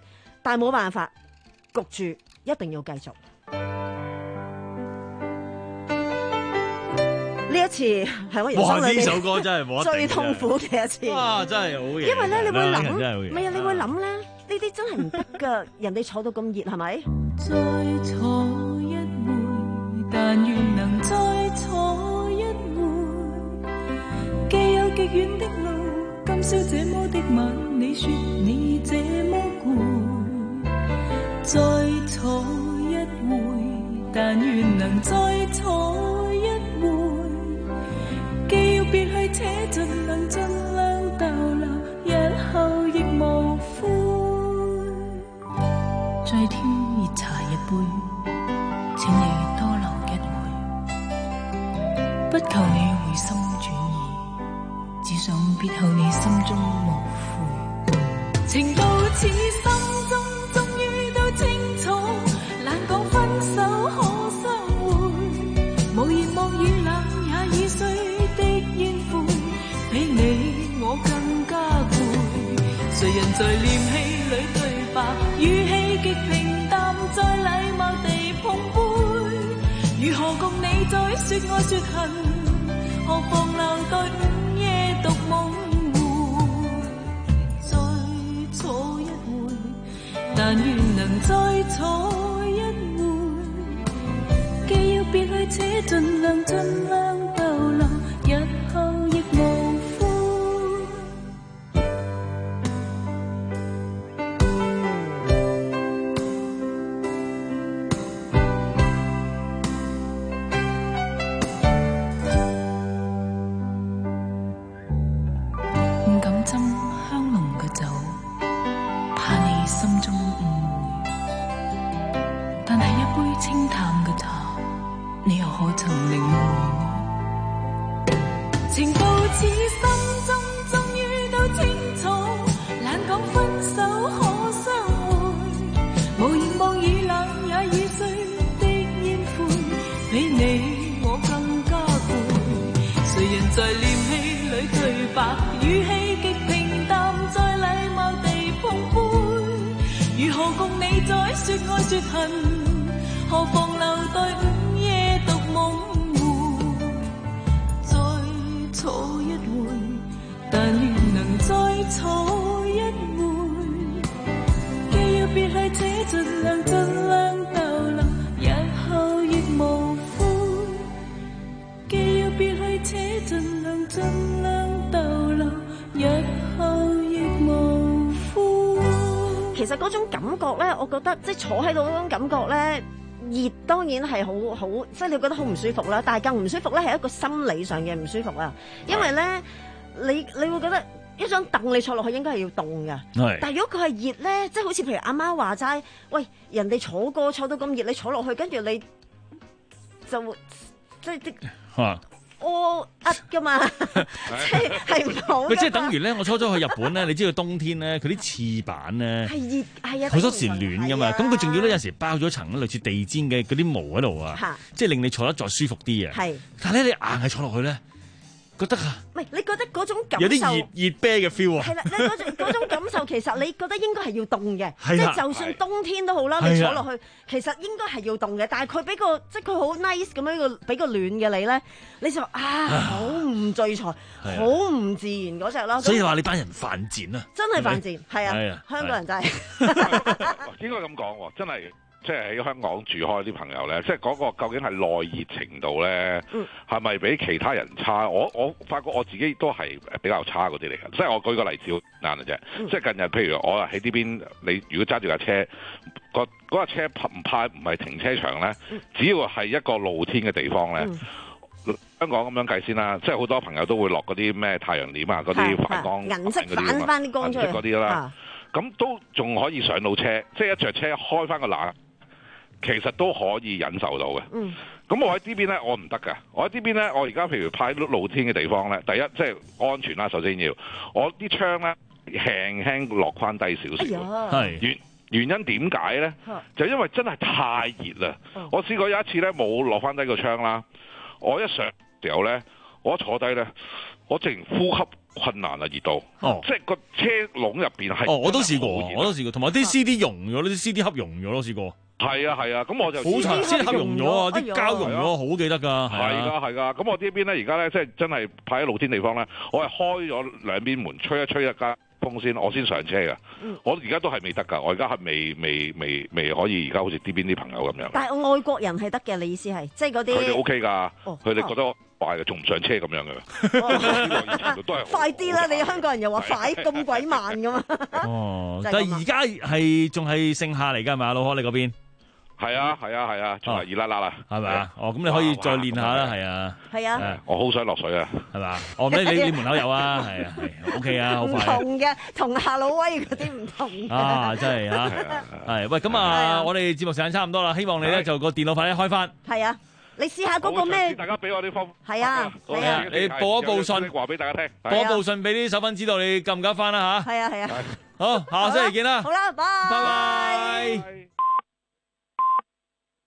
但係冇辦法，焗住一定要繼續。呢一次係我人生裏呢首歌真係冇得頂最痛苦嘅一次。 哇！真係好嘢。 因為咧，你會諗， 唔係啊，你會諗咧，呢啲真係唔得㗎。人哋坐到咁熱，係咪？ 再坐一回，但願能再坐一回。既有極遠的路，今宵這麼的晚，你說你這麼攰。再坐一回，但願能再坐一回。既要別去，且盡能盡量逗留，日後亦無悔。再添熱茶一杯，請你多留一會。不求你回心轉意，只想別後你心中無悔。情到此心中終於都清楚，難講分手可相會。無言望雨冷也已碎的煙灰，比你我更加攰。誰人在念氣裏對白，語氣極平淡，在禮貌地碰杯。如何共你再說愛說恨，何妨留待午夜獨夢回。再坐一回，但願能再坐一回。既要別去，且盡量盡量逗留，日後亦無悔。唔敢斟香濃嘅酒，怕你心中誤會。但係一杯清淡嘅茶，你又可曾領會？情到此心中終於都清楚，懶講分手可相會。無言望雨冷也已碎的煙灰，比你我更加攰。誰人在念氣裏對白，語氣極平淡，在禮貌地碰杯。如何共你再說愛說恨，何妨留待午夜獨夢回。再坐一回，但願能再坐一回。既要別去，且盡量盡量逗留，日後亦無悔。既要別去，且盡量盡量逗留，日後亦無悔。 其實嗰種感覺咧，我覺得即係坐喺度嗰種感覺咧，熱當然係好好，即係你覺得好唔舒服啦。但係更唔舒服咧係一個心理上嘅唔舒服啊，因為咧你你會覺得一張凳你坐落去應該係要凍嘅，但係如果佢係熱咧，即係好似譬如阿媽話齋，喂，人哋坐過坐到咁熱，你坐落去跟住你就會即係啲屙噏噶嘛，即係係唔好㗎嘛。 即係等於咧，我初初去日本咧，你知道冬天咧，佢啲廁板咧係熱係啊， 好多時暖噶嘛，咁佢仲要咧有時包咗層類似地氈嘅嗰啲毛喺度啊，即係令你坐得再舒服啲啊。係，但係咧你硬係坐落去咧，覺得啊， 唔係你覺得嗰種感受有啲熱熱啤嘅 feel 啊。 係啦，你嗰種嗰種感受其實你覺得應該係要凍嘅， 係啦即係就算冬天都好啦， 係你坐落去其實應該係要凍嘅，但係佢俾個即係佢好 nice 咁樣個俾個暖嘅你咧，你就啊好唔聚財，好唔自然嗰隻咯。 所以話你班人犯賤啊！ 真係犯賤，係係啊，香港人真係應該咁講喎，真係。即係喺香港住開啲朋友咧，即係嗰個究竟係耐熱程度咧，係咪比其他人差？我我發覺我自己都係比較差嗰啲嚟嘅。即係我舉個例子好簡單嘅啫。即係近日，譬如我喺呢邊，你如果揸住架車，嗰嗰架車唔怕唔係停車場咧，只要係一個露天嘅地方咧。香港咁樣計先啦，即係好多朋友都會落嗰啲咩太陽簾啊，嗰啲反光銀色反翻啲光出嚟嗰啲啦，咁都仲可以上到車，即係一着車開翻個冷。其實都可以忍受到嘅。咁、嗯、我喺呢邊呢，我唔得㗎。我喺呢邊呢，我而家譬如派露天嘅地方呢，第一即係安全啦，首先要我啲窗呢輕輕落翻低少少。係原原因點解呢？就因為真係太熱啦。嗯、我試過有一次呢，冇落翻低個窗啦，我一上時候呢，我一坐低呢， 我直情呼吸困難啊，熱到， 哦、 即係個車籠入邊係。 哦，我都試過，我都試過，同埋啲 C D 溶咗，啲 C D 盒溶咗咯，試過。 係啊係啊，咁我就好殘，C D 盒溶咗啊，啲膠溶咗，好記得㗎。 係㗎係㗎，咁我呢邊咧而家咧即係真係派喺露天地方咧，我係開咗兩邊門，吹一吹一間風先，我先上車㗎。 嗯、 我而家都係未得㗎，我而家係未未未未可以，而家好似呢邊啲朋友咁樣。 但係外國人係得嘅，你意思係即係嗰啲？ 佢哋 OK 㗎， 哦、 佢哋覺得我快嘅，仲唔上車咁樣嘅。 哦、都快啲啦！你香港人又話快咁鬼慢㗎嘛？ 哦，但係而家係仲係盛夏嚟㗎係咪啊，老柯你嗰邊？ 係啊係啊係啊，仲係熱辣辣啦， 係咪啊？哦，咁你可以再練下啦，係啊。 係啊。 我好想落水啊， 係嘛？哦，你你你門口有啊？係啊係 ，OK 啊，好快。 唔同嘅，同夏老威嗰啲唔同。 啊，真係啊，係喂，咁啊，我哋節目時間差唔多啦，希望你咧就個電腦快啲開翻。 係啊，你試下嗰個咩？ 大家俾我啲方。 係啊係啊，你報一報信， 話俾大家聽。 報一報信俾啲手粉知道你夠唔夠翻啦吓。 係啊係啊。 好，下星期見啦。 好啦，拜拜拜。